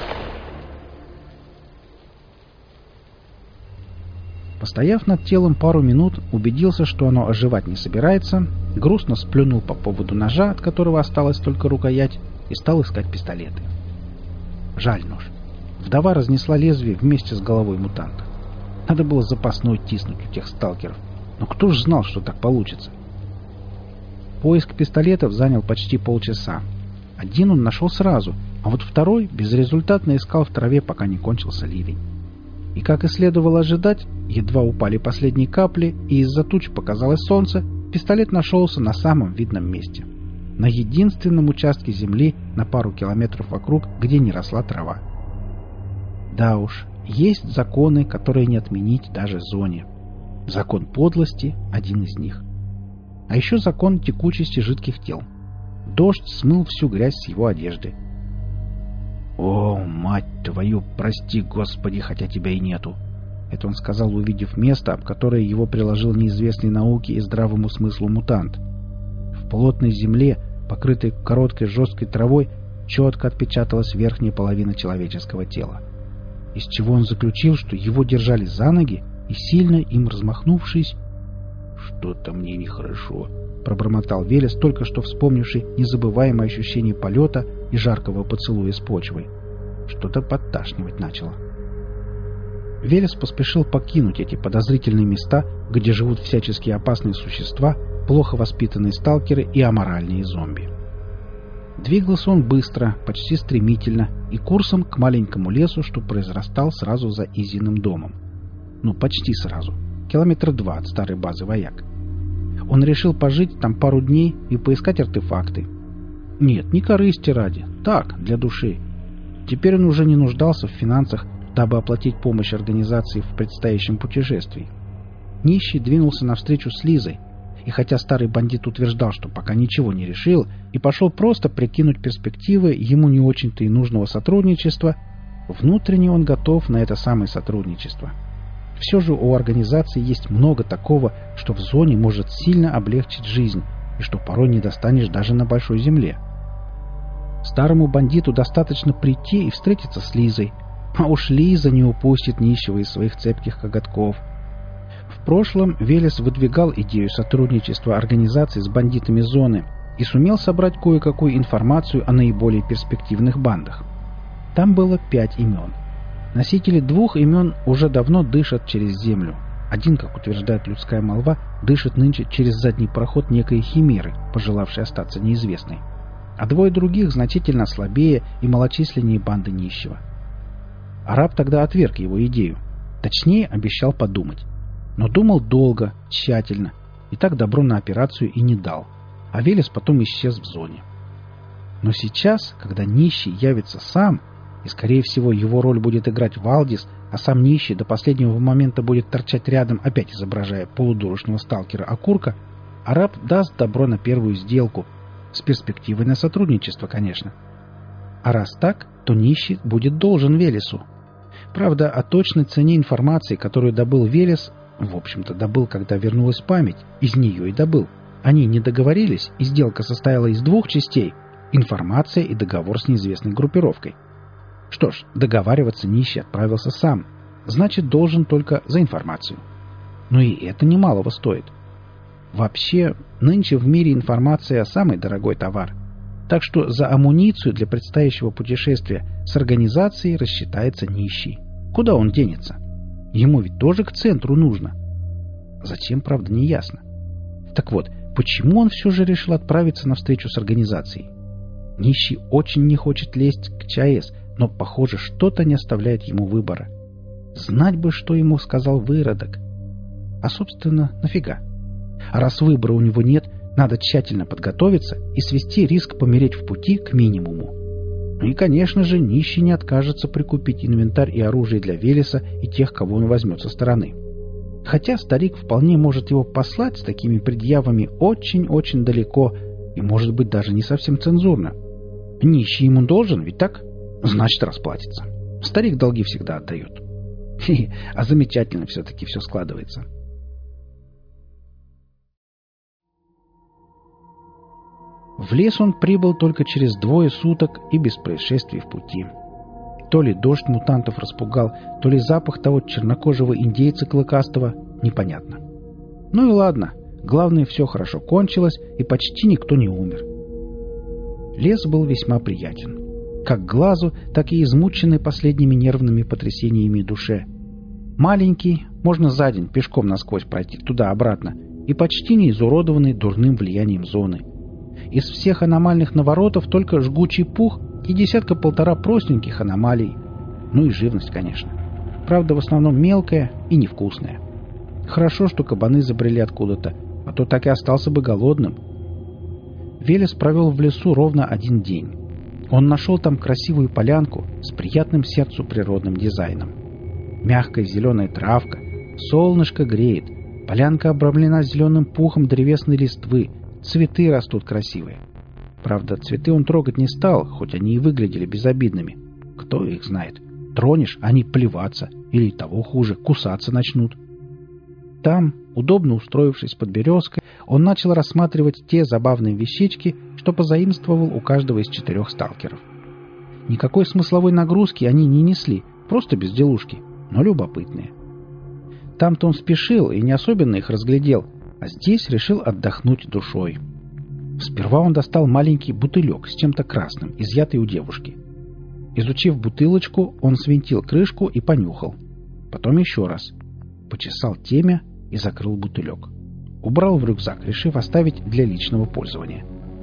Постояв над телом пару минут, убедился, что оно оживать не собирается, грустно сплюнул по поводу ножа, от которого осталась только рукоять, и стал искать пистолеты. Жаль нож. Вдова разнесла лезвие вместе с головой мутанта. Надо было запасной тиснуть у тех сталкеров. Но кто ж знал, что так получится? Поиск пистолетов занял почти полчаса. Один он нашел сразу, а вот второй безрезультатно искал в траве, пока не кончился ливень. И, как и следовало ожидать, едва упали последние капли, и из-за туч показалось солнце, пистолет нашелся на самом видном месте. На единственном участке земли на пару километров вокруг, где не росла трава. Да уж, есть законы, которые не отменить даже зоне. Закон подлости – один из них. А еще закон текучести жидких тел. Дождь смыл всю грязь с его одежды. «О, мать твою, прости, Господи, хотя тебя и нету!» Это он сказал, увидев место, об которое его приложил неизвестной науке и здравому смыслу мутант. В плотной земле, покрытой короткой жесткой травой, четко отпечаталась верхняя половина человеческого тела. Из чего он заключил, что его держали за ноги и, сильно им размахнувшись... «Что-то мне нехорошо», — пробормотал Велес, только что вспомнивший незабываемое ощущение полета и жаркого поцелуя с почвой. Что-то подташнивать начало. Велес поспешил покинуть эти подозрительные места, где живут всячески опасные существа, плохо воспитанные сталкеры и аморальные зомби. Двигался он быстро, почти стремительно, и курсом к маленькому лесу, что произрастал сразу за Изиным домом. Ну, почти сразу. 2 километра от старой базы вояк. Он решил пожить там пару дней и поискать артефакты. Нет, не корысти ради, так, для души. Теперь он уже не нуждался в финансах, дабы оплатить помощь организации в предстоящем путешествии. Нищий двинулся навстречу с Лизой, и хотя старый бандит утверждал, что пока ничего не решил, и пошел просто прикинуть перспективы ему не очень-то и нужного сотрудничества, внутренне он готов на это самое сотрудничество. Все же у организации есть много такого, что в зоне может сильно облегчить жизнь, и что порой не достанешь даже на большой земле. Старому бандиту достаточно прийти и встретиться с Лизой, а уж Лиза не упустит нищего из своих цепких коготков. В прошлом Велес выдвигал идею сотрудничества организации с бандитами зоны и сумел собрать кое-какую информацию о наиболее перспективных бандах. Там было 5 имен. Носители 2 имен уже давно дышат через землю. Один, как утверждает людская молва, дышит нынче через задний проход некой химеры, пожелавшей остаться неизвестной. А 2 других значительно слабее и малочисленнее банды нищего. Араб тогда отверг его идею. Точнее, обещал подумать. Но думал долго, тщательно, и так добро на операцию и не дал. А Велес потом исчез в зоне. Но сейчас, когда нищий явится сам, и, скорее всего, его роль будет играть Валдис, а сам нищий до последнего момента будет торчать рядом, опять изображая полудурочного сталкера-окурка, араб даст добро на первую сделку, с перспективой на сотрудничество, конечно. А раз так, то нищий будет должен Велесу. Правда, о точной цене информации, которую добыл Велес, В общем-то, добыл, когда вернулась память. Из нее и добыл. Они не договорились, и сделка состояла из двух частей — информация и договор с неизвестной группировкой. Что ж, договариваться нищий отправился сам. Значит, должен только за информацию. Но и это немалого стоит. Вообще, нынче в мире информация — самый дорогой товар. Так что за амуницию для предстоящего путешествия с организацией рассчитается нищий. Куда он денется? Ему ведь тоже к центру нужно. Зачем, правда, не ясно. Так вот, почему он все же решил отправиться на встречу с организацией? Нищий очень не хочет лезть к ЧАЭС, но, похоже, что-то не оставляет ему выбора. Знать бы, что ему сказал выродок. А, собственно, нафига? А раз выбора у него нет, надо тщательно подготовиться и свести риск помереть в пути к минимуму. Ну и, конечно же, нищий не откажется прикупить инвентарь и оружие для Велеса и тех, кого он возьмет со стороны. Хотя старик вполне может его послать с такими предъявами очень-очень далеко и, может быть, даже не совсем цензурно. Нищий ему должен, ведь так? Значит, расплатится. Старик долги всегда отдает. А замечательно все-таки все складывается. В лес он прибыл только через 2 суток и без происшествий в пути. То ли дождь мутантов распугал, то ли запах того чернокожего индейца клыкастого, непонятно. Ну и ладно, главное, все хорошо кончилось, и почти никто не умер. Лес был весьма приятен. Как глазу, так и измученной последними нервными потрясениями душе. Маленький, можно за день пешком насквозь пройти туда-обратно, и почти не изуродованный дурным влиянием зоны. Из всех аномальных наворотов только жгучий пух и 10-1.5 простеньких аномалий. Ну и живность, конечно. Правда, в основном мелкая и невкусная. Хорошо, что кабаны забрели откуда-то, а то так и остался бы голодным. Велес провел в лесу ровно 1 день. Он нашел там красивую полянку с приятным сердцу природным дизайном. Мягкая зеленая травка, солнышко греет, полянка обрамлена зеленым пухом древесной листвы, цветы растут красивые. Правда, цветы он трогать не стал, хоть они и выглядели безобидными. Кто их знает? Тронешь, они плеваться, или того хуже, кусаться начнут. Там, удобно устроившись под березкой, он начал рассматривать те забавные вещички, что позаимствовал у каждого из 4 сталкеров. Никакой смысловой нагрузки они не несли, просто безделушки, но любопытные. Там-то он спешил и не особенно их разглядел, а здесь решил отдохнуть душой. Сперва он достал маленький бутылек с чем-то красным, изъятый у девушки. Изучив бутылочку, он свинтил крышку и понюхал. Потом еще раз. Почесал темя и закрыл бутылек. Убрал в рюкзак, решив оставить для личного пользования.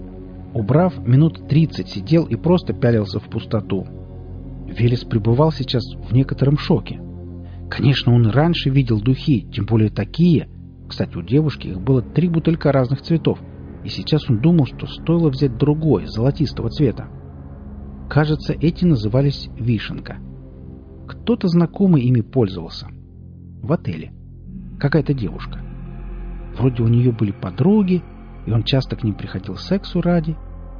Убрав, минут 30 сидел и просто пялился в пустоту. Велес пребывал сейчас в некотором шоке. Конечно, он и раньше видел духи, тем более такие. Кстати, у девушки их было 3 бутылька разных цветов, и сейчас он думал, что стоило взять другой, золотистого цвета. Кажется, эти назывались «Вишенка». Кто-то знакомый ими пользовался. В отеле. Какая-то девушка. Вроде у нее были подруги, и он часто к ним приходил сексу ради.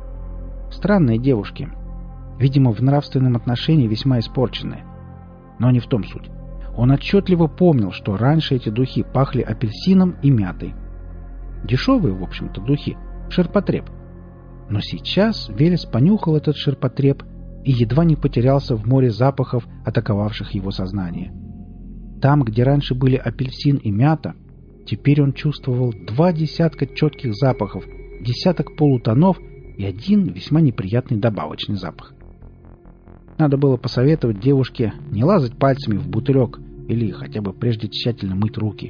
Странные девушки. Видимо, в нравственном отношении весьма испорченные. Но не в том суть. Он отчетливо помнил, что раньше эти духи пахли апельсином и мятой. Дешевые, в общем-то, духи. Ширпотреб. Но сейчас Велес понюхал этот ширпотреб и едва не потерялся в море запахов, атаковавших его сознание. Там, где раньше были апельсин и мята, теперь он чувствовал 2 десятка четких запахов, 10 полутонов и 1 весьма неприятный добавочный запах. Надо было посоветовать девушке не лазать пальцами в бутылек или хотя бы прежде тщательно мыть руки.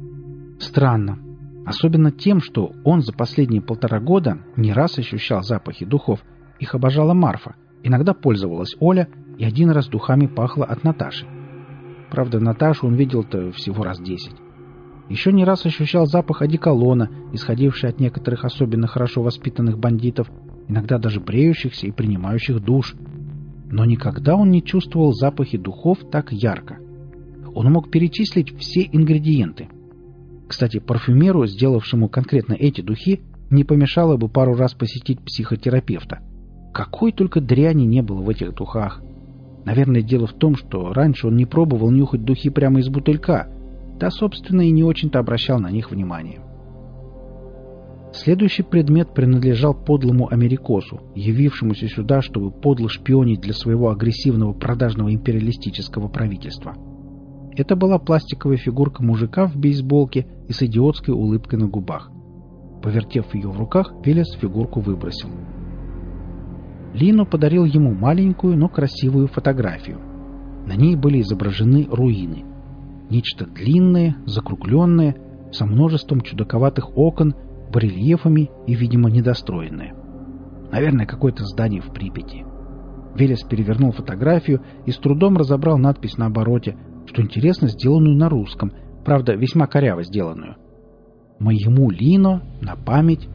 Странно. Особенно тем, что он за последние 1,5 года не раз ощущал запахи духов. Их обожала Марфа, иногда пользовалась Оля, и 1 раз духами пахло от Наташи. Правда, Наташу он видел-то всего раз 10. Еще не раз ощущал запах одеколона, исходивший от некоторых особенно хорошо воспитанных бандитов, иногда даже бреющихся и принимающих душ. Но никогда он не чувствовал запахи духов так ярко. Он мог перечислить все ингредиенты. Кстати, парфюмеру, сделавшему конкретно эти духи, не помешало бы пару раз посетить психотерапевта. Какой только дряни не было в этих духах. Наверное, дело в том, что раньше он не пробовал нюхать духи прямо из бутылька. да, собственно, и не очень-то обращал на них внимания. Следующий предмет принадлежал подлому америкосу, явившемуся сюда, чтобы подло шпионить для своего агрессивного продажного империалистического правительства. Это была пластиковая фигурка мужика в бейсболке и с идиотской улыбкой на губах. Повертев ее в руках, Велес фигурку выбросил. Лино подарил ему маленькую, но красивую фотографию. На ней были изображены руины. Нечто длинное, закругленное, со множеством чудаковатых окон, барельефами и, видимо, недостроенное. Наверное, какое-то здание в Припяти. Велес перевернул фотографию и с трудом разобрал надпись на обороте, что интересно, сделанную на русском, правда, весьма коряво сделанную. «Моему Лино на память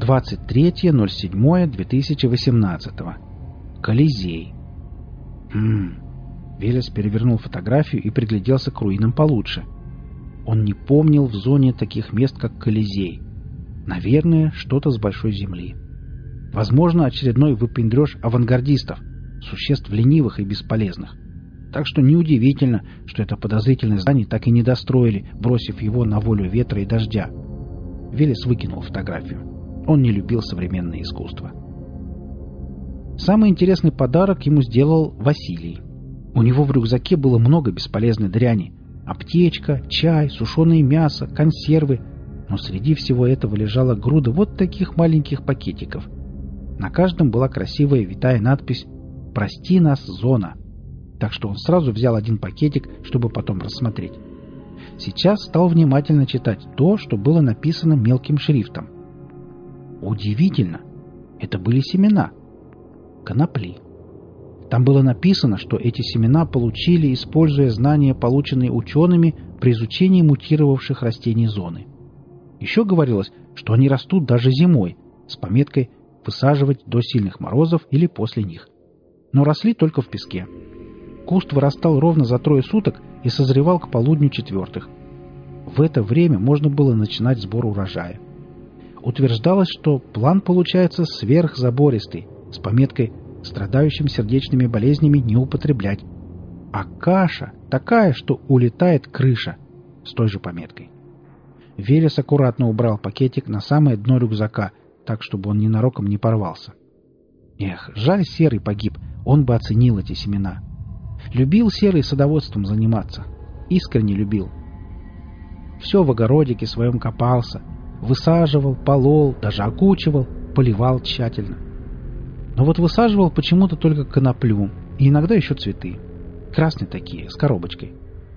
23.07.2018. Колизей». Велес перевернул фотографию и пригляделся к руинам получше. Он не помнил в зоне таких мест, как Колизей. Наверное, что-то с большой земли. Возможно, очередной выпендреж авангардистов, существ ленивых и бесполезных. Так что неудивительно, что это подозрительное здание так и не достроили, бросив его на волю ветра и дождя. Велес выкинул фотографию. Он не любил современное искусство. Самый интересный подарок ему сделал Василий. У него в рюкзаке было много бесполезной дряни. Аптечка, чай, сушеное мясо, консервы. Но среди всего этого лежала груда вот таких маленьких пакетиков. На каждом была красивая витая надпись «Прости нас, зона». Так что он сразу взял один пакетик, чтобы потом рассмотреть. Сейчас стал внимательно читать то, что было написано мелким шрифтом. Удивительно! Это были семена. Конопли. Там было написано, что эти семена получили, используя знания, полученные учеными при изучении мутировавших растений зоны. Еще говорилось, что они растут даже зимой, с пометкой «высаживать до сильных морозов или после них». Но росли только в песке. Куст вырастал ровно за 3 суток и созревал к полудню 4. В это время можно было начинать сбор урожая. Утверждалось, что план получается сверхзабористый, с пометкой «страдающим сердечными болезнями не употреблять». А каша такая, что улетает крыша, с той же пометкой. Велес аккуратно убрал пакетик на самое дно рюкзака, так, чтобы он ненароком не порвался. Эх, жаль, Серый погиб, он бы оценил эти семена. Любил Серый садоводством заниматься. Искренне любил. Все в огородике своем копался. Высаживал, полол, даже окучивал, поливал тщательно. Но вот высаживал почему-то только коноплю и иногда еще цветы. Красные такие, с коробочкой.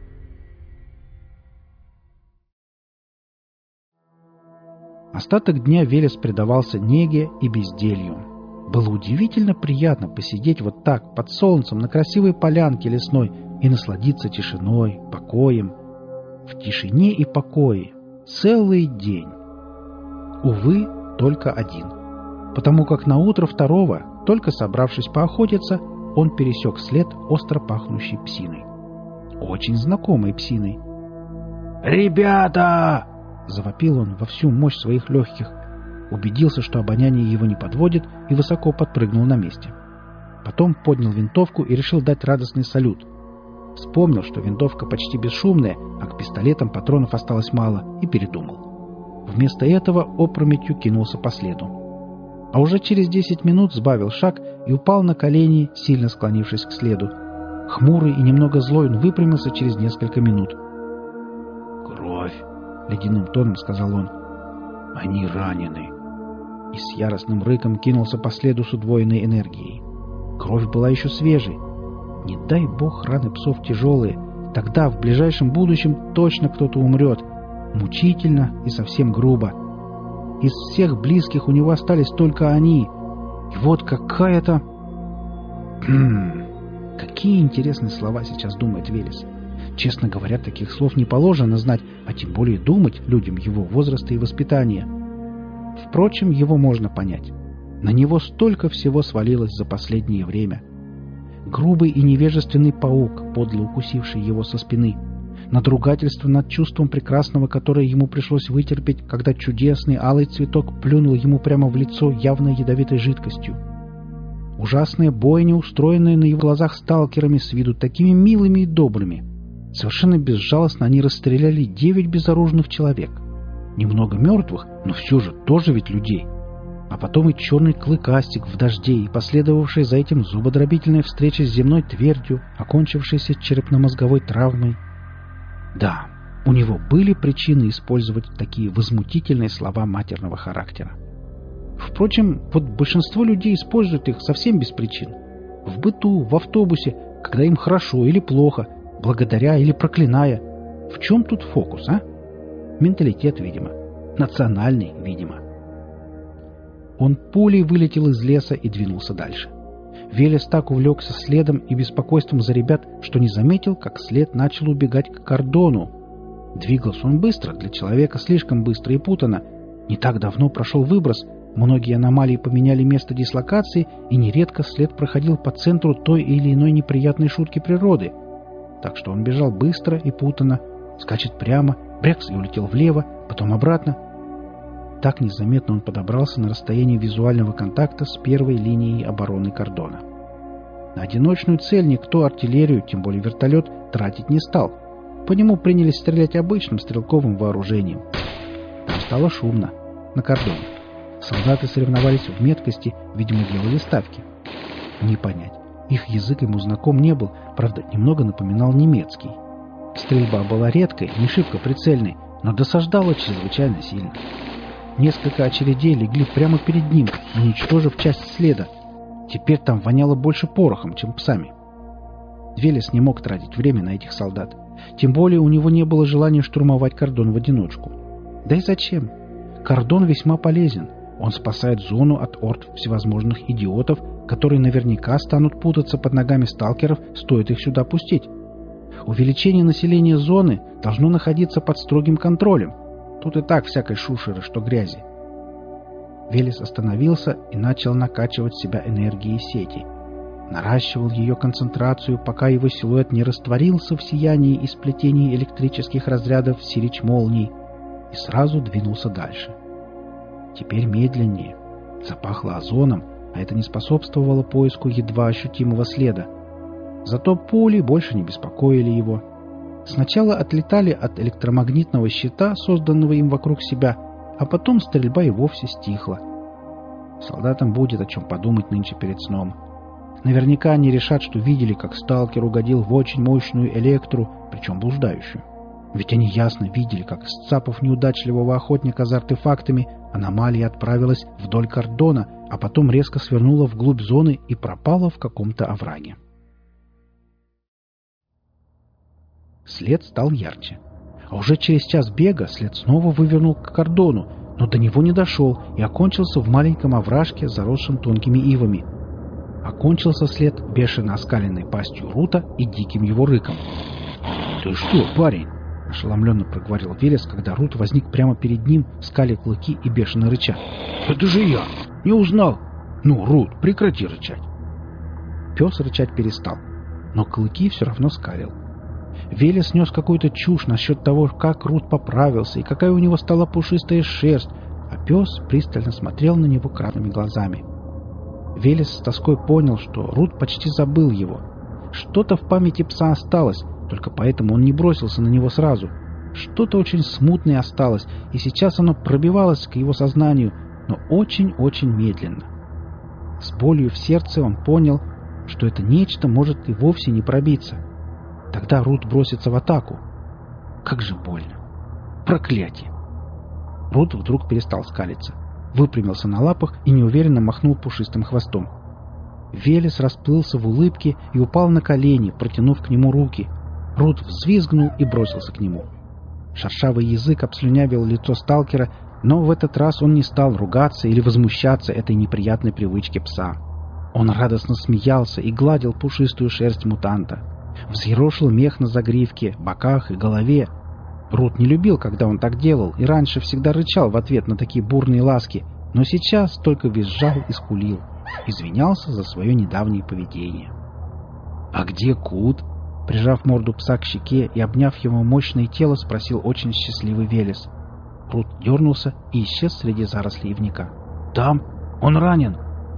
Остаток дня Велес предавался неге и безделью. Было удивительно приятно посидеть вот так, под солнцем, на красивой полянке лесной и насладиться тишиной, покоем. В тишине и покое целый день. Увы, только один. Потому как на утро 2, только собравшись поохотиться, он пересек след остро пахнущей псиной. Очень знакомой псиной. «Ребята!» — завопил он во всю мощь своих легких. Убедился, что обоняние его не подводит, и высоко подпрыгнул на месте. Потом поднял винтовку и решил дать радостный салют. Вспомнил, что винтовка почти бесшумная, а к пистолетам патронов осталось мало, и передумал. Вместо этого опрометью кинулся по следу. А уже через 10 минут сбавил шаг и упал на колени, сильно склонившись к следу. Хмурый и немного злой он выпрямился через несколько минут. «Кровь!» — ледяным тоном сказал он. «Они ранены!» И с яростным рыком кинулся по следу с удвоенной энергией. Кровь была еще свежей. Не дай бог раны псов тяжелые, тогда в ближайшем будущем точно кто-то умрет. Мучительно и совсем грубо. Из всех близких у него остались только они. И вот какая-то... Какие интересные слова сейчас думает Велес. Честно говоря, таких слов не положено знать, а тем более думать людям его возраста и воспитания. Впрочем, его можно понять. На него столько всего свалилось за последнее время. Грубый и невежественный паук, подло укусивший его со спины. Надругательство над чувством прекрасного, которое ему пришлось вытерпеть, когда чудесный алый цветок плюнул ему прямо в лицо явно ядовитой жидкостью. Ужасная бойня, устроенная на его глазах сталкерами с виду такими милыми и добрыми. Совершенно безжалостно они расстреляли 9 безоружных человек. Немного мертвых, но все же тоже ведь людей. А потом и черный клыкастик в дожде, и последовавшая за этим зубодробительная встреча с земной твердью, окончившаяся черепно-мозговой травмой. Да, у него были причины использовать такие возмутительные слова матерного характера. Впрочем, вот большинство людей используют их совсем без причин. В быту, в автобусе, когда им хорошо или плохо, благодаря или проклиная. В чем тут фокус, а? Менталитет, видимо. Национальный, видимо. Он пулей вылетел из леса и двинулся дальше. Велес так увлекся следом и беспокойством за ребят, что не заметил, как след начал убегать к кордону. Двигался он быстро, для человека слишком быстро и путанно. Не так давно прошел выброс, многие аномалии поменяли место дислокации, и нередко след проходил по центру той или иной неприятной шутки природы. Так что он бежал быстро и путанно, скачет прямо, брякс и улетел влево, потом обратно. Так незаметно он подобрался на расстояние визуального контакта с первой линией обороны кордона. На одиночную цель никто артиллерию, тем более вертолет, тратить не стал. По нему принялись стрелять обычным стрелковым вооружением. Там стало шумно. На кордоне. Солдаты соревновались в меткости, видимо, делали ставки. Не понять. Их язык ему знаком не был, правда, немного напоминал немецкий. Стрельба была редкой, не шибко прицельной, но досаждала чрезвычайно сильно. Несколько очередей легли прямо перед ним, уничтожив часть следа. Теперь там воняло больше порохом, чем псами. Велес не мог тратить время на этих солдат. Тем более у него не было желания штурмовать кордон в одиночку. Да и зачем? Кордон весьма полезен. Он спасает зону от орд всевозможных идиотов, которые наверняка станут путаться под ногами сталкеров, стоит их сюда пустить. Увеличение населения зоны должно находиться под строгим контролем. Тут и так всякой шушеры, что грязи. Велес остановился и начал накачивать себя энергией сети. Наращивал ее концентрацию, пока его силуэт не растворился в сиянии и сплетении электрических разрядов сирич-молний, и сразу двинулся дальше. Теперь медленнее. Запахло озоном, а это не способствовало поиску едва ощутимого следа. Зато пули больше не беспокоили его. Сначала отлетали от электромагнитного щита, созданного им вокруг себя, а потом стрельба и вовсе стихла. Солдатам будет о чем подумать нынче перед сном. Наверняка они решат, что видели, как сталкер угодил в очень мощную электру, причем блуждающую. Ведь они ясно видели, как, сцапав неудачливого охотника за артефактами, аномалия отправилась вдоль кордона, а потом резко свернула вглубь зоны и пропала в каком-то овраге. След стал ярче. А уже через час бега след снова вывернул к кордону, но до него не дошел и окончился в маленьком овражке, заросшем тонкими ивами. Окончился след бешено оскаленной пастью Рута и диким его рыком. «Ты что, парень?» — ошеломленно проговорил Велес, когда Рут возник прямо перед ним, скаля клыки и бешено рыча. «Это же я! Не узнал! Ну, Рут, прекрати рычать!» Пес рычать перестал, но клыки все равно скалил. Велес нес какую-то чушь насчет того, как Рут поправился и какая у него стала пушистая шерсть, а пес пристально смотрел на него красными глазами. Велес с тоской понял, что Рут почти забыл его. Что-то в памяти пса осталось, только поэтому он не бросился на него сразу. Что-то очень смутное осталось, и сейчас оно пробивалось к его сознанию, но очень-очень медленно. С болью в сердце он понял, что это нечто может и вовсе не пробиться. Тогда Рут бросится в атаку. Как же больно. Проклятие! Рут вдруг перестал скалиться, выпрямился на лапах и неуверенно махнул пушистым хвостом. Велес расплылся в улыбке и упал на колени, протянув к нему руки. Рут взвизгнул и бросился к нему. Шершавый язык обслюнявил лицо сталкера, но в этот раз он не стал ругаться или возмущаться этой неприятной привычке пса. Он радостно смеялся и гладил пушистую шерсть мутанта. Взъерошил мех на загривке, боках и голове. Рут не любил, когда он так делал, и раньше всегда рычал в ответ на такие бурные ласки, но сейчас только визжал и скулил. Извинялся за свое недавнее поведение. «А где Кут?» Прижав морду пса к щеке и обняв его мощное тело, спросил очень счастливый Велес. Рут дернулся и исчез среди зарослей ивника. «Там? Он ранен!»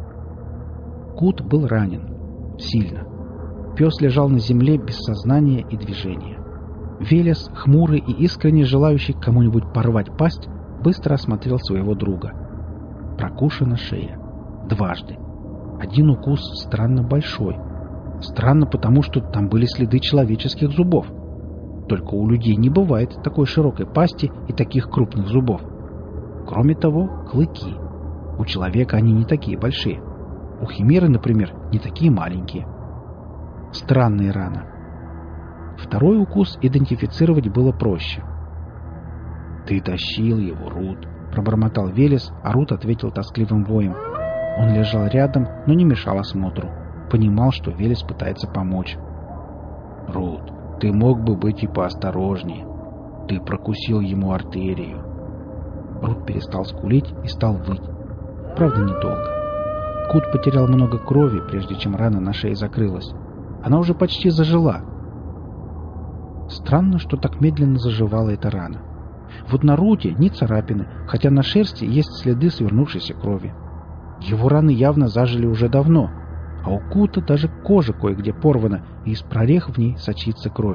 Кут был ранен. Сильно. Пес лежал на земле без сознания и движения. Велес, хмурый и искренне желающий кому-нибудь порвать пасть, быстро осмотрел своего друга. Прокушена шея. Дважды. Один укус странно большой. Странно потому, что там были следы человеческих зубов. Только у людей не бывает такой широкой пасти и таких крупных зубов. Кроме того, клыки. У человека они не такие большие. У химеры, например, не такие маленькие. Странная рана. Второй укус идентифицировать было проще. «Ты тащил его, Рут», — пробормотал Велес, а Рут ответил тоскливым воем. Он лежал рядом, но не мешал осмотру. Понимал, что Велес пытается помочь. «Рут, ты мог бы быть и поосторожнее. Ты прокусил ему артерию». Рут перестал скулить и стал выть. Правда, недолго. Кут потерял много крови, прежде чем рана на шее закрылась. Она уже почти зажила. Странно, что так медленно заживала эта рана. Вот на Руте ни царапины, хотя на шерсти есть следы свернувшейся крови. Его раны явно зажили уже давно, а у Кута даже кожа кое-где порвана, и из прорех в ней сочится кровь.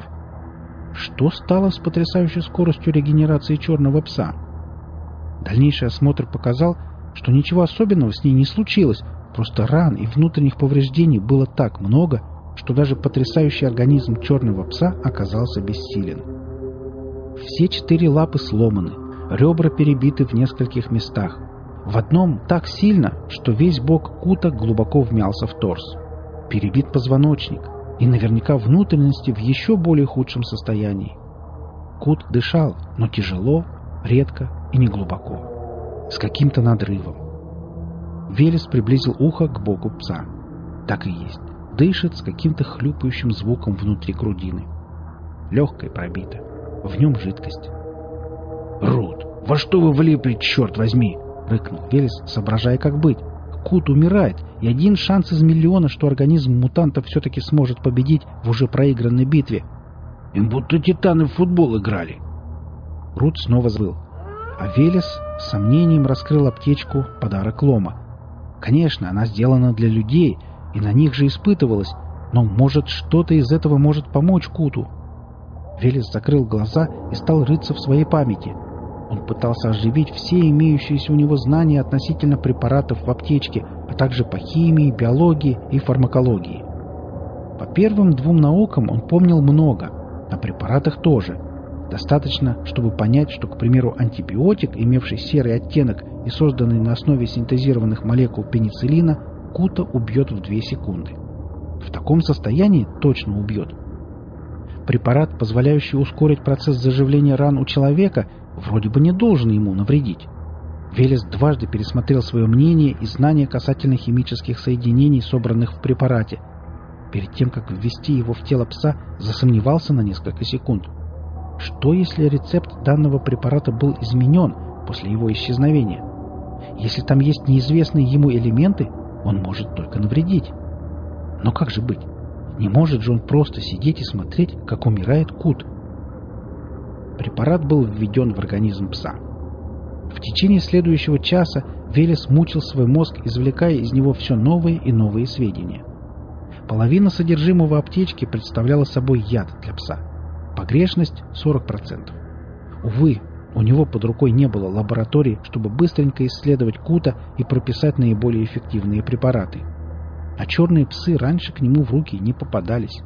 Что стало с потрясающей скоростью регенерации черного пса? Дальнейший осмотр показал, что ничего особенного с ней не случилось, просто ран и внутренних повреждений было так много, что даже потрясающий организм черного пса оказался бессилен. Все 4 лапы сломаны, ребра перебиты в нескольких местах. В одном так сильно, что весь бок Кута глубоко вмялся в торс. Перебит позвоночник, и наверняка внутренности в еще более худшем состоянии. Кут дышал, но тяжело, редко и неглубоко, с каким-то надрывом. Велес приблизил ухо к боку пса. Так и есть. Дышит с каким-то хлюпающим звуком внутри грудины. Легкое пробито. В нем жидкость. «Рут, во что вы влипли, черт возьми?» — рыкнул Велес, соображая, как быть. Кут умирает, и один шанс из миллиона, что организм мутанта все-таки сможет победить в уже проигранной битве. Им будто титаны в футбол играли. Рут снова взвыл. А Велес с сомнением раскрыл аптечку, подарок Лома. Конечно, она сделана для людей, и на них же испытывалась, но, может, что-то из этого может помочь Куту. Велес закрыл глаза и стал рыться в своей памяти. Он пытался оживить все имеющиеся у него знания относительно препаратов в аптечке, а также по химии, биологии и фармакологии. По первым 2 наукам он помнил много, о препаратах тоже. Достаточно, чтобы понять, что, к примеру, антибиотик, имевший серый оттенок и созданный на основе синтезированных молекул пенициллина, Кута убьет в 2 секунды. В таком состоянии точно убьет. Препарат, позволяющий ускорить процесс заживления ран у человека, вроде бы не должен ему навредить. Велес дважды пересмотрел свое мнение и знания касательно химических соединений, собранных в препарате. Перед тем, как ввести его в тело пса, засомневался на несколько секунд. Что, если рецепт данного препарата был изменен после его исчезновения? Если там есть неизвестные ему элементы, он может только навредить. Но как же быть? Не может же он просто сидеть и смотреть, как умирает Кут. Препарат был введен в организм пса. В течение следующего часа Велес мучил свой мозг, извлекая из него все новые и новые сведения. Половина содержимого аптечки представляла собой яд для пса. Погрешность 40%. Увы, у него под рукой не было лаборатории, чтобы быстренько исследовать Кута и прописать наиболее эффективные препараты. А черные псы раньше к нему в руки не попадались.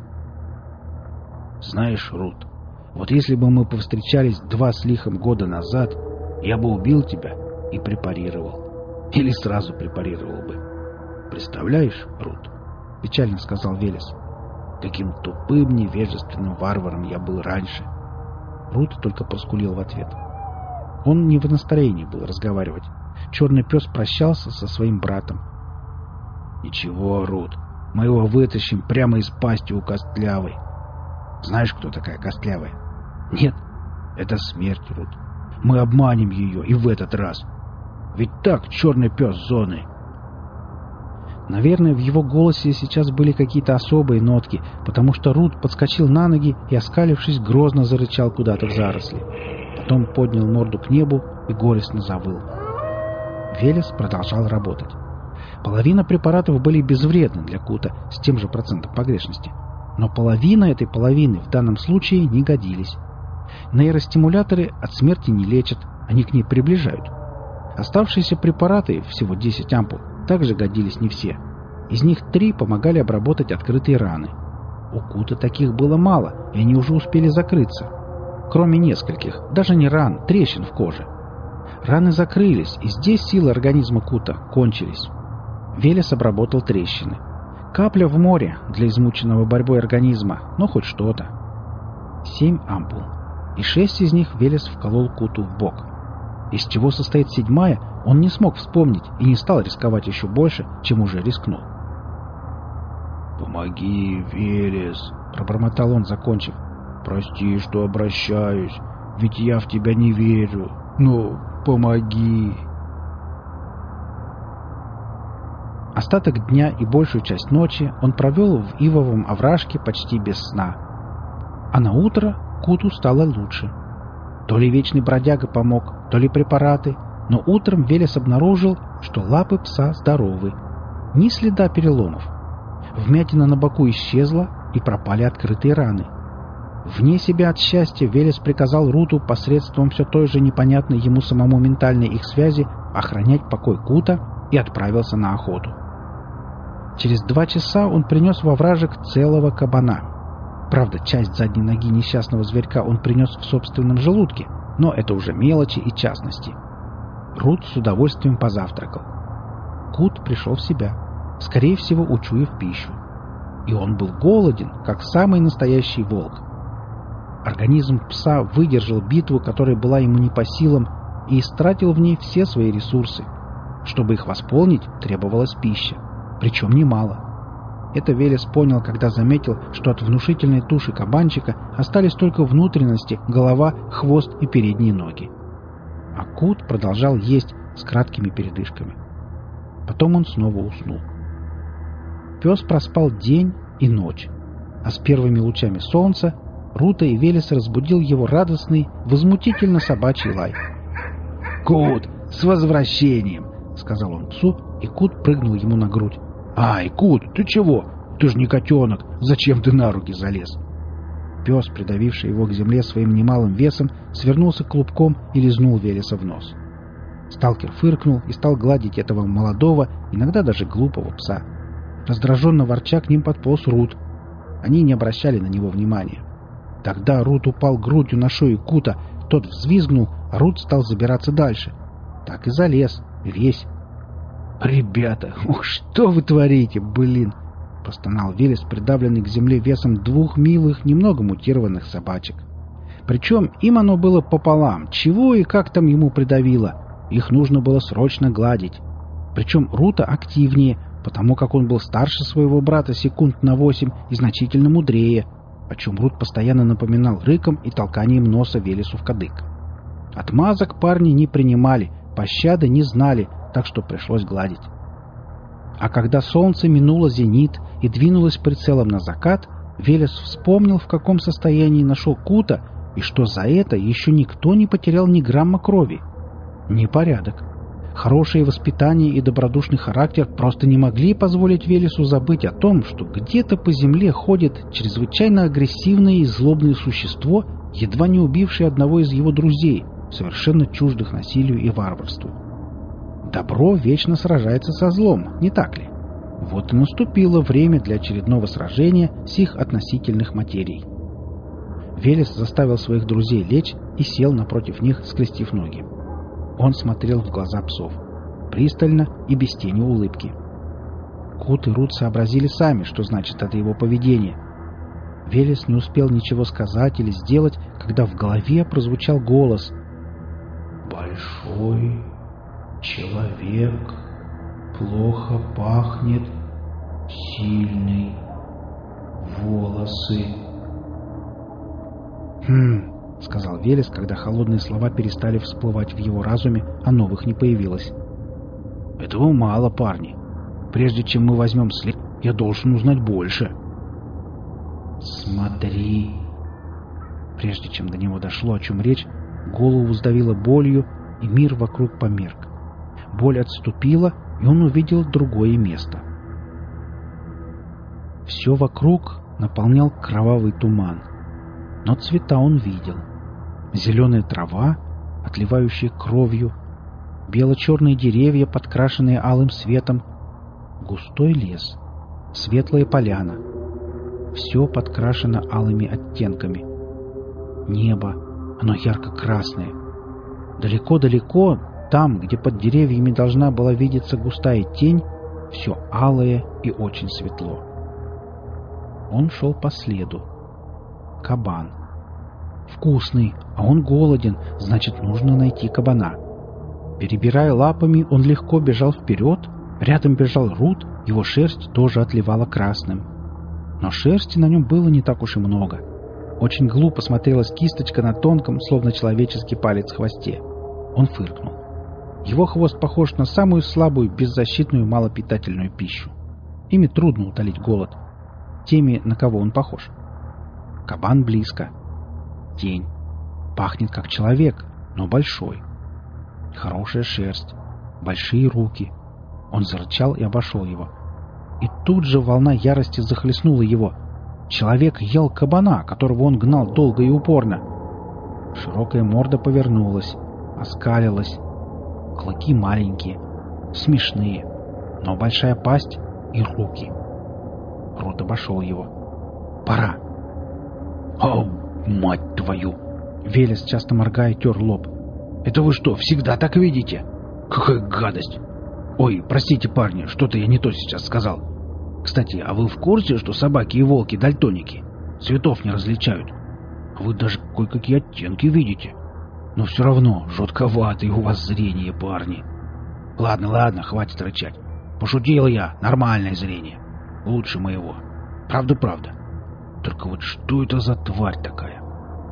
«Знаешь, Рут, вот если бы мы повстречались 2 с лихом года назад, я бы убил тебя и препарировал. Или сразу препарировал бы. Представляешь, Рут?» — печально сказал Велес. «Каким тупым, невежественным варваром я был раньше». Рут только поскулил в ответ. Он не в настроении был разговаривать. Черный пес прощался со своим братом. «Ничего, Рут, мы его вытащим прямо из пасти у Костлявой. Знаешь, кто такая Костлявая?» «Нет, это смерть, Рут. Мы обманем ее и в этот раз. Ведь так, черный пес зоны». Наверное, в его голосе сейчас были какие-то особые нотки, потому что Рут подскочил на ноги и, оскалившись, грозно зарычал куда-то в заросли. Потом поднял морду к небу и горестно завыл. Велес продолжал работать. Половина препаратов были безвредны для Кута с тем же процентом погрешности. Но половина этой половины в данном случае не годились. Нейростимуляторы от смерти не лечат, они к ней приближают. Оставшиеся препараты, всего 10 ампул, также годились не все. Из них 3 помогали обработать открытые раны. У Кута таких было мало, и они уже успели закрыться. Кроме нескольких, даже не ран, трещин в коже. Раны закрылись, и здесь силы организма Кута кончились. Велес обработал трещины. Капля в море для измученного борьбой организма, но хоть что-то. 7 ампул, и 6 из них Велес вколол Куту в бок. Из чего состоит 7-я, он не смог вспомнить и не стал рисковать еще больше, чем уже рискнул. «Помоги, Велес!» — пробормотал он, закончив. «Прости, что обращаюсь, ведь я в тебя не верю. Ну, помоги!» Остаток дня и большую часть ночи он провел в ивовом овражке почти без сна. А на утро Куту стало лучше. То ли вечный бродяга помог, то ли препараты, но утром Велес обнаружил, что лапы пса здоровы. Ни следа переломов. Вмятина на боку исчезла, и пропали открытые раны. Вне себя от счастья Велес приказал Руту посредством все той же непонятной ему самому ментальной их связи охранять покой Кута и отправился на охоту. Через 2 часа он принес во овражек целого кабана. Правда, часть задней ноги несчастного зверька он принес в собственном желудке, но это уже мелочи и частности. Рут с удовольствием позавтракал. Кут пришел в себя, скорее всего, учуяв пищу. И он был голоден, как самый настоящий волк. Организм пса выдержал битву, которая была ему не по силам, и истратил в ней все свои ресурсы. Чтобы их восполнить, требовалась пища, причем немало. Это Велес понял, когда заметил, что от внушительной туши кабанчика остались только внутренности, голова, хвост и передние ноги. А Кут продолжал есть с краткими передышками. Потом он снова уснул. Пес проспал день и ночь, а с первыми лучами солнца Рута и Велеса разбудил его радостный, возмутительно собачий лай. «Кут, с возвращением!» — сказал он псу, и Кут прыгнул ему на грудь. «Ай, Кут, ты чего? Ты ж не котенок! Зачем ты на руки залез?» Пес, придавивший его к земле своим немалым весом, свернулся клубком и лизнул Велеса в нос. Сталкер фыркнул и стал гладить этого молодого, иногда даже глупого пса. Раздраженно ворча к ним подполз Рут. Они не обращали на него внимания. Тогда Рут упал грудью на шею Кута, тот взвизгнул, а Рут стал забираться дальше. Так и залез, весь. «Ребята, ух, что вы творите, блин!» — простонал Велес, придавленный к земле весом 2 милых, немного мутированных собачек. Причем им оно было пополам, чего и как там ему придавило. Их нужно было срочно гладить. Причем Рута активнее, потому как он был старше своего брата секунд на 8 и значительно мудрее, о чем Рут постоянно напоминал рыком и толканием носа Велесу в кадык. Отмазок парни не принимали, пощады не знали, так что пришлось гладить. А когда солнце минуло зенит и двинулось прицелом на закат, Велес вспомнил, в каком состоянии нашел Кута, и что за это еще никто не потерял ни грамма крови. Непорядок. Хорошее воспитание и добродушный характер просто не могли позволить Велесу забыть о том, что где-то по земле ходит чрезвычайно агрессивное и злобное существо, едва не убившее одного из его друзей, совершенно чуждых насилию и варварству. Добро вечно сражается со злом, не так ли? Вот и наступило время для очередного сражения с их относительных материй. Велес заставил своих друзей лечь и сел напротив них, скрестив ноги. Он смотрел в глаза псов, пристально и без тени улыбки. Кут и Рут сообразили сами, что значит это его поведение. Велес не успел ничего сказать или сделать, когда в голове прозвучал голос. «Большой человек, плохо пахнет, сильный, волосы». — сказал Велес, когда холодные слова перестали всплывать в его разуме, а новых не появилось. «Этого мало, парни. Прежде чем мы возьмем след, я должен узнать больше». «Смотри». Прежде чем до него дошло, о чем речь, голову сдавило болью, и мир вокруг померк. Боль отступила, и он увидел другое место. Все вокруг наполнял кровавый туман. Но цвета он видел. Зеленая трава, отливающая кровью, бело-черные деревья, подкрашенные алым светом, густой лес, светлая поляна. Все подкрашено алыми оттенками. Небо, оно ярко-красное. Далеко-далеко, там, где под деревьями должна была видеться густая тень, все алое и очень светло. Он шел по следу. Кабан. Вкусный, а он голоден, значит, нужно найти кабана. Перебирая лапами, он легко бежал вперед, рядом бежал Рут, его шерсть тоже отливала красным. Но шерсти на нем было не так уж и много. Очень глупо смотрелась кисточка на тонком, словно человеческий палец хвосте. Он фыркнул. Его хвост похож на самую слабую, беззащитную, малопитательную пищу. Ими трудно утолить голод. Теми, на кого он похож. Кабан близко. Тень. Пахнет как человек, но большой. Хорошая шерсть. Большие руки. Он зарычал и обошел его. И тут же волна ярости захлестнула его. Человек ел кабана, которого он гнал долго и упорно. Широкая морда повернулась, оскалилась. Клыки маленькие, смешные, но большая пасть и руки. Рут обошел его. «Пора!» «О, мать твою!» Велес, часто моргая, тер лоб. «Это вы что, всегда так видите? Какая гадость! Ой, простите, парни, что-то я не то сейчас сказал. Кстати, а вы в курсе, что собаки и волки дальтоники? Цветов не различают. Вы даже кое-какие оттенки видите. Но все равно жутковатое у вас зрение, парни. Ладно, хватит рычать. Пошутил я, нормальное зрение. Лучше моего. Правда. Только вот что это за тварь такая?»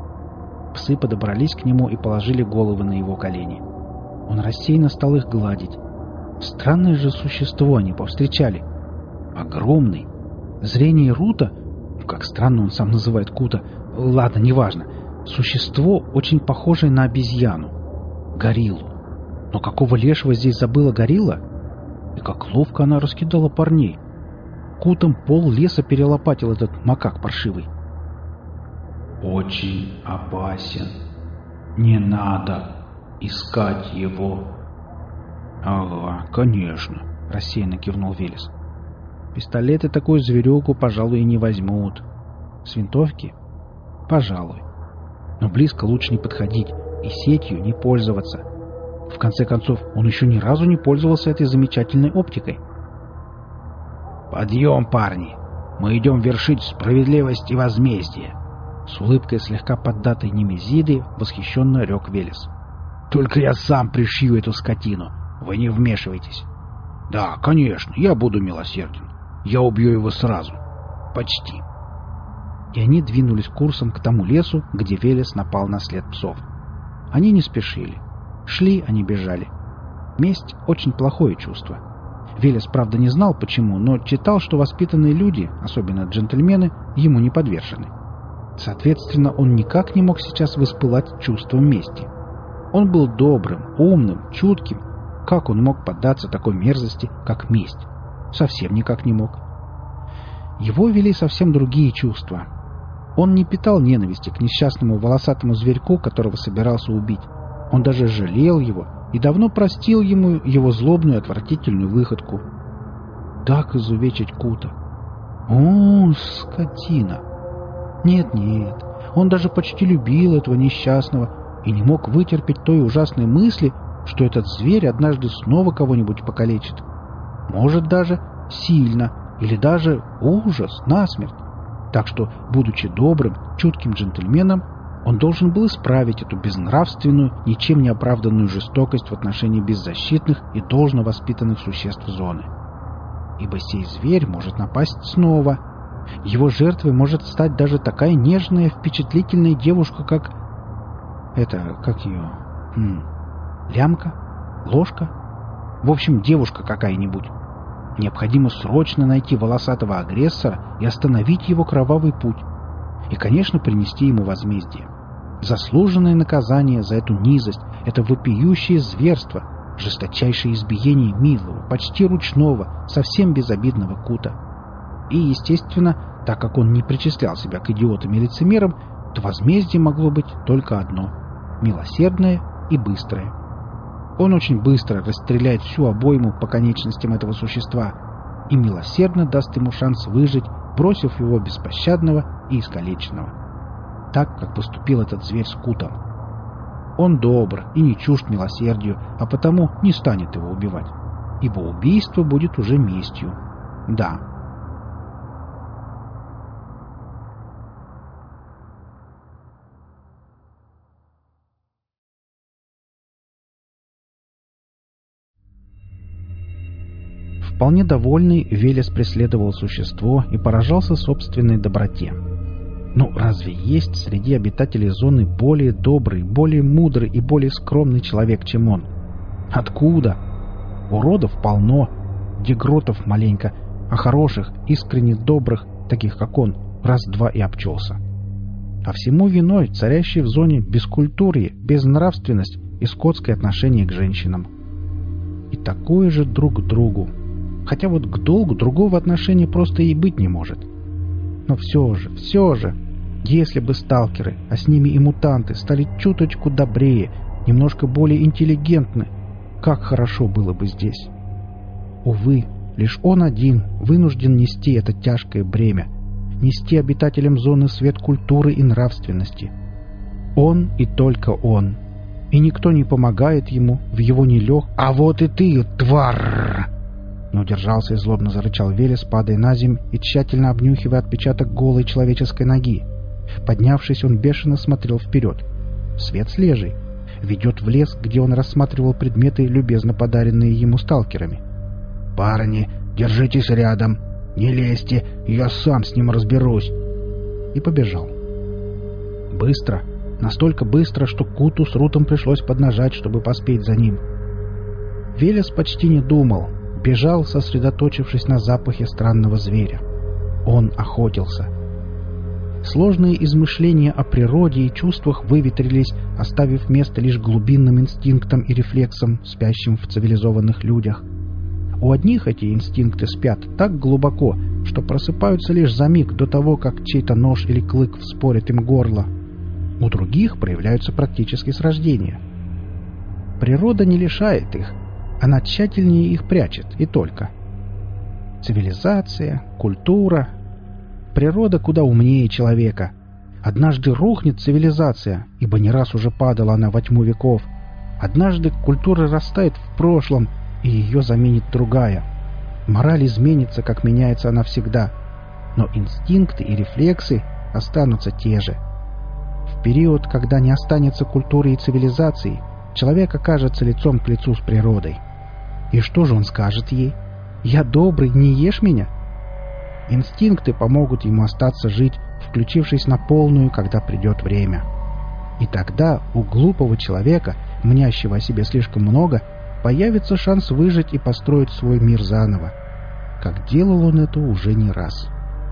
Псы подобрались к нему и положили головы на его колени. Он рассеянно стал их гладить. Странное же существо они повстречали. Огромный. Зрение Рута, как странно он сам называет Кута, ладно, неважно. Существо, очень похожее на обезьяну. Гориллу. Но какого лешего здесь забыла горилла? И как ловко она раскидала парней. Кутом пол леса перелопатил этот макак паршивый. «Очень опасен. Не надо искать его». «Ага, конечно», — рассеянно кивнул Велес. «Пистолеты такую зверюку, пожалуй, и не возьмут. С винтовки? Пожалуй. Но близко лучше не подходить и сетью не пользоваться. В конце концов, он еще ни разу не пользовался этой замечательной оптикой». «Подъем, парни! Мы идем вершить справедливость и возмездие!» С улыбкой слегка поддатой Немезиды восхищенно рёк Велес. «Только я сам пришью эту скотину. Вы не вмешивайтесь». «Да, конечно, я буду милосерден. Я убью его сразу. Почти». И они двинулись курсом к тому лесу, где Велес напал на след псов. Они не спешили. Шли, они бежали. Месть — очень плохое чувство. Велес, правда, не знал, почему, но читал, что воспитанные люди, особенно джентльмены, ему не подвержены. Соответственно, он никак не мог сейчас воспылать чувством мести. Он был добрым, умным, чутким. Как он мог поддаться такой мерзости, как месть? Совсем никак не мог. Его вели совсем другие чувства. Он не питал ненависти к несчастному волосатому зверьку, которого собирался убить. Он даже жалел его и давно простил ему его злобную отвратительную выходку. Так изувечить Кута. О, скотина! Нет, он даже почти любил этого несчастного и не мог вытерпеть той ужасной мысли, что этот зверь однажды снова кого-нибудь покалечит. Может, даже сильно, или даже ужас, насмерть. Так что, будучи добрым, чутким джентльменом, он должен был исправить эту безнравственную, ничем не оправданную жестокость в отношении беззащитных и должно воспитанных существ зоны. Ибо сей зверь может напасть снова. Его жертвой может стать даже такая нежная, впечатлительная девушка, как... как ее... Лямка? Ложка? В общем, девушка какая-нибудь. Необходимо срочно найти волосатого агрессора и остановить его кровавый путь. И, конечно, принести ему возмездие. Заслуженное наказание за эту низость, это вопиющее зверство, жесточайшее избиение милого, почти ручного, совсем безобидного Кута. И, естественно, так как он не причислял себя к идиотам и лицемерам, то возмездие могло быть только одно милосердное и быстрое. Он очень быстро расстреляет всю обойму по конечностям этого существа и милосердно даст ему шанс выжить, бросив его беспощадного и искалеченного. Так, как поступил этот зверь с Кутом. Он добр и не чужд милосердию, а потому не станет его убивать, ибо убийство будет уже местью. Да. Вполне довольный, Велес преследовал существо и поражался собственной доброте. Ну, разве есть среди обитателей зоны более добрый, более мудрый и более скромный человек, чем он? Откуда? Уродов полно, дегротов маленько, а хороших, искренне добрых, таких как он, раз-два и обчелся. А всему виной царящей в зоне бескультурье, безнравственность и скотское отношение к женщинам. И такое же друг к другу. Хотя вот к долгу другого отношения просто и быть не может. Но все же, если бы сталкеры, а с ними и мутанты, стали чуточку добрее, немножко более интеллигентны, как хорошо было бы здесь. Увы, лишь он один вынужден нести это тяжкое бремя, нести обитателям зоны свет культуры и нравственности. Он и только он. И никто не помогает ему в его нелегком... «А вот и ты, тварь!» Не удержался и злобно зарычал Велес, падая на земь и тщательно обнюхивая отпечаток голой человеческой ноги. Поднявшись, он бешено смотрел вперед. Свет слежий. Ведет в лес, где он рассматривал предметы, любезно подаренные ему сталкерами. «Парни, держитесь рядом! Не лезьте, я сам с ним разберусь!» И побежал. Быстро. Настолько быстро, что Куту с Рутом пришлось поднажать, чтобы поспеть за ним. Велес почти не думал. Бежал, сосредоточившись на запахе странного зверя. Он охотился. Сложные измышления о природе и чувствах выветрились, оставив место лишь глубинным инстинктам и рефлексам, спящим в цивилизованных людях. У одних эти инстинкты спят так глубоко, что просыпаются лишь за миг до того, как чей-то нож или клык вспорит им горло. У других проявляются практически с рождения. Природа не лишает их, она тщательнее их прячет, и только. Цивилизация, культура. Природа куда умнее человека. Однажды рухнет цивилизация, ибо не раз уже падала она во тьму веков. Однажды культура растает в прошлом, и ее заменит другая. Мораль изменится, как меняется она всегда. Но инстинкты и рефлексы останутся те же. В период, когда не останется культуры и цивилизации, человек окажется лицом к лицу с природой. И что же он скажет ей? «Я добрый, не ешь меня?» Инстинкты помогут ему остаться жить, включившись на полную, когда придет время. И тогда у глупого человека, мнящего о себе слишком много, появится шанс выжить и построить свой мир заново. Как делал он это уже не раз.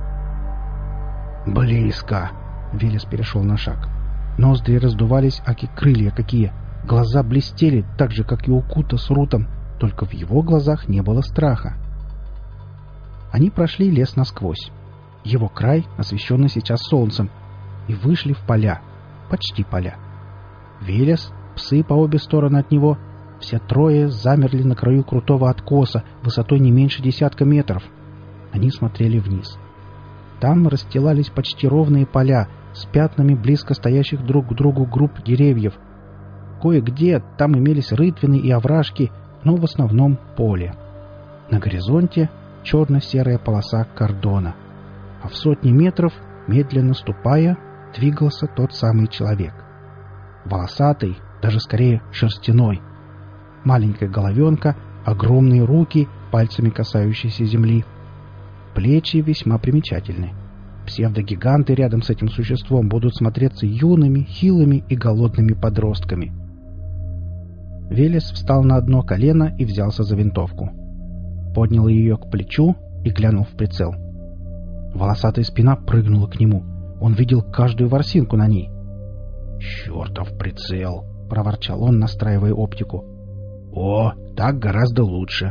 «Близко!» — Велес перешел на шаг. Ноздри раздувались, аки крылья какие. Глаза блестели, так же, как и у Кута с Рутом, только в его глазах не было страха. Они прошли лес насквозь. Его край освещенный сейчас солнцем, и вышли в поля. Почти поля. Велес, псы по обе стороны от него, все трое замерли на краю крутого откоса, высотой не меньше 10 метров. Они смотрели вниз. Там расстилались почти ровные поля с пятнами близко стоящих друг к другу групп деревьев. Кое-где там имелись рытвины и овражки, но в основном поле. На горизонте черно-серая полоса кордона, а в сотни метров, медленно ступая, двигался тот самый человек. Волосатый, даже скорее шерстяной. Маленькая головенка, огромные руки, пальцами касающиеся земли. Плечи весьма примечательны. Псевдогиганты рядом с этим существом будут смотреться юными, хилыми и голодными подростками. Велес встал на одно колено и взялся за винтовку. Поднял ее к плечу и глянул в прицел. Волосатая спина прыгнула к нему. Он видел каждую ворсинку на ней. «Чертов прицел!» — проворчал он, настраивая оптику. «О, так гораздо лучше!»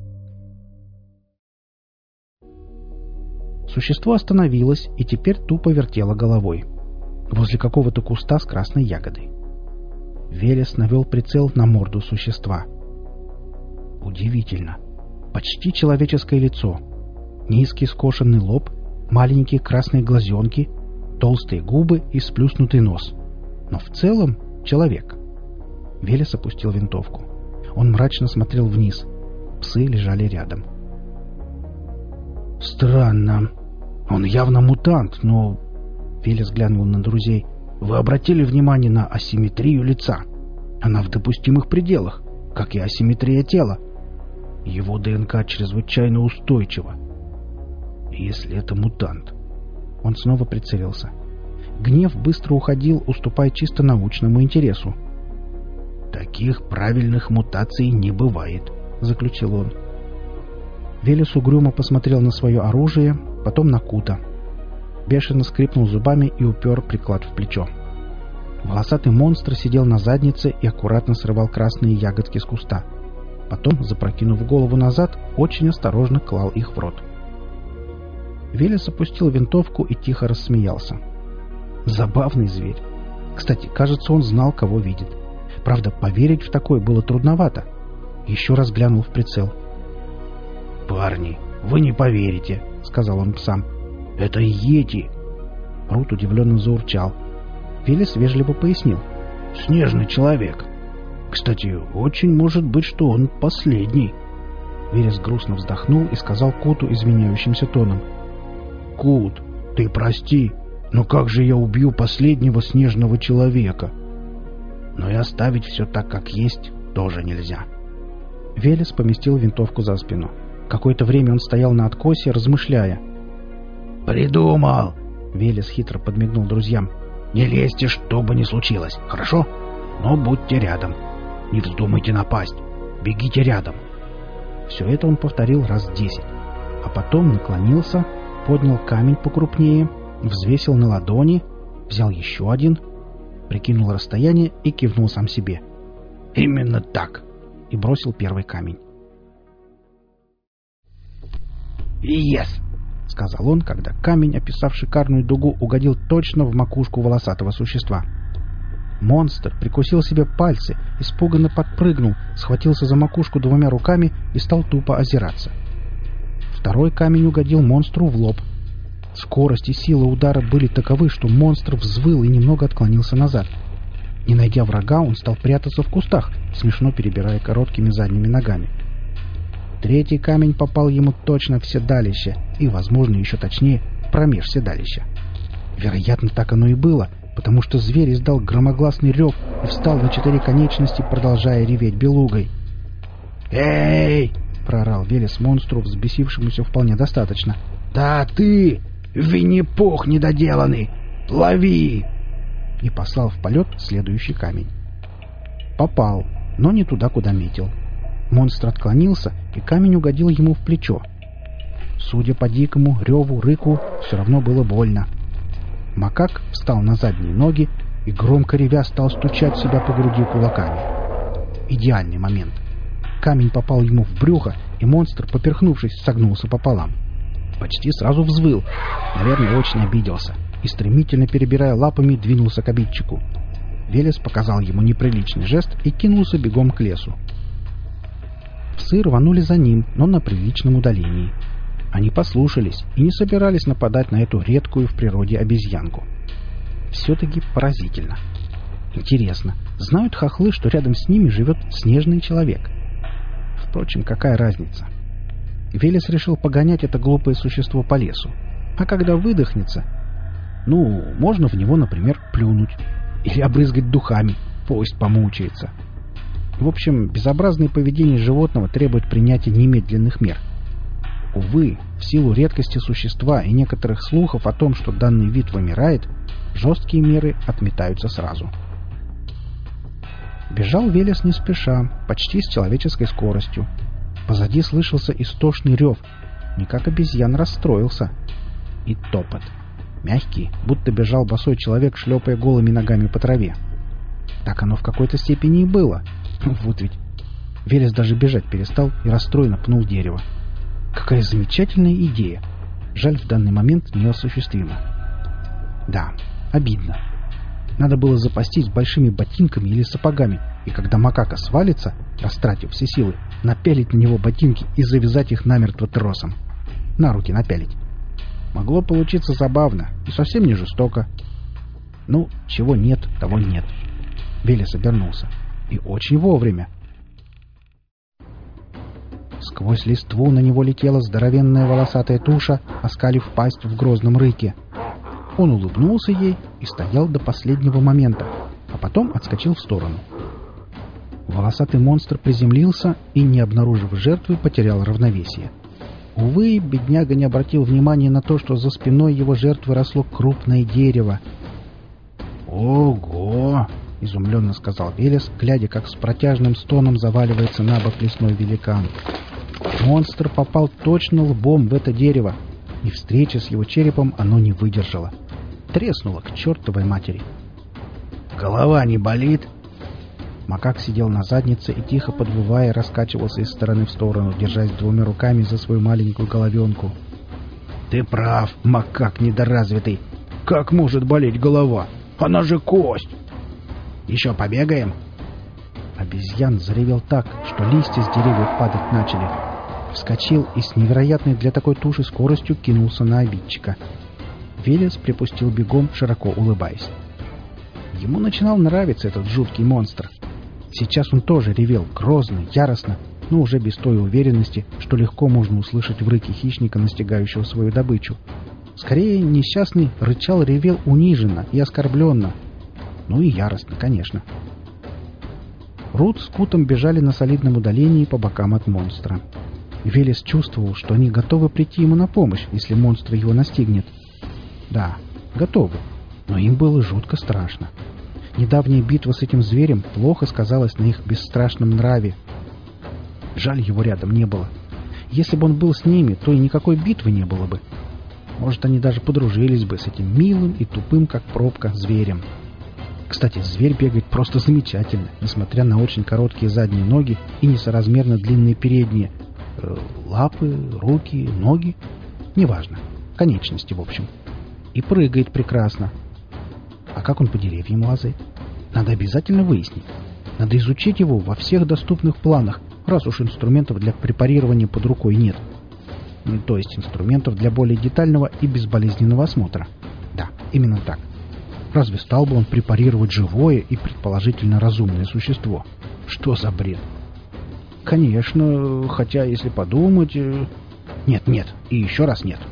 Существо остановилось и теперь тупо вертело головой. Возле какого-то куста с красной ягодой. Велес навел прицел на морду существа. Удивительно. Почти человеческое лицо. Низкий скошенный лоб, маленькие красные глазенки, толстые губы и сплюснутый нос. Но в целом человек. Велес опустил винтовку. Он мрачно смотрел вниз. Псы лежали рядом. «Странно. Он явно мутант, но...» Велес глянул на друзей. «Вы обратили внимание на асимметрию лица? Она в допустимых пределах, как и асимметрия тела. Его ДНК чрезвычайно устойчива. Если это мутант...» Он снова прицелился. Гнев быстро уходил, уступая чисто научному интересу. «Таких правильных мутаций не бывает», — заключил он. Велес угрюмо посмотрел на свое оружие, потом на Кута. Бешено скрипнул зубами и упер приклад в плечо. Волосатый монстр сидел на заднице и аккуратно срывал красные ягодки с куста. Потом, запрокинув голову назад, очень осторожно клал их в рот. Велес опустил винтовку и тихо рассмеялся. Забавный зверь. Кстати, кажется, он знал, кого видит. Правда, поверить в такое было трудновато. Еще раз глянул в прицел. «Парни, вы не поверите», — сказал он псам. «Это йети!» Рут удивленно заурчал. Велес вежливо пояснил. «Снежный человек. Кстати, очень может быть, что он последний». Велес грустно вздохнул и сказал Куту извиняющимся тоном. «Кут, ты прости, но как же я убью последнего снежного человека?» Но и оставить все так, как есть, тоже нельзя. Велес поместил винтовку за спину. Какое-то время он стоял на откосе, размышляя. «Придумал!» — Велес хитро подмигнул друзьям. «Не лезьте, что бы ни случилось, хорошо? Но будьте рядом. Не вздумайте напасть. Бегите рядом». Все это он повторил раз 10. А потом наклонился, поднял камень покрупнее, взвесил на ладони, взял еще один, прикинул расстояние и кивнул сам себе. «Именно так!» и бросил первый камень. «Ес!» — сказал он, когда камень, описав шикарную дугу, угодил точно в макушку волосатого существа. Монстр прикусил себе пальцы, испуганно подпрыгнул, схватился за макушку двумя руками и стал тупо озираться. Второй камень угодил монстру в лоб. Скорость и сила удара были таковы, что монстр взвыл и немного отклонился назад. Не найдя врага, он стал прятаться в кустах, смешно перебирая короткими задними ногами. Третий камень попал ему точно в седалище и, возможно, еще точнее, промеж седалища. Вероятно, так оно и было, потому что зверь издал громогласный рев и встал на 4 конечности, продолжая реветь белугой. «Эй!» — проорал Велес монстру, взбесившемуся вполне достаточно. «Да ты, Винни-Пух недоделанный! Лови!» И послал в полет следующий камень. Попал, но не туда, куда метил. Монстр отклонился, и камень угодил ему в плечо. Судя по дикому реву, рыку, все равно было больно. Макак встал на задние ноги и, громко ревя, стал стучать себя по груди кулаками. Идеальный момент. Камень попал ему в брюхо, и монстр, поперхнувшись, согнулся пополам. Почти сразу взвыл, наверное, очень обиделся, и, стремительно перебирая лапами, двинулся к обидчику. Велес показал ему неприличный жест и кинулся бегом к лесу. Псы рванули за ним, но на приличном удалении. Они послушались и не собирались нападать на эту редкую в природе обезьянку. Все-таки поразительно. Интересно, знают хохлы, что рядом с ними живет снежный человек? Впрочем, какая разница? Велес решил погонять это глупое существо по лесу. А когда выдохнется, можно в него, например, плюнуть. Или обрызгать духами, пусть помучается. В общем, безобразное поведение животного требует принятия немедленных мер. Увы, в силу редкости существа и некоторых слухов о том, что данный вид вымирает, жесткие меры отметаются сразу. Бежал Велес не спеша, почти с человеческой скоростью. Позади слышался истошный рев. Не как обезьян расстроился. И топот. Мягкий, будто бежал босой человек, шлепая голыми ногами по траве. Так оно в какой-то степени и было. Вот ведь. Велес даже бежать перестал и расстроенно пнул дерево. Какая замечательная идея. Жаль, в данный момент неосуществима. Да, обидно. Надо было запастись большими ботинками или сапогами, и когда макака свалится, растратив все силы, напялить на него ботинки и завязать их намертво тросом. На руки напялить. Могло получиться забавно и совсем не жестоко. Ну, чего нет, того нет. Велес обернулся. И очень вовремя. Сквозь листву на него летела здоровенная волосатая туша, оскалив пасть в грозном рыке. Он улыбнулся ей и стоял до последнего момента, а потом отскочил в сторону. Волосатый монстр приземлился и, не обнаружив жертвы, потерял равновесие. Увы, бедняга не обратил внимания на то, что за спиной его жертвы росло крупное дерево. «Ого!» — изумленно сказал Велес, глядя, как с протяжным стоном заваливается на бок лесной великан. Монстр попал точно лбом в это дерево, и встреча с его черепом оно не выдержало. Треснуло к чертовой матери. «Голова не болит?» Макак сидел на заднице и, тихо подвывая, раскачивался из стороны в сторону, держась двумя руками за свою маленькую головенку. «Ты прав, макак недоразвитый. Как может болеть голова? Она же кость! Еще побегаем?» Обезьян заревел так, что листья с деревьев падать начали. Вскочил и с невероятной для такой туши скоростью кинулся на обидчика. Велес припустил бегом, широко улыбаясь. Ему начинал нравиться этот жуткий монстр. Сейчас он тоже ревел, грозно, яростно, но уже без той уверенности, что легко можно услышать в рыке хищника, настигающего свою добычу. Скорее, несчастный рычал-ревел униженно и оскорбленно. Ну и яростно, конечно. Рут с Кутом бежали на солидном удалении по бокам от монстра. Велес чувствовал, что они готовы прийти ему на помощь, если монстр его настигнет. Да, готовы, но им было жутко страшно. Недавняя битва с этим зверем плохо сказалась на их бесстрашном нраве. Жаль, его рядом не было. Если бы он был с ними, то и никакой битвы не было бы. Может, они даже подружились бы с этим милым и тупым, как пробка, зверем. Кстати, зверь бегает просто замечательно, несмотря на очень короткие задние ноги и несоразмерно длинные передние. Лапы, руки, ноги. Неважно. Конечности, в общем. И прыгает прекрасно. А как он по деревьям лазает? Надо обязательно выяснить. Надо изучить его во всех доступных планах, раз уж инструментов для препарирования под рукой нет. То есть инструментов для более детального и безболезненного осмотра. Да, именно так. Разве стал бы он препарировать живое и предположительно разумное существо? Что за бред? Конечно, хотя, если подумать... Нет, и еще раз нет.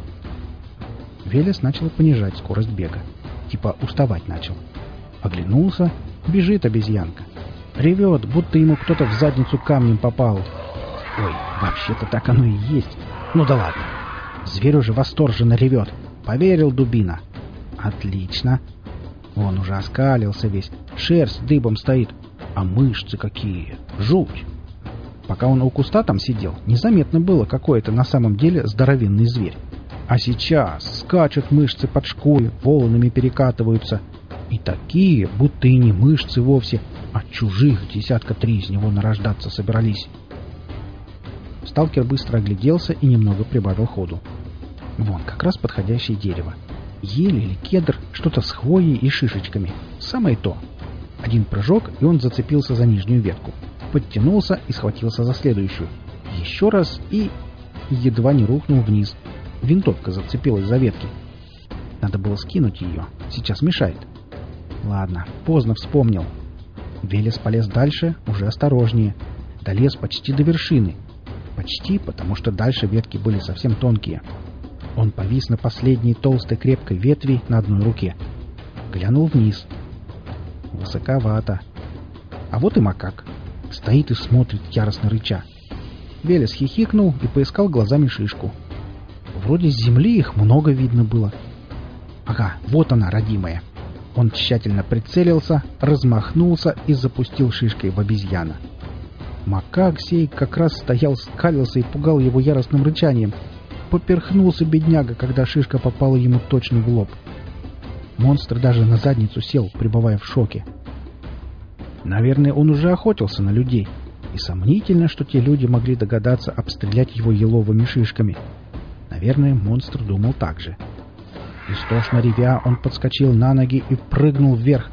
Велес начал понижать скорость бега. Типа уставать начал. Оглянулся, бежит обезьянка. Ревет, будто ему кто-то в задницу камнем попал. Ой, вообще-то так оно и есть. Ну да ладно. Зверь уже восторженно ревет. Поверил дубина. Отлично. Он уже оскалился весь. Шерсть дыбом стоит. А мышцы какие. Жуть. Пока он у куста там сидел, незаметно было, какой это на самом деле здоровенный зверь. А сейчас скачут мышцы под шкурой, волнами перекатываются. И такие, будто и не мышцы вовсе, а чужих 3 из него нарождаться собирались. Сталкер быстро огляделся и немного прибавил ходу. Вон, как раз подходящее дерево. Ель или кедр, что-то с хвоей и шишечками. Самое то. Один прыжок, и он зацепился за нижнюю ветку. Подтянулся и схватился за следующую. Еще раз и... едва не рухнул вниз. Винтовка зацепилась за ветки. Надо было скинуть ее. Сейчас мешает. Ладно, поздно вспомнил. Велес полез дальше, уже осторожнее. Долез почти до вершины. Почти, потому что дальше ветки были совсем тонкие. Он повис на последней толстой крепкой ветви на одной руке. Глянул вниз. Высоковато. А вот и макак. Стоит и смотрит, яростно рыча. Велес хихикнул и поискал глазами шишку. Вроде с земли их много видно было. Ага, вот она, родимая. Он тщательно прицелился, размахнулся и запустил шишкой в обезьяна. Макак сей как раз стоял, скалился и пугал его яростным рычанием. Поперхнулся бедняга, когда шишка попала ему точно в лоб. Монстр даже на задницу сел, пребывая в шоке. Наверное, он уже охотился на людей, и сомнительно, что те люди могли догадаться обстрелять его еловыми шишками. Наверное, монстр думал так же. Истошно ревя, он подскочил на ноги и прыгнул вверх.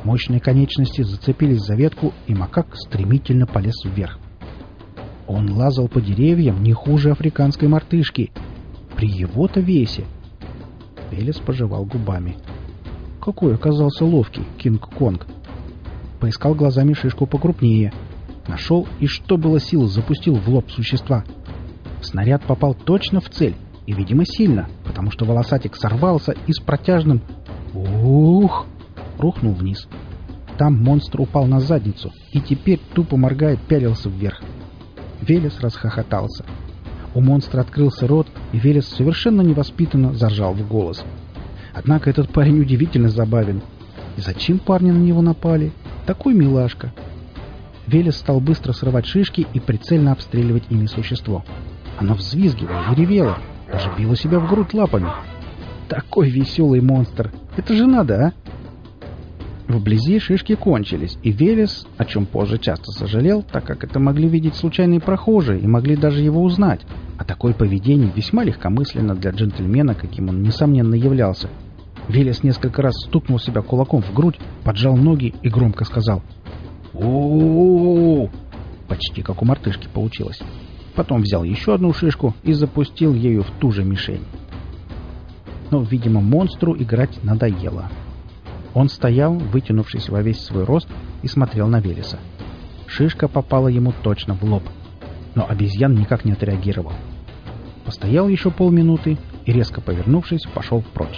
Мощные конечности зацепились за ветку, и макак стремительно полез вверх. Он лазал по деревьям не хуже африканской мартышки. При его-то весе. Велес пожевал губами. Какой оказался ловкий Кинг-Конг. Поискал глазами шишку покрупнее. Нашел и, что было сил, запустил в лоб существа. Снаряд попал точно в цель, и, видимо, сильно, потому что волосатик сорвался и с протяжным «Ух!» рухнул вниз. Там монстр упал на задницу и теперь, тупо моргая, пялился вверх. Велес расхохотался. У монстра открылся рот, и Велес совершенно невоспитанно заржал в голос. Однако этот парень удивительно забавен. И зачем парни на него напали? Такой милашка. Велес стал быстро срывать шишки и прицельно обстреливать ими существо. Оно взвизгивало и ревело, даже било себя в грудь лапами. Такой веселый монстр! Это же надо, а? Вблизи шишки кончились, и Велес, о чем позже часто сожалел, так как это могли видеть случайные прохожие и могли даже его узнать, а такое поведение весьма легкомысленно для джентльмена, каким он несомненно являлся. Велес несколько раз стукнул себя кулаком в грудь, поджал ноги и громко сказал «У-у-у-у!», почти как у мартышки получилось. Потом взял еще одну шишку и запустил ею в ту же мишень. Но, видимо, монстру играть надоело. Он стоял, вытянувшись во весь свой рост, и смотрел на Велеса. Шишка попала ему точно в лоб, но обезьян никак не отреагировал. Постоял еще полминуты и, резко повернувшись, пошел прочь.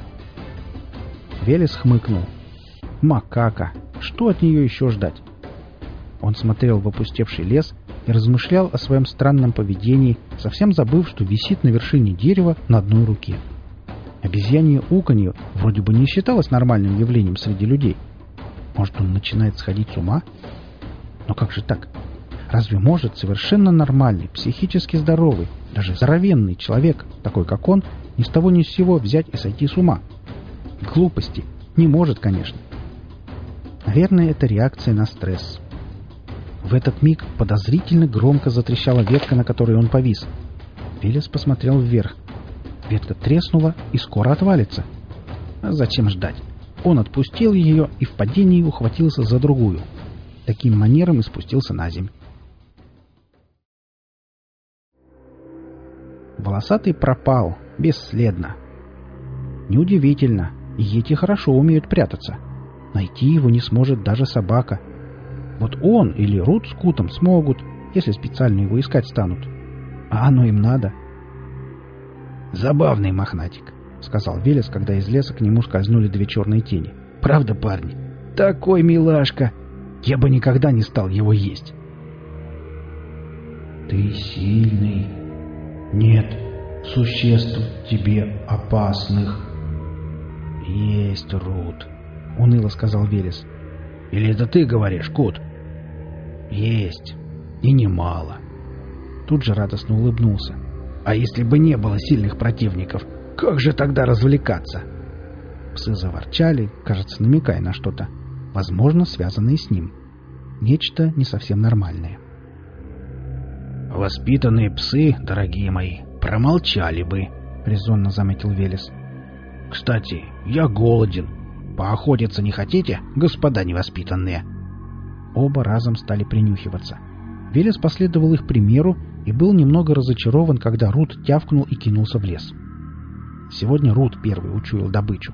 Велес хмыкнул. Макака! Что от нее еще ждать? Он смотрел в опустевший лес и размышлял о своем странном поведении, совсем забыв, что висит на вершине дерева на одной руке. Обезьянье уканье вроде бы не считалось нормальным явлением среди людей. Может, он начинает сходить с ума? Но как же так? Разве может совершенно нормальный, психически здоровый, даже здоровенный человек, такой как он, ни с того ни с сего взять и сойти с ума? Глупости. Не может, конечно. Наверное, это реакция на стресс. В этот миг подозрительно громко затрещала ветка, на которой он повис. Велес посмотрел вверх. Ветка треснула и скоро отвалится. А зачем ждать? Он отпустил ее и в падении ухватился за другую. Таким манером и спустился на землю. Волосатый пропал, бесследно. Неудивительно, йети хорошо умеют прятаться. Найти его не сможет даже собака. Вот он или Рут с Кутом смогут, если специально его искать станут. А оно им надо. «Забавный мохнатик», — сказал Велес, когда из леса к нему скользнули две черные тени. «Правда, парни? Такой милашка! Я бы никогда не стал его есть». «Ты сильный. Нет существ тебе опасных». «Есть, Рут», — уныло сказал Велес. «Или это ты говоришь, Кут?» «Есть. И немало». Тут же радостно улыбнулся. «А если бы не было сильных противников, как же тогда развлекаться?» Псы заворчали, кажется, намекая на что-то, возможно, связанное с ним. Нечто не совсем нормальное. «Воспитанные псы, дорогие мои, промолчали бы», — резонно заметил Велес. «Кстати, я голоден. Поохотиться не хотите, господа невоспитанные?» Оба разом стали принюхиваться. Велес последовал их примеру и был немного разочарован, когда Рут тявкнул и кинулся в лес. Сегодня Рут первый учуял добычу.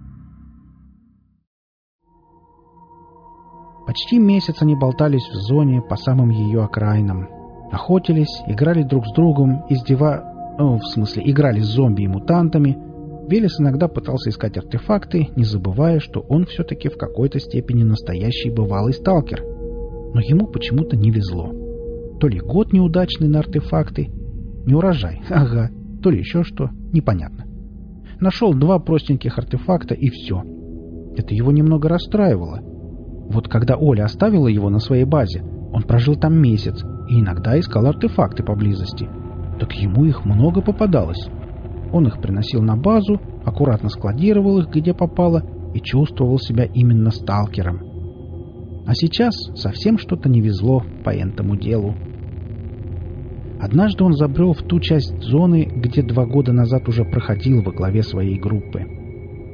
Почти месяц они болтались в зоне по самым ее окраинам. Охотились, играли друг с другом, играли с зомби и мутантами. Велес иногда пытался искать артефакты, не забывая, что он все-таки в какой-то степени настоящий бывалый сталкер. Но ему почему-то не везло. То ли год неудачный на артефакты, не урожай, ага, то ли еще что, непонятно. Нашел 2 простеньких артефакта и все. Это его немного расстраивало. Вот когда Оля оставила его на своей базе, он прожил там месяц и иногда искал артефакты поблизости. Так ему их много попадалось. Он их приносил на базу, аккуратно складировал их, где попало, и чувствовал себя именно сталкером. А сейчас совсем что-то не везло по этому делу. Однажды он забрел в ту часть зоны, где 2 года назад уже проходил во главе своей группы.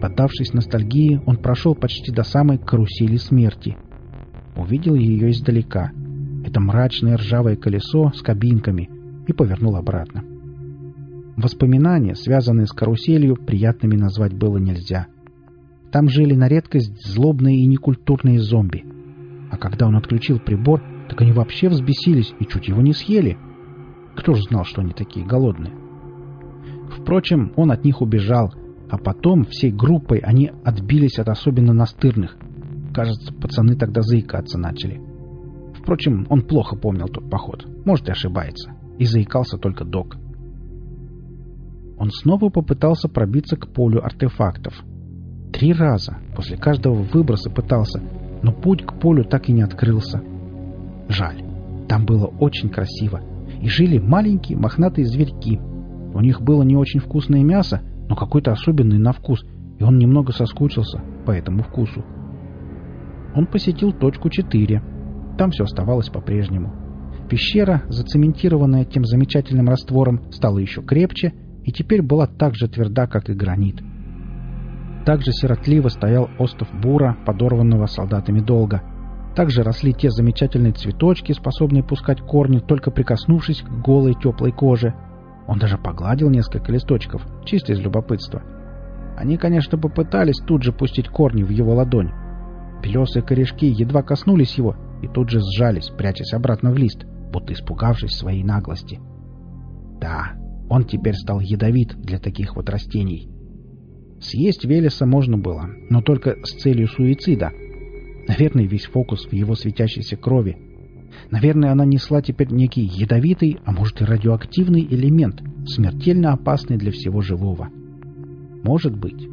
Поддавшись ностальгии, он прошел почти до самой карусели смерти. Увидел ее издалека. Это мрачное ржавое колесо с кабинками, и повернул обратно. Воспоминания, связанные с каруселью, приятными назвать было нельзя. Там жили на редкость злобные и некультурные зомби. А когда он отключил прибор, так они вообще взбесились и чуть его не съели. Кто же знал, что они такие голодные? Впрочем, он от них убежал, а потом всей группой они отбились от особенно настырных. Кажется, пацаны тогда заикаться начали. Впрочем, он плохо помнил тот поход, может и ошибается, и заикался только док. Он снова попытался пробиться к полю артефактов. 3 раза после каждого выброса пытался, но путь к полю так и не открылся. Жаль, там было очень красиво, и жили маленькие мохнатые зверьки. У них было не очень вкусное мясо, но какой-то особенный на вкус, и он немного соскучился по этому вкусу. Он посетил точку 4. Там все оставалось по-прежнему. Пещера, зацементированная тем замечательным раствором, стала еще крепче и теперь была так же тверда, как и гранит. Так же сиротливо стоял остов бура, подорванного солдатами долга. Так же росли те замечательные цветочки, способные пускать корни, только прикоснувшись к голой теплой коже. Он даже погладил несколько листочков, чисто из любопытства. Они, конечно, попытались тут же пустить корни в его ладонь. Белесые корешки едва коснулись его и тут же сжались, прячась обратно в лист, будто испугавшись своей наглости. Да, он теперь стал ядовит для таких вот растений. Съесть Велеса можно было, но только с целью суицида. Наверное, весь фокус в его светящейся крови. Наверное, она несла теперь некий ядовитый, а может и радиоактивный элемент, смертельно опасный для всего живого. Может быть.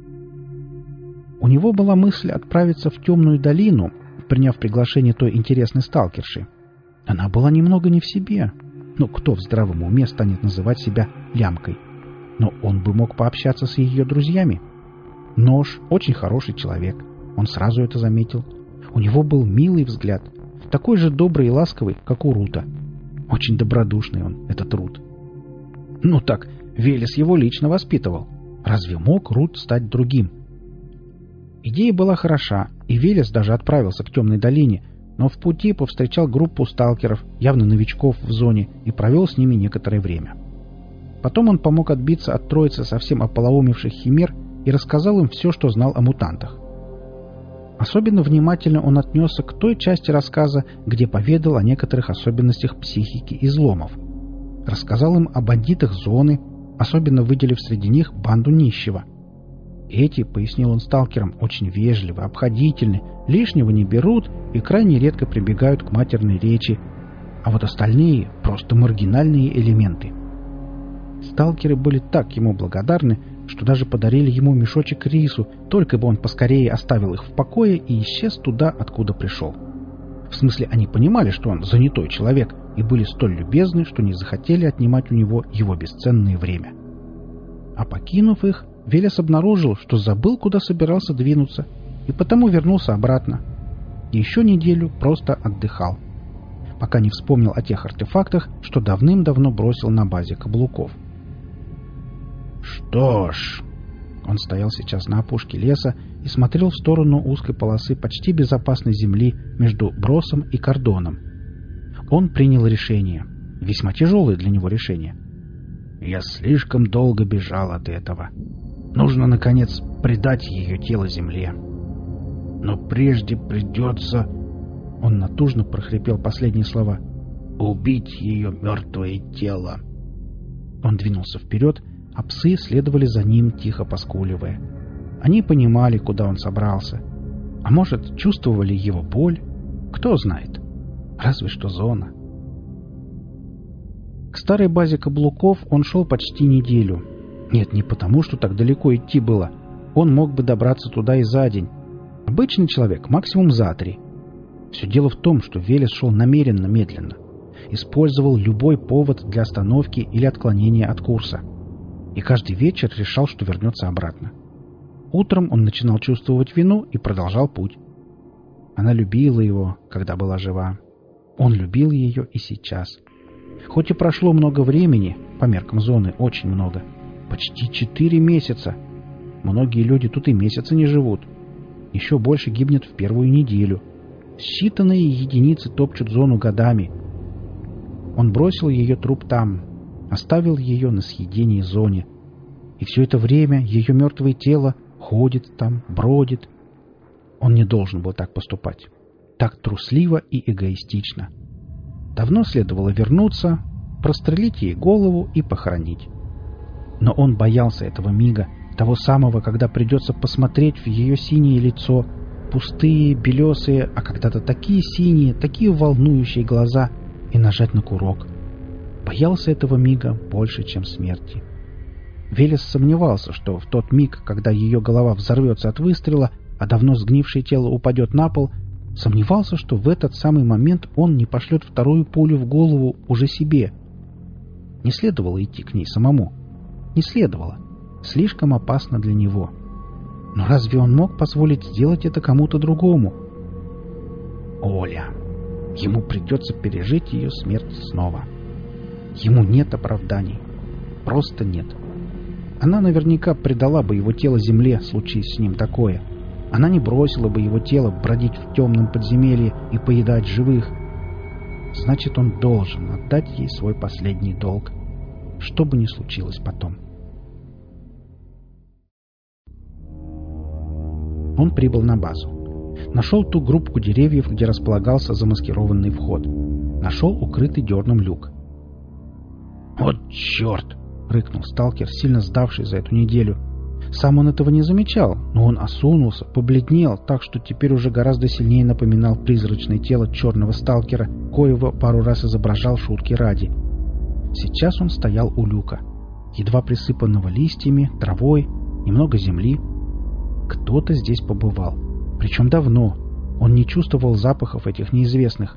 У него была мысль отправиться в темную долину, приняв приглашение той интересной сталкерши. Она была немного не в себе. Ну, кто в здравом уме станет называть себя лямкой? Но он бы мог пообщаться с ее друзьями. Нож — очень хороший человек. Он сразу это заметил. У него был милый взгляд, такой же добрый и ласковый, как у Рута. Очень добродушный он, этот Рут. Ну так, Велес его лично воспитывал. Разве мог Рут стать другим? Идея была хороша, и Велес даже отправился к темной долине, но в пути повстречал группу сталкеров, явно новичков в зоне, и провел с ними некоторое время. Потом он помог отбиться от троицы совсем ополоумевших химер и рассказал им все, что знал о мутантах. Особенно внимательно он отнесся к той части рассказа, где поведал о некоторых особенностях психики изломов. Рассказал им о бандитах зоны, особенно выделив среди них банду нищего. Эти, пояснил он сталкерам, очень вежливы, обходительны, лишнего не берут и крайне редко прибегают к матерной речи, а вот остальные — просто маргинальные элементы. Сталкеры были так ему благодарны, что даже подарили ему мешочек рису, только бы он поскорее оставил их в покое и исчез туда, откуда пришел. В смысле, они понимали, что он занятой человек, и были столь любезны, что не захотели отнимать у него его бесценное время. А покинув их, Велес обнаружил, что забыл, куда собирался двинуться, и потому вернулся обратно. И еще неделю просто отдыхал, пока не вспомнил о тех артефактах, что давным-давно бросил на базе каблуков. Что ж, он стоял сейчас на опушке леса и смотрел в сторону узкой полосы почти безопасной земли между бросом и кордоном. Он принял решение, весьма тяжелое для него решение. Я слишком долго бежал от этого. Нужно, наконец, предать ее тело земле. Но прежде придется... Он натужно прохрипел последние слова. Убить ее мертвое тело. Он двинулся вперед, а псы следовали за ним, тихо поскуливая. Они понимали, куда он собрался. А может, чувствовали его боль? Кто знает. Разве что зона. К старой базе каблуков он шел почти неделю. Нет, не потому, что так далеко идти было. Он мог бы добраться туда и за день. Обычный человек максимум за 3. Все дело в том, что Велес шел намеренно медленно. Использовал любой повод для остановки или отклонения от курса. И каждый вечер решал, что вернется обратно. Утром он начинал чувствовать вину и продолжал путь. Она любила его, когда была жива. Он любил ее и сейчас. Хоть и прошло много времени, по меркам зоны очень много, почти 4 месяца, Многие люди тут и месяца не живут. Еще больше гибнет в первую неделю. Считанные единицы топчут зону годами. Он бросил ее труп там, оставил ее на съедении зоне. И все это время ее мертвое тело ходит там, бродит. Он не должен был так поступать. Так трусливо и эгоистично. Давно следовало вернуться, прострелить ей голову и похоронить. Но он боялся этого мига, того самого, когда придется посмотреть в ее синее лицо, пустые, белесые, а когда-то такие синие, такие волнующие глаза, и нажать на курок. Боялся этого мига больше, чем смерти. Велес сомневался, что в тот миг, когда ее голова взорвется от выстрела, а давно сгнившее тело упадет на пол, сомневался, что в этот самый момент он не пошлет вторую пулю в голову уже себе. Не следовало идти к ней самому. Не следовало. Слишком опасно для него. Но разве он мог позволить сделать это кому-то другому? Оля. Ему придется пережить ее смерть снова. Ему нет оправданий. Просто нет. Она наверняка предала бы его тело земле, случись с ним такое. Она не бросила бы его тело бродить в темном подземелье и поедать живых. Значит, он должен отдать ей свой последний долг, что бы ни случилось потом. Он прибыл на базу. Нашел ту группку деревьев, где располагался замаскированный вход. Нашел укрытый дерном люк. «Вот черт!» — рыкнул сталкер, сильно сдавший за эту неделю. Сам он этого не замечал, но он осунулся, побледнел, так что теперь уже гораздо сильнее напоминал призрачное тело черного сталкера, коего пару раз изображал шутки ради. Сейчас он стоял у люка, едва присыпанного листьями, травой, немного земли. Кто-то здесь побывал, причем давно. Он не чувствовал запахов этих неизвестных.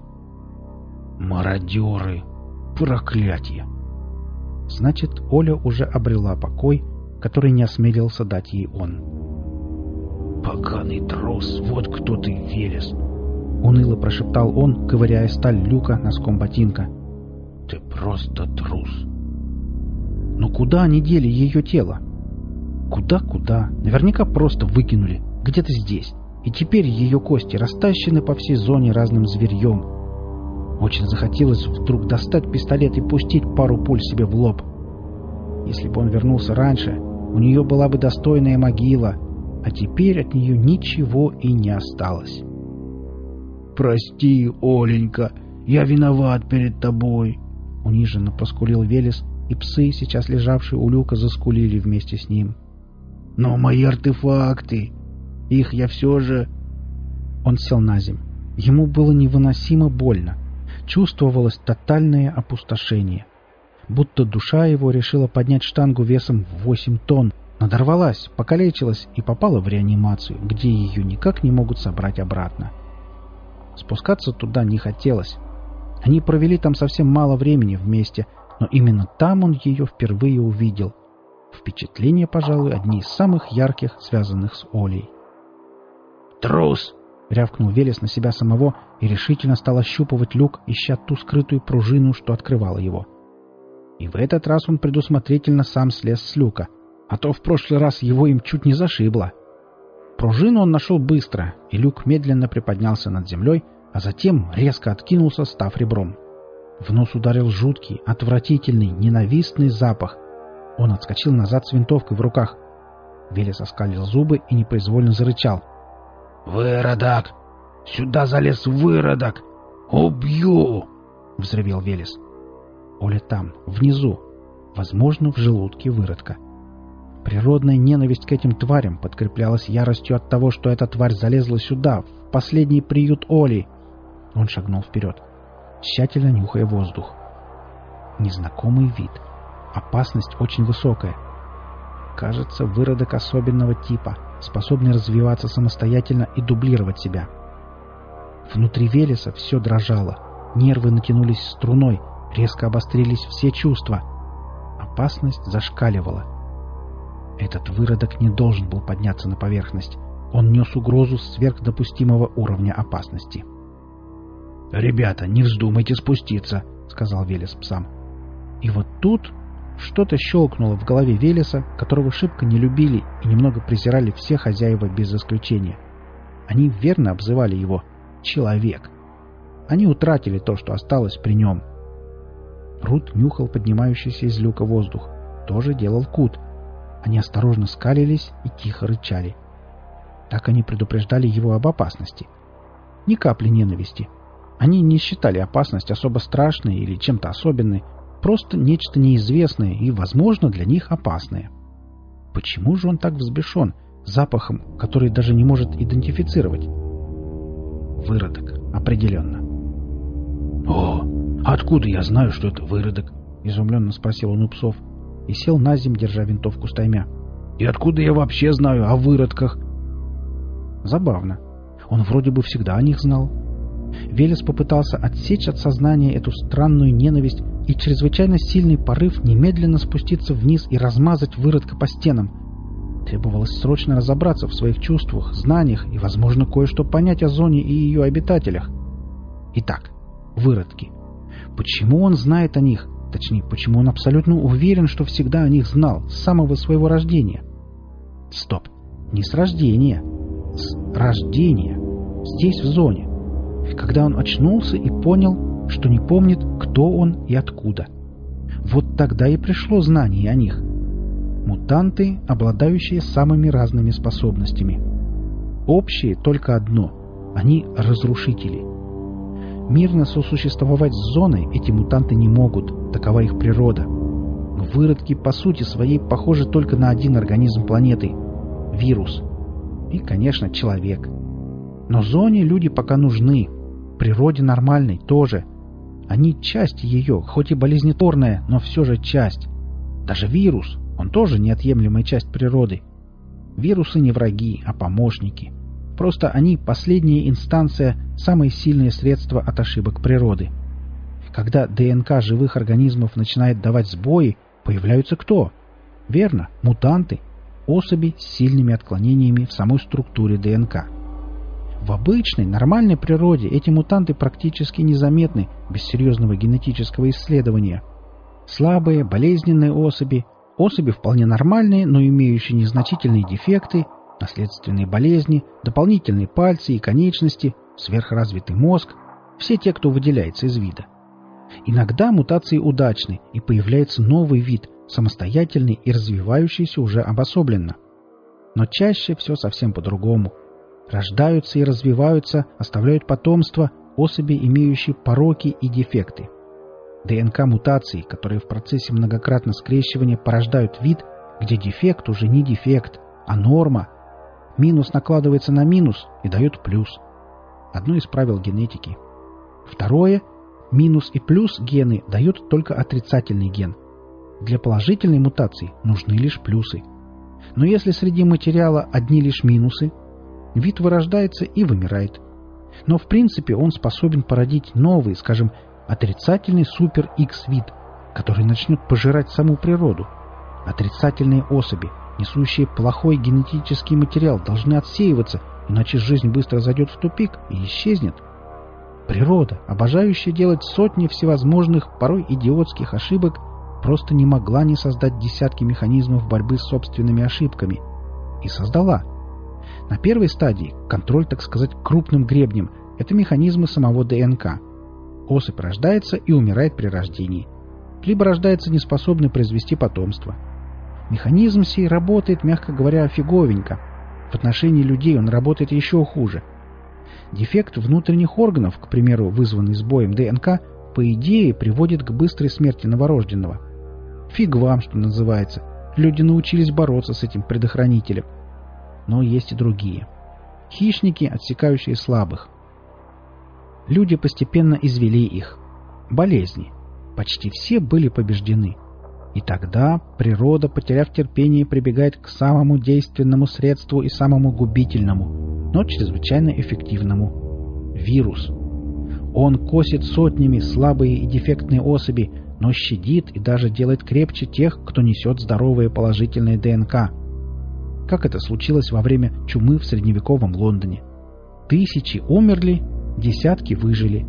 «Мародеры! Проклятие!» Значит, Оля уже обрела покой, который не осмелился дать ей он. «Поганый трус! Вот кто ты, Велес!» — уныло прошептал он, ковыряя сталь люка носком ботинка. «Ты просто трус!» Но куда они дели ее тело? Куда? Наверняка просто выкинули. Где-то здесь. И теперь ее кости растащены по всей зоне разным зверьем. Очень захотелось вдруг достать пистолет и пустить пару пуль себе в лоб. Если бы он вернулся раньше, у нее была бы достойная могила, а теперь от нее ничего и не осталось. «Прости, Оленька, я виноват перед тобой», — униженно проскулил Велес, и псы, сейчас лежавшие у люка, заскулили вместе с ним. «Но мои артефакты, их я все же...» Он сел на землю. Ему было невыносимо больно. Чувствовалось тотальное опустошение. Будто душа его решила поднять штангу весом в 8 тонн, надорвалась, покалечилась и попала в реанимацию, где ее никак не могут собрать обратно. Спускаться туда не хотелось. Они провели там совсем мало времени вместе, но именно там он ее впервые увидел. Впечатления, пожалуй, одни из самых ярких, связанных с Олей. «Трус!» — рявкнул Велес на себя самого и решительно стал ощупывать люк, ища ту скрытую пружину, что открывала его. И в этот раз он предусмотрительно сам слез с люка, а то в прошлый раз его им чуть не зашибло. Пружину он нашел быстро, и люк медленно приподнялся над землей, а затем резко откинулся, став ребром. В нос ударил жуткий, отвратительный, ненавистный запах. Он отскочил назад с винтовкой в руках. Велес оскалил зубы и непроизвольно зарычал. «Выродок! Сюда залез выродок! Убью!» — взревел Велес. Оля там, внизу, возможно, в желудке выродка. Природная ненависть к этим тварям подкреплялась яростью от того, что эта тварь залезла сюда, в последний приют Оли. Он шагнул вперед, тщательно нюхая воздух. Незнакомый вид. Опасность очень высокая. Кажется, выродок особенного типа, способный развиваться самостоятельно и дублировать себя. Внутри Велеса все дрожало, нервы натянулись струной, резко обострились все чувства. Опасность зашкаливала. Этот выродок не должен был подняться на поверхность. Он нес угрозу сверхдопустимого уровня опасности. «Ребята, не вздумайте спуститься», — сказал Велес псам. И вот тут Что-то щелкнуло в голове Велеса, которого шибко не любили и немного презирали все хозяева без исключения. Они верно обзывали его «человек». Они утратили то, что осталось при нем. Рут нюхал поднимающийся из люка воздух. Тоже делал Кут. Они осторожно скалились и тихо рычали. Так они предупреждали его об опасности. Ни капли ненависти. Они не считали опасность особо страшной или чем-то особенной, просто нечто неизвестное и, возможно, для них опасное. Почему же он так взбешен запахом, который даже не может идентифицировать? Выродок, определенно. «О, откуда я знаю, что это выродок?» — изумленно спросил он у псов и сел на землю, держа винтовку стаймя. «И откуда я вообще знаю о выродках?» Забавно. Он вроде бы всегда о них знал. Велес попытался отсечь от сознания эту странную ненависть и чрезвычайно сильный порыв немедленно спуститься вниз и размазать выродка по стенам. Требовалось срочно разобраться в своих чувствах, знаниях и, возможно, кое-что понять о зоне и ее обитателях. Итак, выродки. Почему он знает о них? Точнее, почему он абсолютно уверен, что всегда о них знал, с самого своего рождения? Стоп. Не с рождения. С рождения. Здесь, в зоне. Когда он очнулся и понял, что не помнит, кто он и откуда. Вот тогда и пришло знание о них. Мутанты, обладающие самыми разными способностями. Общее только одно. Они разрушители. Мирно сосуществовать с зоной эти мутанты не могут, такова их природа. Выродки по сути своей похожи только на один организм планеты – вирус. И, конечно, человек. Но зоне люди пока нужны, природе нормальной тоже. Они часть ее, хоть и болезнетворная, но все же часть. Даже вирус, он тоже неотъемлемая часть природы. Вирусы не враги, а помощники. Просто они последняя инстанция, самое сильное средство от ошибок природы. Когда ДНК живых организмов начинает давать сбои, появляются кто? Верно, мутанты, особи с сильными отклонениями в самой структуре ДНК. В обычной, нормальной природе эти мутанты практически незаметны без серьезного генетического исследования. Слабые, болезненные особи, особи вполне нормальные, но имеющие незначительные дефекты, наследственные болезни, дополнительные пальцы и конечности, сверхразвитый мозг – все те, кто выделяется из вида. Иногда мутации удачны, и появляется новый вид, самостоятельный и развивающийся уже обособленно. Но чаще все совсем по-другому. Рождаются и развиваются, оставляют потомство особи, имеющие пороки и дефекты. ДНК-мутации, которые в процессе многократно скрещивания порождают вид, где дефект уже не дефект, а норма. Минус накладывается на минус и дает плюс. Одно из правил генетики. Второе – минус и плюс гены дают только отрицательный ген. Для положительной мутации нужны лишь плюсы. Но если среди материала одни лишь минусы, вид вырождается и вымирает. Но в принципе он способен породить новый, скажем, отрицательный супер-X-вид, который начнет пожирать саму природу. Отрицательные особи, несущие плохой генетический материал, должны отсеиваться, иначе жизнь быстро зайдет в тупик и исчезнет. Природа, обожающая делать сотни всевозможных, порой идиотских ошибок, просто не могла не создать десятки механизмов борьбы с собственными ошибками. И создала. На первой стадии контроль, так сказать, крупным гребнем – это механизмы самого ДНК. Особь рождается и умирает при рождении. Либо рождается неспособный произвести потомство. Механизм сей работает, мягко говоря, фиговенько. В отношении людей он работает еще хуже. Дефект внутренних органов, к примеру, вызванный сбоем ДНК, по идее приводит к быстрой смерти новорожденного. Фиг вам, что называется. Люди научились бороться с этим предохранителем. Но есть и другие. Хищники, отсекающие слабых. Люди постепенно извели их. Болезни. Почти все были побеждены. И тогда природа, потеряв терпение, прибегает к самому действенному средству и самому губительному, но чрезвычайно эффективному – вирус. Он косит сотнями слабые и дефектные особи, но щадит и даже делает крепче тех, кто несет здоровые положительные ДНК. Как это случилось во время чумы в средневековом Лондоне. Тысячи умерли, десятки выжили.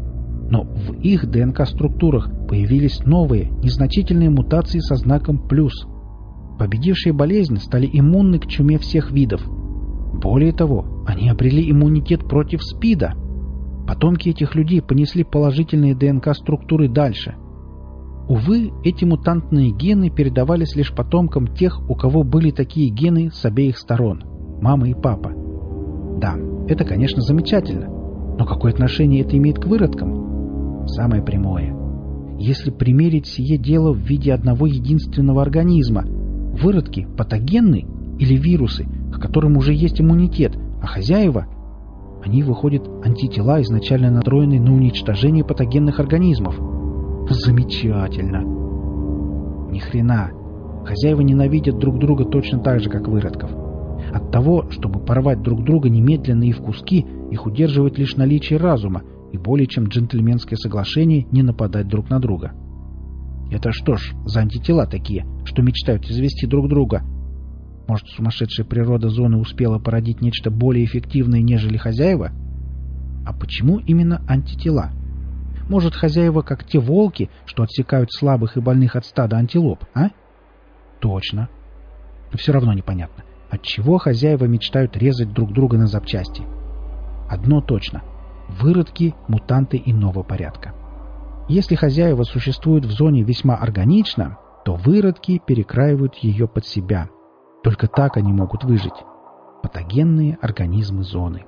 Но в их ДНК-структурах появились новые, незначительные мутации со знаком «плюс». Победившие болезнь стали иммунны к чуме всех видов. Более того, они обрели иммунитет против СПИДа. Потомки этих людей понесли положительные ДНК-структуры дальше. Увы, эти мутантные гены передавались лишь потомкам тех, у кого были такие гены с обеих сторон – мама и папа. Да, это, конечно, замечательно, но какое отношение это имеет к выродкам? Самое прямое. Если примерить сие дело в виде одного единственного организма, выродки патогенны или вирусы, к которым уже есть иммунитет, а хозяева, они выходят антитела, изначально настроенные на уничтожение патогенных организмов. Замечательно. Ни хрена. Хозяева ненавидят друг друга точно так же, как выродков. От того, чтобы порвать друг друга немедленно и в куски, их удерживает лишь наличие разума и более чем джентльменское соглашение не нападать друг на друга. Это что ж, за антитела такие, что мечтают извести друг друга? Может, сумасшедшая природа зоны успела породить нечто более эффективное, нежели хозяева? А почему именно антитела? Может, хозяева как те волки, что отсекают слабых и больных от стада антилоп, а? Точно. Но все равно непонятно, отчего хозяева мечтают резать друг друга на запчасти. Одно точно. Выродки – мутанты иного порядка. Если хозяева существуют в зоне весьма органично, то выродки перекраивают ее под себя. Только так они могут выжить. Патогенные организмы зоны.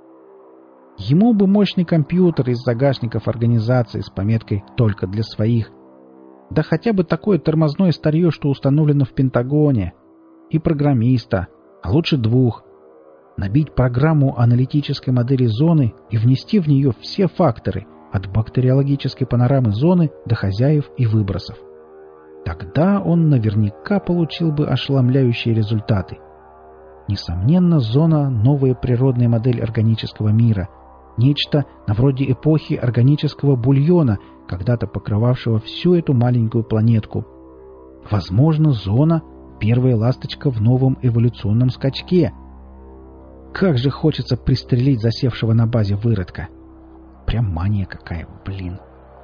Ему бы мощный компьютер из загашников организации с пометкой «Только для своих». Да хотя бы такое тормозное старье, что установлено в Пентагоне. И программиста, а лучше двух. Набить программу аналитической модели зоны и внести в нее все факторы, от бактериологической панорамы зоны до хозяев и выбросов. Тогда он наверняка получил бы ошеломляющие результаты. Несомненно, зона – новая природная модель органического мира, нечто на вроде эпохи органического бульона, когда-то покрывавшего всю эту маленькую планетку. Возможно, зона – первая ласточка в новом эволюционном скачке. Как же хочется пристрелить засевшего на базе выродка. Прям мания какая, блин.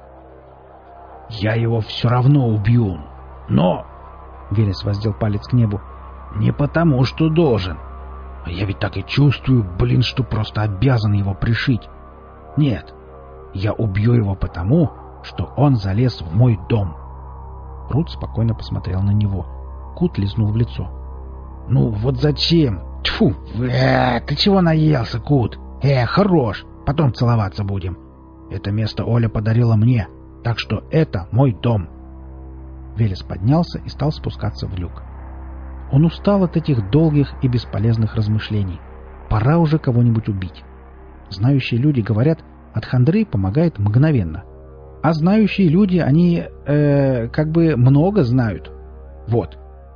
«Я его все равно убью, но...» Велес воздел палец к небу. «Не потому, что должен. А я ведь так и чувствую, блин, что просто обязан его пришить. Нет, я убью его потому, что он залез в мой дом». Рут спокойно посмотрел на него. Кут лизнул в лицо. «Ну вот зачем? Тьфу! Ты чего наелся, Кут? Хорош! Потом целоваться будем. Это место Оля подарила мне, так что это мой дом». Велес поднялся и стал спускаться в люк. Он устал от этих долгих и бесполезных размышлений. Пора уже кого-нибудь убить. Знающие люди говорят, от хандры помогает мгновенно. А знающие люди, они, как бы много знают. Вот.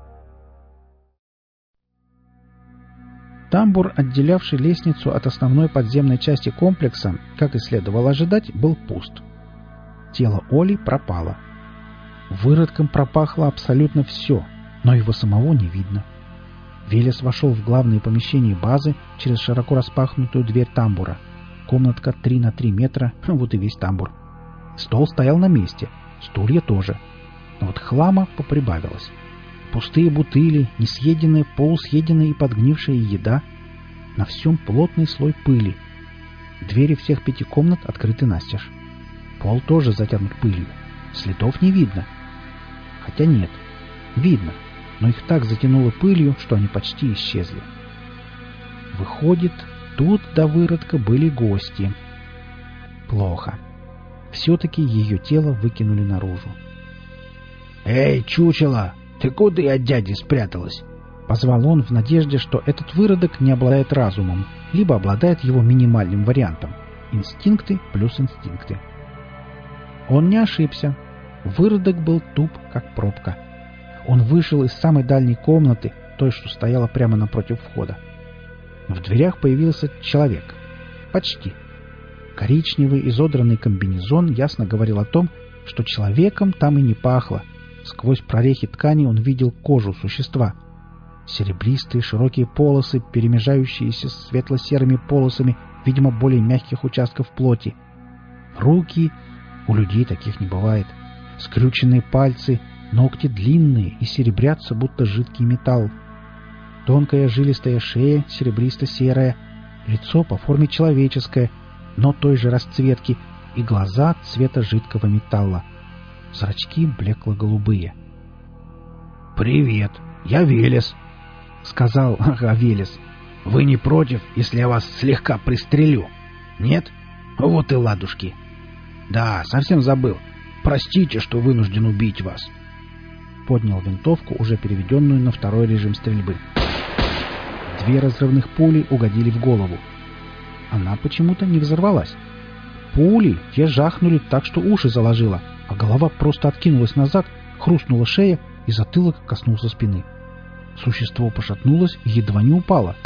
Тамбур, отделявший лестницу от основной подземной части комплекса, как и следовало ожидать, был пуст. Тело Оли пропало. Выродком пропахло абсолютно все, но его самого не видно. Велес вошел в главное помещение базы через широко распахнутую дверь тамбура. Комнатка 3 на 3 метра, вот и весь тамбур. Стол стоял на месте, стулья тоже. Но вот хлама поприбавилось. Пустые бутыли, несъеденная, полусъеденная и подгнившая еда. На всем плотный слой пыли. Двери всех 5 комнат открыты настежь. Пол тоже затянут пылью. Следов не видно. Хотя нет, видно, но их так затянуло пылью, что они почти исчезли. Выходит, тут до выродка были гости. Плохо. Все-таки ее тело выкинули наружу. «Эй, чучело! Ты куда от дяди спряталась?» Позвал он в надежде, что этот выродок не обладает разумом, либо обладает его минимальным вариантом. Инстинкты плюс инстинкты. Он не ошибся. Выродок был туп, как пробка. Он вышел из самой дальней комнаты, той, что стояла прямо напротив входа. В дверях появился человек. Почти. Коричневый изодранный комбинезон ясно говорил о том, что человеком там и не пахло. Сквозь прорехи ткани он видел кожу существа. Серебристые широкие полосы, перемежающиеся с светло-серыми полосами, видимо, более мягких участков плоти. Руки, у людей таких не бывает, скрюченные пальцы, ногти длинные и серебрятся, будто жидкий металл. Тонкая жилистая шея, серебристо-серая, лицо по форме человеческое, но той же расцветки, и глаза цвета жидкого металла. Зрачки блекло-голубые. «Привет, я Велес», — сказал Велес. «Вы не против, если я вас слегка пристрелю? Нет? Вот и ладушки. Да, совсем забыл. Простите, что вынужден убить вас». Поднял винтовку, уже переведенную на второй режим стрельбы. 2 разрывных пули угодили в голову. Она почему-то не взорвалась. Пули те жахнули так, что уши заложило, а голова просто откинулась назад, хрустнула шея, и затылок коснулся спины. Существо пошатнулось и едва не упало.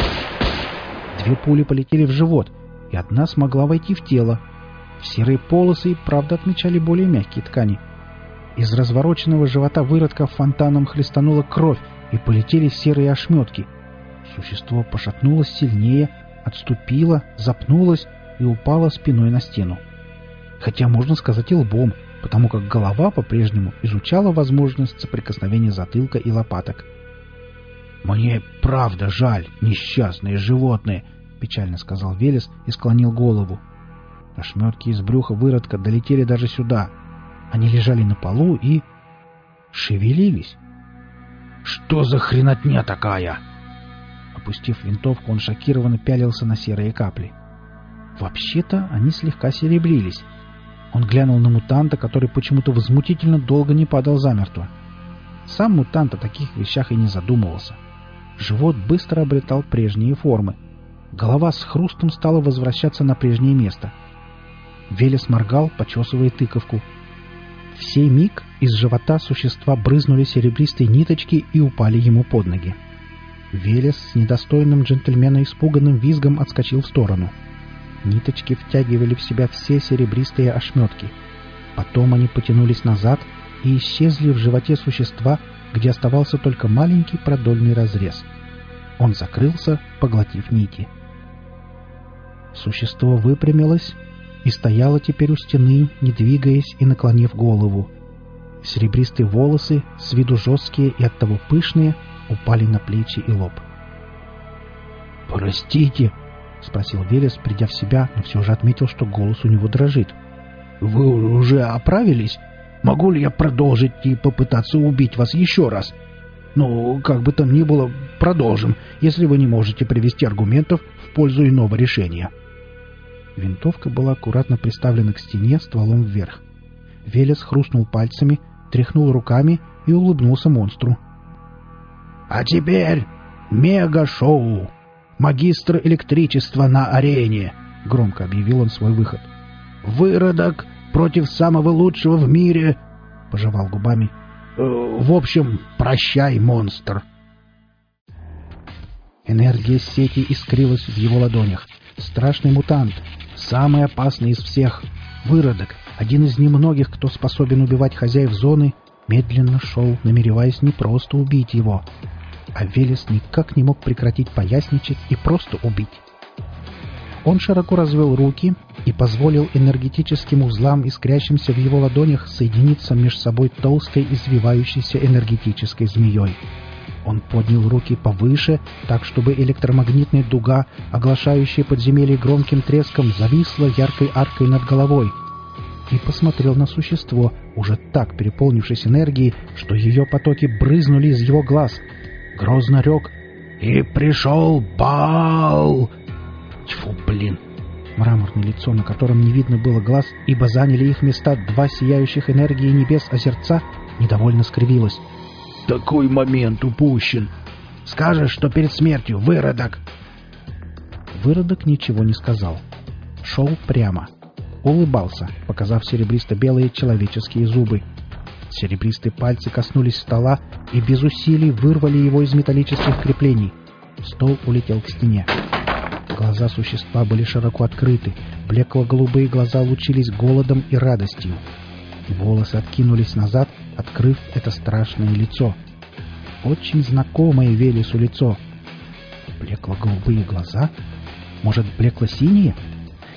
2 пули полетели в живот, и одна смогла войти в тело. Серые полосы и правда отмечали более мягкие ткани. Из развороченного живота выродка фонтаном хлестанула кровь, и полетели серые ошметки. Существо пошатнулось сильнее, отступило, запнулось и упало спиной на стену. Хотя можно сказать и лбом, потому как голова по-прежнему изучала возможность соприкосновения затылка и лопаток. «Мне правда жаль, несчастные животные», — печально сказал Велес и склонил голову. Ошметки из брюха выродка долетели даже сюда. Они лежали на полу и шевелились. «Что за хренотня такая?» Опустив винтовку, он шокированно пялился на серые капли. Вообще-то они слегка серебрились. Он глянул на мутанта, который почему-то возмутительно долго не падал замертво. Сам мутант о таких вещах и не задумывался. Живот быстро обретал прежние формы. Голова с хрустом стала возвращаться на прежнее место. Велес моргал, почесывая тыковку. В сей миг из живота существа брызнули серебристые ниточки и упали ему под ноги. Велес с недостойным джентльмена испуганным визгом отскочил в сторону. Ниточки втягивали в себя все серебристые ошметки. Потом они потянулись назад и исчезли в животе существа, где оставался только маленький продольный разрез. Он закрылся, поглотив нити. Существо выпрямилось и стояло теперь у стены, не двигаясь и наклонив голову. Серебристые волосы, с виду жесткие и оттого пышные, упали на плечи и лоб. «Простите», — спросил Велес, придя в себя, но все же отметил, что голос у него дрожит. «Вы уже оправились? Могу ли я продолжить и попытаться убить вас еще раз? Ну, как бы там ни было, продолжим, если вы не можете привести аргументов в пользу иного решения». Винтовка была аккуратно приставлена к стене стволом вверх. Велес хрустнул пальцами, тряхнул руками и улыбнулся монстру. «А теперь мега-шоу! Магистр электричества на арене!» — громко объявил он свой выход. «Выродок против самого лучшего в мире!» — пожевал губами. «В общем, прощай, монстр!» Энергия сети искрилась в его ладонях. Страшный мутант, самый опасный из всех, выродок, один из немногих, кто способен убивать хозяев зоны, медленно шел, намереваясь не просто убить его. А Велес никак не мог прекратить поясничать и просто убить. Он широко развел руки и позволил энергетическим узлам, искрящимся в его ладонях, соединиться между собой толстой извивающейся энергетической змеей. Он поднял руки повыше, так чтобы электромагнитная дуга, оглашающая подземелье громким треском, зависла яркой аркой над головой, и посмотрел на существо, уже так переполнившись энергией, что ее потоки брызнули из его глаз. Грозно рёк: «И пришел бал!» Тьфу, блин! Мраморное лицо, на котором не видно было глаз, ибо заняли их места 2 сияющих энергии небес озерца, недовольно скривилось. «Такой момент упущен! Скажешь, что перед смертью, выродок!» Выродок ничего не сказал. Шел прямо. Улыбался, показав серебристо-белые человеческие зубы. Серебристые пальцы коснулись стола и без усилий вырвали его из металлических креплений. Стол улетел к стене. Глаза существа были широко открыты, блекло-голубые глаза лучились голодом и радостью. Волосы откинулись назад, открыв это страшное лицо. Очень знакомое Велесу лицо. Блекло-голубые глаза? Может, блекло-синие?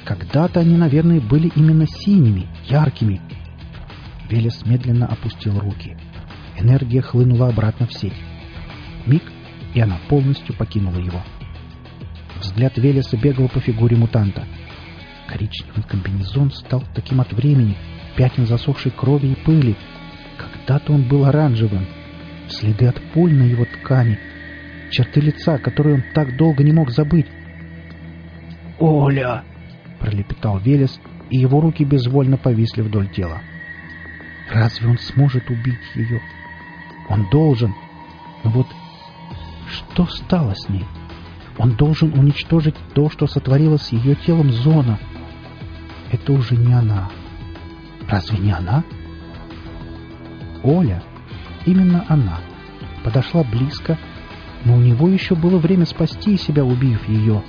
Когда-то они, наверное, были именно синими, яркими. Велес медленно опустил руки. Энергия хлынула обратно в сеть. Миг, и она полностью покинула его. Взгляд Велеса бегал по фигуре мутанта. Коричневый комбинезон стал таким от времени, пятен засохшей крови и пыли. Когда-то он был оранжевым. Следы от пуль на его ткани. Черты лица, которые он так долго не мог забыть. «Оля!» — пролепетал Велес, и его руки безвольно повисли вдоль тела. Разве он сможет убить ее? Он должен. Но вот что стало с ней? Он должен уничтожить то, что сотворила с ее телом зона. Это уже не она. Разве не она? Оля, именно она, подошла близко, но у него еще было время спасти себя, убив ее.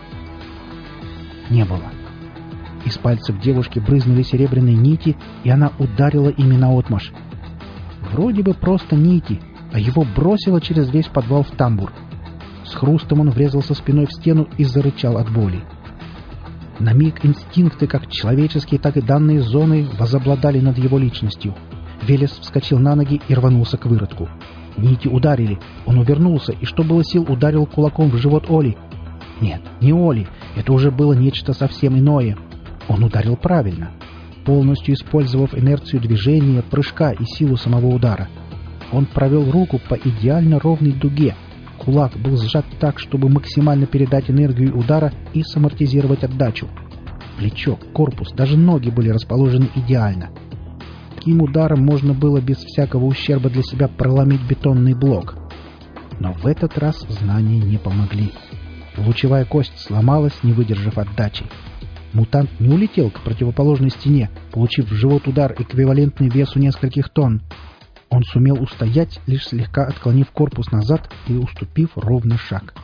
Не было. Из пальцев девушки брызнули серебряные нити, и она ударила ими наотмашь. Вроде бы просто нити, а его бросило через весь подвал в тамбур. С хрустом он врезался спиной в стену и зарычал от боли. На миг инстинкты, как человеческие, так и данные зоны, возобладали над его личностью. Велес вскочил на ноги и рванулся к выродку. Нити ударили, он увернулся и, что было сил, ударил кулаком в живот Оли. Нет, не Оли, это уже было нечто совсем иное. Он ударил правильно, полностью использовав инерцию движения, прыжка и силу самого удара. Он провел руку по идеально ровной дуге. Кулак был сжат так, чтобы максимально передать энергию удара и самортизировать отдачу. Плечо, корпус, даже ноги были расположены идеально. Таким ударом можно было без всякого ущерба для себя проломить бетонный блок. Но в этот раз знания не помогли. Лучевая кость сломалась, не выдержав отдачи. Мутант не улетел к противоположной стене, получив в живот удар, эквивалентный весу нескольких тонн. Он сумел устоять, лишь слегка отклонив корпус назад и уступив ровно шаг.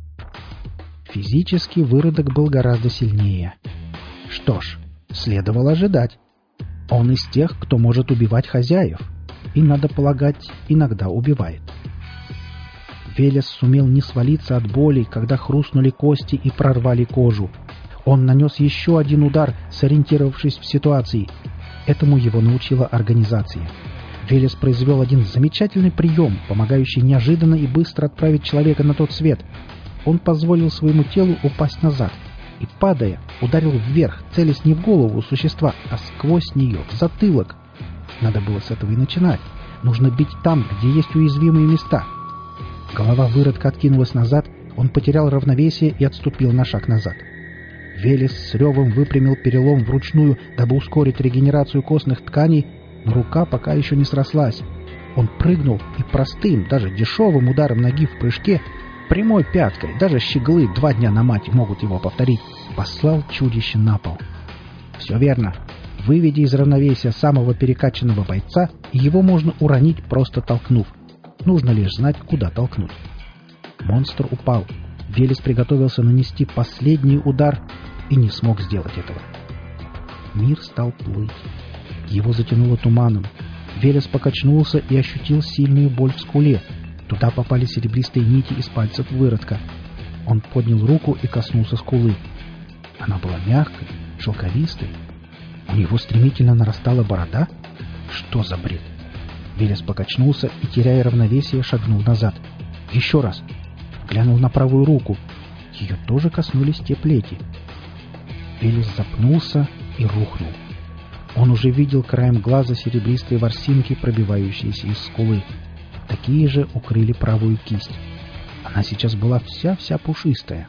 Физически выродок был гораздо сильнее. Что ж, следовало ожидать. Он из тех, кто может убивать хозяев. И, надо полагать, иногда убивает. Велес сумел не свалиться от боли, когда хрустнули кости и прорвали кожу. Он нанес еще один удар, сориентировавшись в ситуации. Этому его научила организация. Велес произвел один замечательный прием, помогающий неожиданно и быстро отправить человека на тот свет. Он позволил своему телу упасть назад и, падая, ударил вверх, целясь не в голову существа, а сквозь нее, в затылок. Надо было с этого и начинать. Нужно бить там, где есть уязвимые места. Голова выродка откинулась назад, он потерял равновесие и отступил на шаг назад. Велес с ревом выпрямил перелом вручную, дабы ускорить регенерацию костных тканей, но рука пока еще не срослась. Он прыгнул и простым, даже дешевым ударом ноги в прыжке, прямой пяткой, даже щеглы 2 дня на мать могут его повторить, послал чудище на пол. Все верно. Выведя из равновесия самого перекачанного бойца, его можно уронить, просто толкнув. Нужно лишь знать, куда толкнуть. Монстр упал. Велес приготовился нанести последний удар и не смог сделать этого. Мир стал плыть. Его затянуло туманом. Велес покачнулся и ощутил сильную боль в скуле. Туда попали серебристые нити из пальцев выродка. Он поднял руку и коснулся скулы. Она была мягкой, шелковистой. У него стремительно нарастала борода. Что за бред? Велес покачнулся и, теряя равновесие, шагнул назад. Еще раз. Глянул на правую руку. Ее тоже коснулись те плети. Велес запнулся и рухнул. Он уже видел краем глаза серебристые ворсинки, пробивающиеся из скулы. Такие же укрыли правую кисть. Она сейчас была вся пушистая.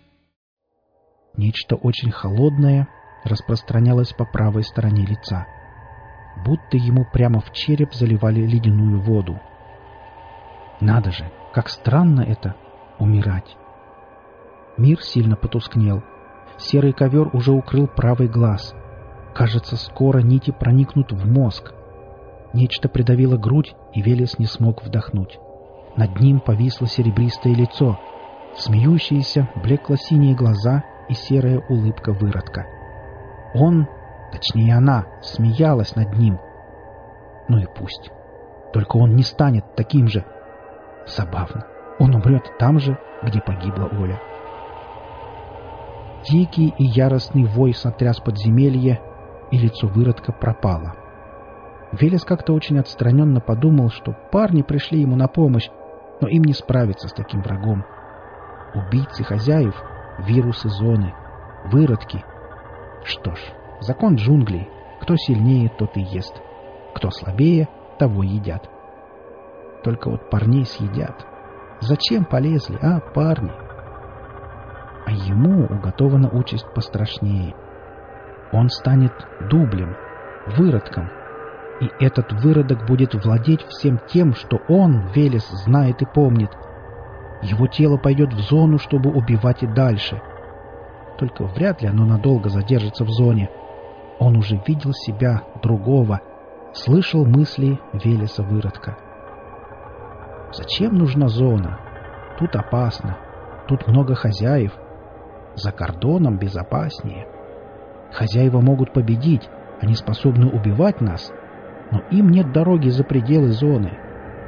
Нечто очень холодное распространялось по правой стороне лица. Будто ему прямо в череп заливали ледяную воду. Надо же, как странно это — умирать. Мир сильно потускнел. Серый ковер уже укрыл правый глаз. Кажется, скоро нити проникнут в мозг. Нечто придавило грудь, и Велес не смог вдохнуть. Над ним повисло серебристое лицо, смеющиеся, блекло-синие глаза и серая улыбка выродка. Он, точнее она, смеялась над ним. Ну и пусть. Только он не станет таким же. Забавно. Он умрет там же, где погибла Оля. Дикий и яростный вой сотряс подземелье, и лицо выродка пропало. Велес как-то очень отстраненно подумал, что парни пришли ему на помощь, но им не справиться с таким врагом. Убийцы хозяев, вирусы зоны, выродки. Что ж, закон джунглей. Кто сильнее, тот и ест. Кто слабее, того едят. Только вот парней съедят. Зачем полезли, парни? А ему уготована участь пострашнее. Он станет дублем, выродком. И этот выродок будет владеть всем тем, что он, Велес, знает и помнит. Его тело пойдет в зону, чтобы убивать и дальше. Только вряд ли оно надолго задержится в зоне. Он уже видел себя, другого, слышал мысли Велеса-выродка. Зачем нужна зона? Тут опасно. Тут много хозяев. За кордоном безопаснее. Хозяева могут победить. Они способны убивать нас. Но им нет дороги за пределы зоны.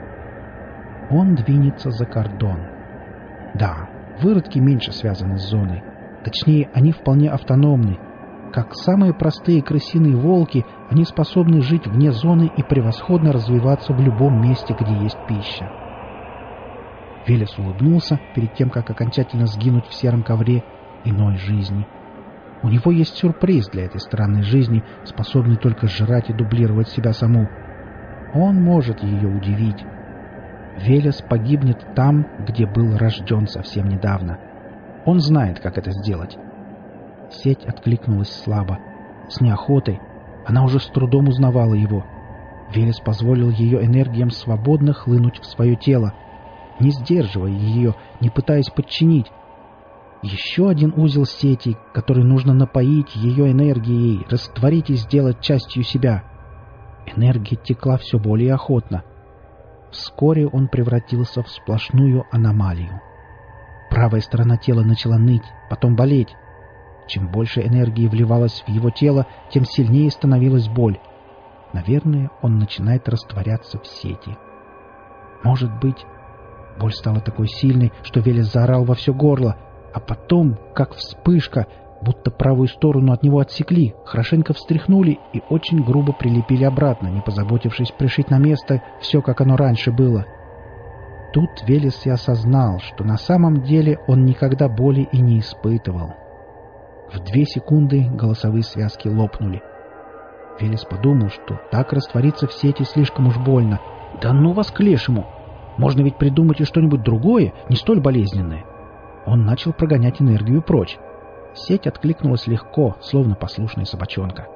Он двинется за кордон. Да, выродки меньше связаны с зоной. Точнее, они вполне автономны. Как самые простые крысиные волки, они способны жить вне зоны и превосходно развиваться в любом месте, где есть пища. Велес улыбнулся перед тем, как окончательно сгинуть в сером ковре иной жизни. У него есть сюрприз для этой странной жизни, способный только жрать и дублировать себя саму. Он может ее удивить. Велес погибнет там, где был рожден совсем недавно. Он знает, как это сделать. Сеть откликнулась слабо, с неохотой. Она уже с трудом узнавала его. Велес позволил ее энергиям свободно хлынуть в свое тело, не сдерживая ее, не пытаясь подчинить. Еще один узел сети, который нужно напоить ее энергией, растворить и сделать частью себя. Энергия текла все более охотно. Вскоре он превратился в сплошную аномалию. Правая сторона тела начала ныть, потом болеть. Чем больше энергии вливалось в его тело, тем сильнее становилась боль. Наверное, он начинает растворяться в сети. Может быть, боль стала такой сильной, что Велес заорал во все горло, а потом, как вспышка, будто правую сторону от него отсекли, хорошенько встряхнули и очень грубо прилепили обратно, не позаботившись пришить на место все, как оно раньше было. Тут Велес и осознал, что на самом деле он никогда боли и не испытывал. В 2 секунды голосовые связки лопнули. Велес подумал, что так раствориться в сети слишком уж больно. Да ну вас к лешему! Можно ведь придумать и что-нибудь другое, не столь болезненное. Он начал прогонять энергию прочь. Сеть откликнулась легко, словно послушная собачонка.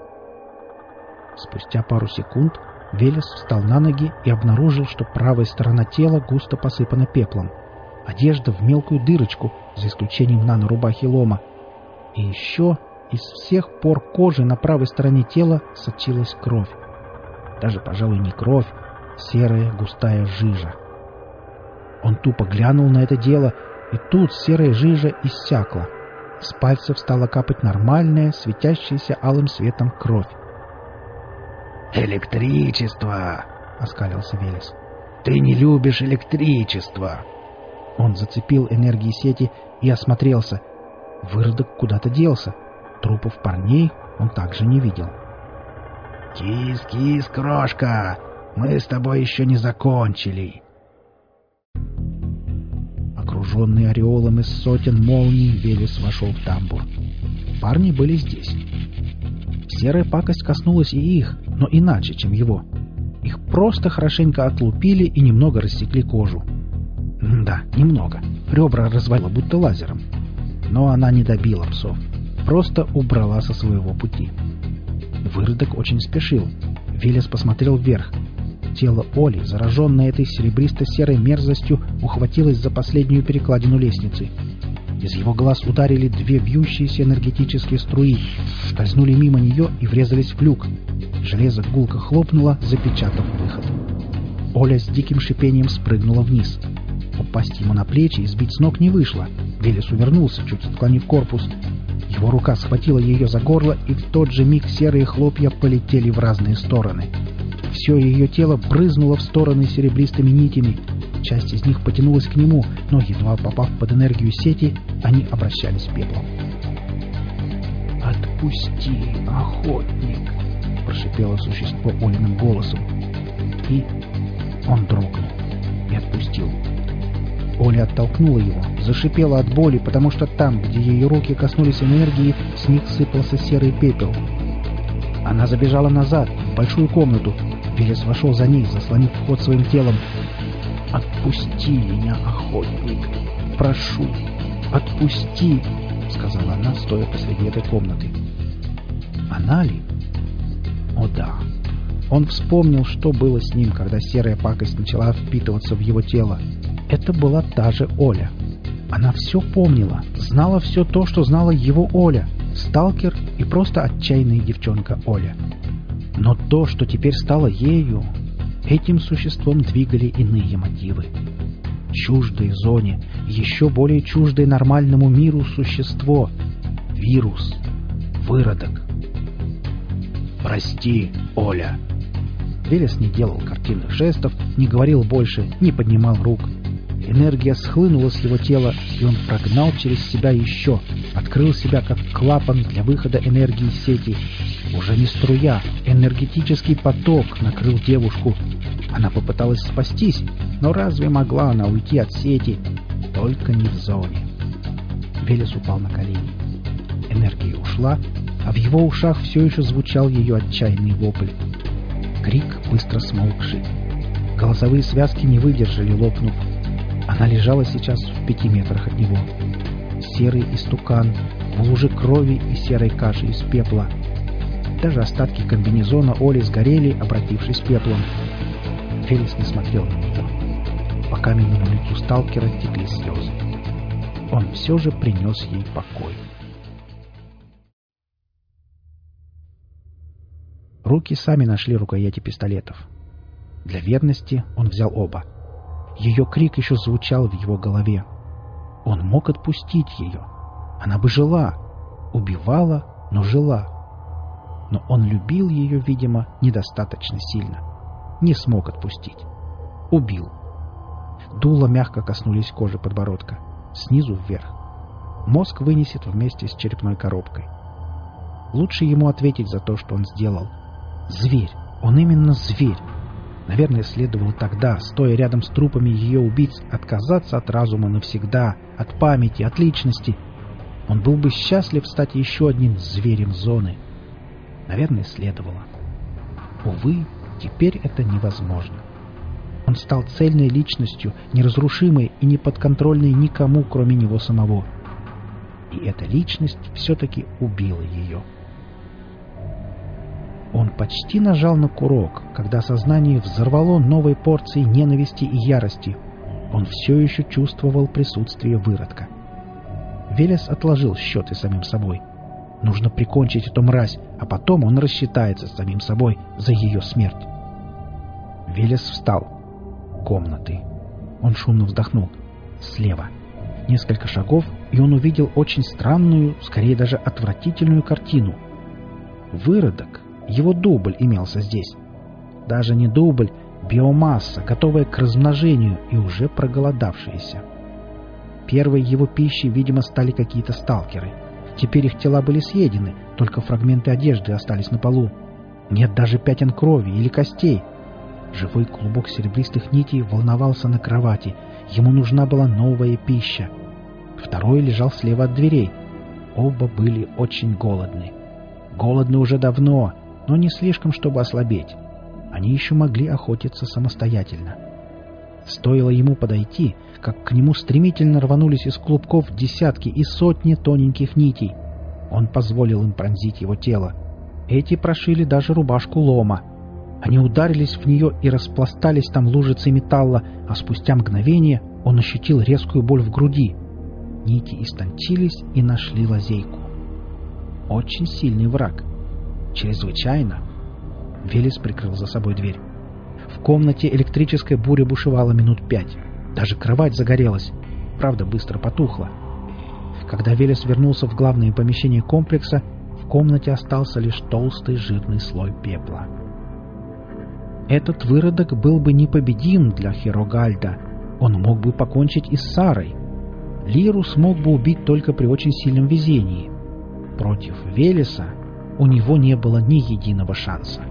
Спустя пару секунд Велес встал на ноги и обнаружил, что правая сторона тела густо посыпана пеплом. Одежда в мелкую дырочку, за исключением нанорубахи Лома. И еще из всех пор кожи на правой стороне тела сочилась кровь. Даже, пожалуй, не кровь, серая густая жижа. Он тупо глянул на это дело, и тут серая жижа иссякла. С пальцев стала капать нормальная, светящаяся алым светом кровь. «Электричество!» — оскалился Велес. «Ты не любишь электричество!» Он зацепил энергии сети и осмотрелся. Выродок куда-то делся. Трупов парней он также не видел. «Кис-кис, крошка! Мы с тобой еще не закончили!» Окруженный ореолом из сотен молний, Велес вошел в тамбур. Парни были здесь. Серая пакость коснулась и их, но иначе, чем его. Их просто хорошенько отлупили и немного рассекли кожу. Да, немного. Ребра развалило будто лазером. Но она не добила псов. Просто убрала со своего пути. Выродок очень спешил. Велес посмотрел вверх. Тело Оли, зараженное этой серебристо-серой мерзостью, ухватилось за последнюю перекладину лестницы. Из его глаз ударили 2 вьющиеся энергетические струи, скользнули мимо нее и врезались в люк. Железо гулко хлопнуло, запечатав выход. Оля с диким шипением спрыгнула вниз. Упасть ему на плечи и сбить с ног не вышло. Велес увернулся, чуть отклонив корпус. Его рука схватила ее за горло, и в тот же миг серые хлопья полетели в разные стороны. Все ее тело брызнуло в стороны серебристыми нитями. Часть из них потянулась к нему, но, едва попав под энергию сети, они обращались в пеплом. «Отпусти, охотник!» — прошипело существо Олиным голосом. И он дрогнул и отпустил. Оля оттолкнула его, зашипела от боли, потому что там, где ее руки коснулись энергии, с них сыпался серый пепел. Она забежала назад, в большую комнату. Велес вошел за ней, заслонив вход своим телом. «Отпусти меня, охотник! Прошу, отпусти!» — сказала она, стоя посреди этой комнаты. Она ли? О да. Он вспомнил, что было с ним, когда серая пакость начала впитываться в его тело. Это была та же Оля. Она все помнила, знала все то, что знала его Оля, сталкер и просто отчаянная девчонка Оля. Но то, что теперь стало ею, этим существом двигали иные мотивы. Чуждой зоне, еще более чуждой нормальному миру существо. Вирус. Выродок. «Прости, Оля!» Велес не делал картинных жестов, не говорил больше, не поднимал рук. Энергия схлынула с его тела, и он прогнал через себя еще, открыл себя как клапан для выхода энергии сети. Уже не струя, энергетический поток накрыл девушку. Она попыталась спастись, но разве могла она уйти от сети? Только не в зоне. Велес упал на колени. Энергия ушла, а в его ушах все еще звучал ее отчаянный вопль. Крик быстро смолкший. Голосовые связки не выдержали, лопнув. Она лежала сейчас в 5 метрах от него. Серый истукан, в луже крови и серой каши из пепла. Даже остатки комбинезона Оли сгорели, обратившись пеплом. Велес не смотрел на нее. По каменному лицу сталкера текли слезы. Он все же принес ей покой. Руки сами нашли рукояти пистолетов. Для верности он взял оба. Ее крик еще звучал в его голове. Он мог отпустить ее. Она бы жила. Убивала, но жила. Но он любил ее, видимо, недостаточно сильно. Не смог отпустить. Убил. Дула мягко коснулись кожи подбородка. Снизу вверх. Мозг вынесет вместе с черепной коробкой. Лучше ему ответить за то, что он сделал. Зверь. Он именно зверь. Наверное, следовало тогда, стоя рядом с трупами ее убийц, отказаться от разума навсегда, от памяти, от личности. Он был бы счастлив стать еще одним зверем зоны. Наверное, следовало. Увы, теперь это невозможно. Он стал цельной личностью, неразрушимой и неподконтрольной никому, кроме него самого. И эта личность все-таки убила ее. Он почти нажал на курок, когда сознание взорвало новой порцией ненависти и ярости. Он все еще чувствовал присутствие выродка. Велес отложил счеты с самим собой. Нужно прикончить эту мразь, а потом он рассчитается с самим собой за ее смерть. Велес встал. Комнаты. Он шумно вздохнул. Слева. Несколько шагов, и он увидел очень странную, скорее даже отвратительную картину. Выродок. Его дубль имелся здесь. Даже не дубль, биомасса, готовая к размножению и уже проголодавшаяся. Первой его пищей, видимо, стали какие-то сталкеры. Теперь их тела были съедены, только фрагменты одежды остались на полу. Нет даже пятен крови или костей. Живой клубок серебристых нитей волновался на кровати. Ему нужна была новая пища. Второй лежал слева от дверей. Оба были очень голодны. Голодны уже давно, но не слишком, чтобы ослабеть. Они еще могли охотиться самостоятельно. Стоило ему подойти, как к нему стремительно рванулись из клубков десятки и сотни тоненьких нитей. Он позволил им пронзить его тело. Эти прошили даже рубашку лома. Они ударились в нее и распластались там лужицей металла, а спустя мгновение он ощутил резкую боль в груди. Нити истончились и нашли лазейку. Очень сильный враг. Чрезвычайно. Велес прикрыл за собой дверь. В комнате электрическая буря бушевала минут 5. Даже кровать загорелась. Правда, быстро потухла. Когда Велес вернулся в главное помещение комплекса, в комнате остался лишь толстый жирный слой пепла. Этот выродок был бы непобедим для Херогальда. Он мог бы покончить и с Сарой. Лиру смог бы убить только при очень сильном везении. Против Велеса у него не было ни единого шанса.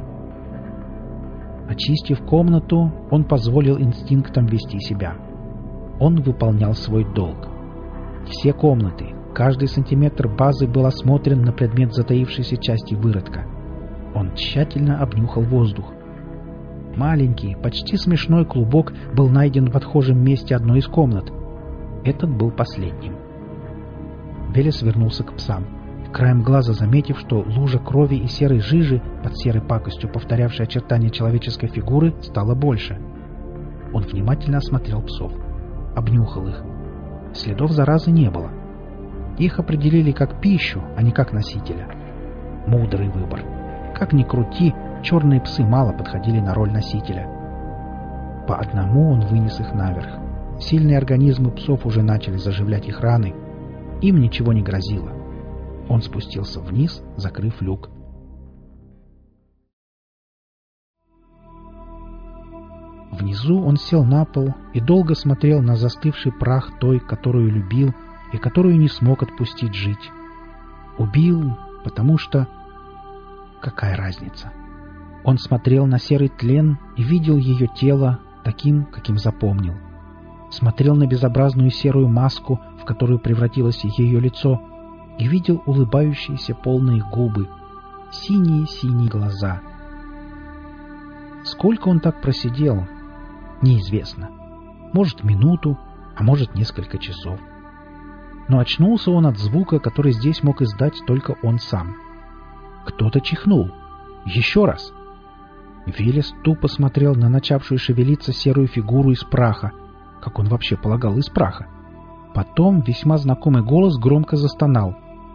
Очистив комнату, он позволил инстинктам вести себя. Он выполнял свой долг. Все комнаты, каждый сантиметр базы был осмотрен на предмет затаившейся части выродка. Он тщательно обнюхал воздух. Маленький, почти смешной клубок был найден в отхожем месте одной из комнат. Этот был последним. Велес вернулся к псам, краем глаза заметив, что лужа крови и серой жижи, под серой пакостью повторявшей очертания человеческой фигуры, стало больше. Он внимательно осмотрел псов, обнюхал их. Следов заразы не было. Их определили как пищу, а не как носителя. Мудрый выбор. Как ни крути, черные псы мало подходили на роль носителя. По одному он вынес их наверх. Сильные организмы псов уже начали заживлять их раны. Им ничего не грозило. Он спустился вниз, закрыв люк. Внизу он сел на пол и долго смотрел на застывший прах той, которую любил и которую не смог отпустить жить. Убил, потому что... Какая разница? Он смотрел на серый тлен и видел ее тело таким, каким запомнил. Смотрел на безобразную серую маску, в которую превратилось ее лицо, и видел улыбающиеся полные губы, синие-синие глаза. Сколько он так просидел, неизвестно. Может, минуту, а может, несколько часов. Но очнулся он от звука, который здесь мог издать только он сам. Кто-то чихнул. Еще раз. Велес тупо смотрел на начавшую шевелиться серую фигуру из праха, как он вообще полагал, из праха. Потом весьма знакомый голос громко застонал.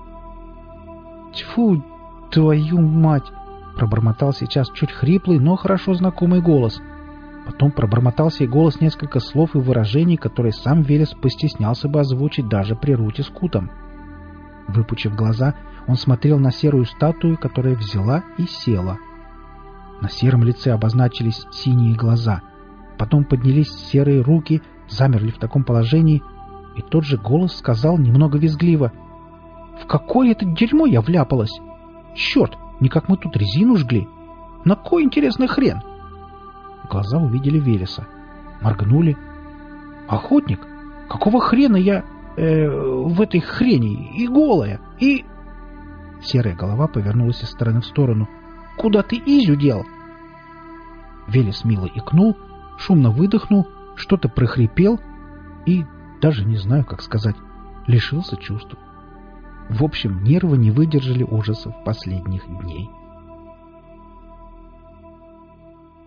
«Тьфу, твою мать!» — пробормотал сейчас чуть хриплый, но хорошо знакомый голос. Потом пробормотал сей голос несколько слов и выражений, которые сам Велес постеснялся бы озвучить даже при Руте с Кутом. Выпучив глаза, он смотрел на серую статую, которая взяла и села. На сером лице обозначились синие глаза. Потом поднялись серые руки, замерли в таком положении, и тот же голос сказал немного визгливо: «В какое это дерьмо я вляпалась? Черт, не как мы тут резину жгли! На кой интересный хрен?» Глаза увидели Велеса. Моргнули. «Охотник? Какого хрена я... в этой хрени? И голая, и...» Серая голова повернулась из стороны в сторону. «Куда ты Изю дел?» Велес мило икнул, шумно выдохнул, что-то прохрипел и, даже не знаю, как сказать, лишился чувств. В общем, нервы не выдержали ужасов последних дней.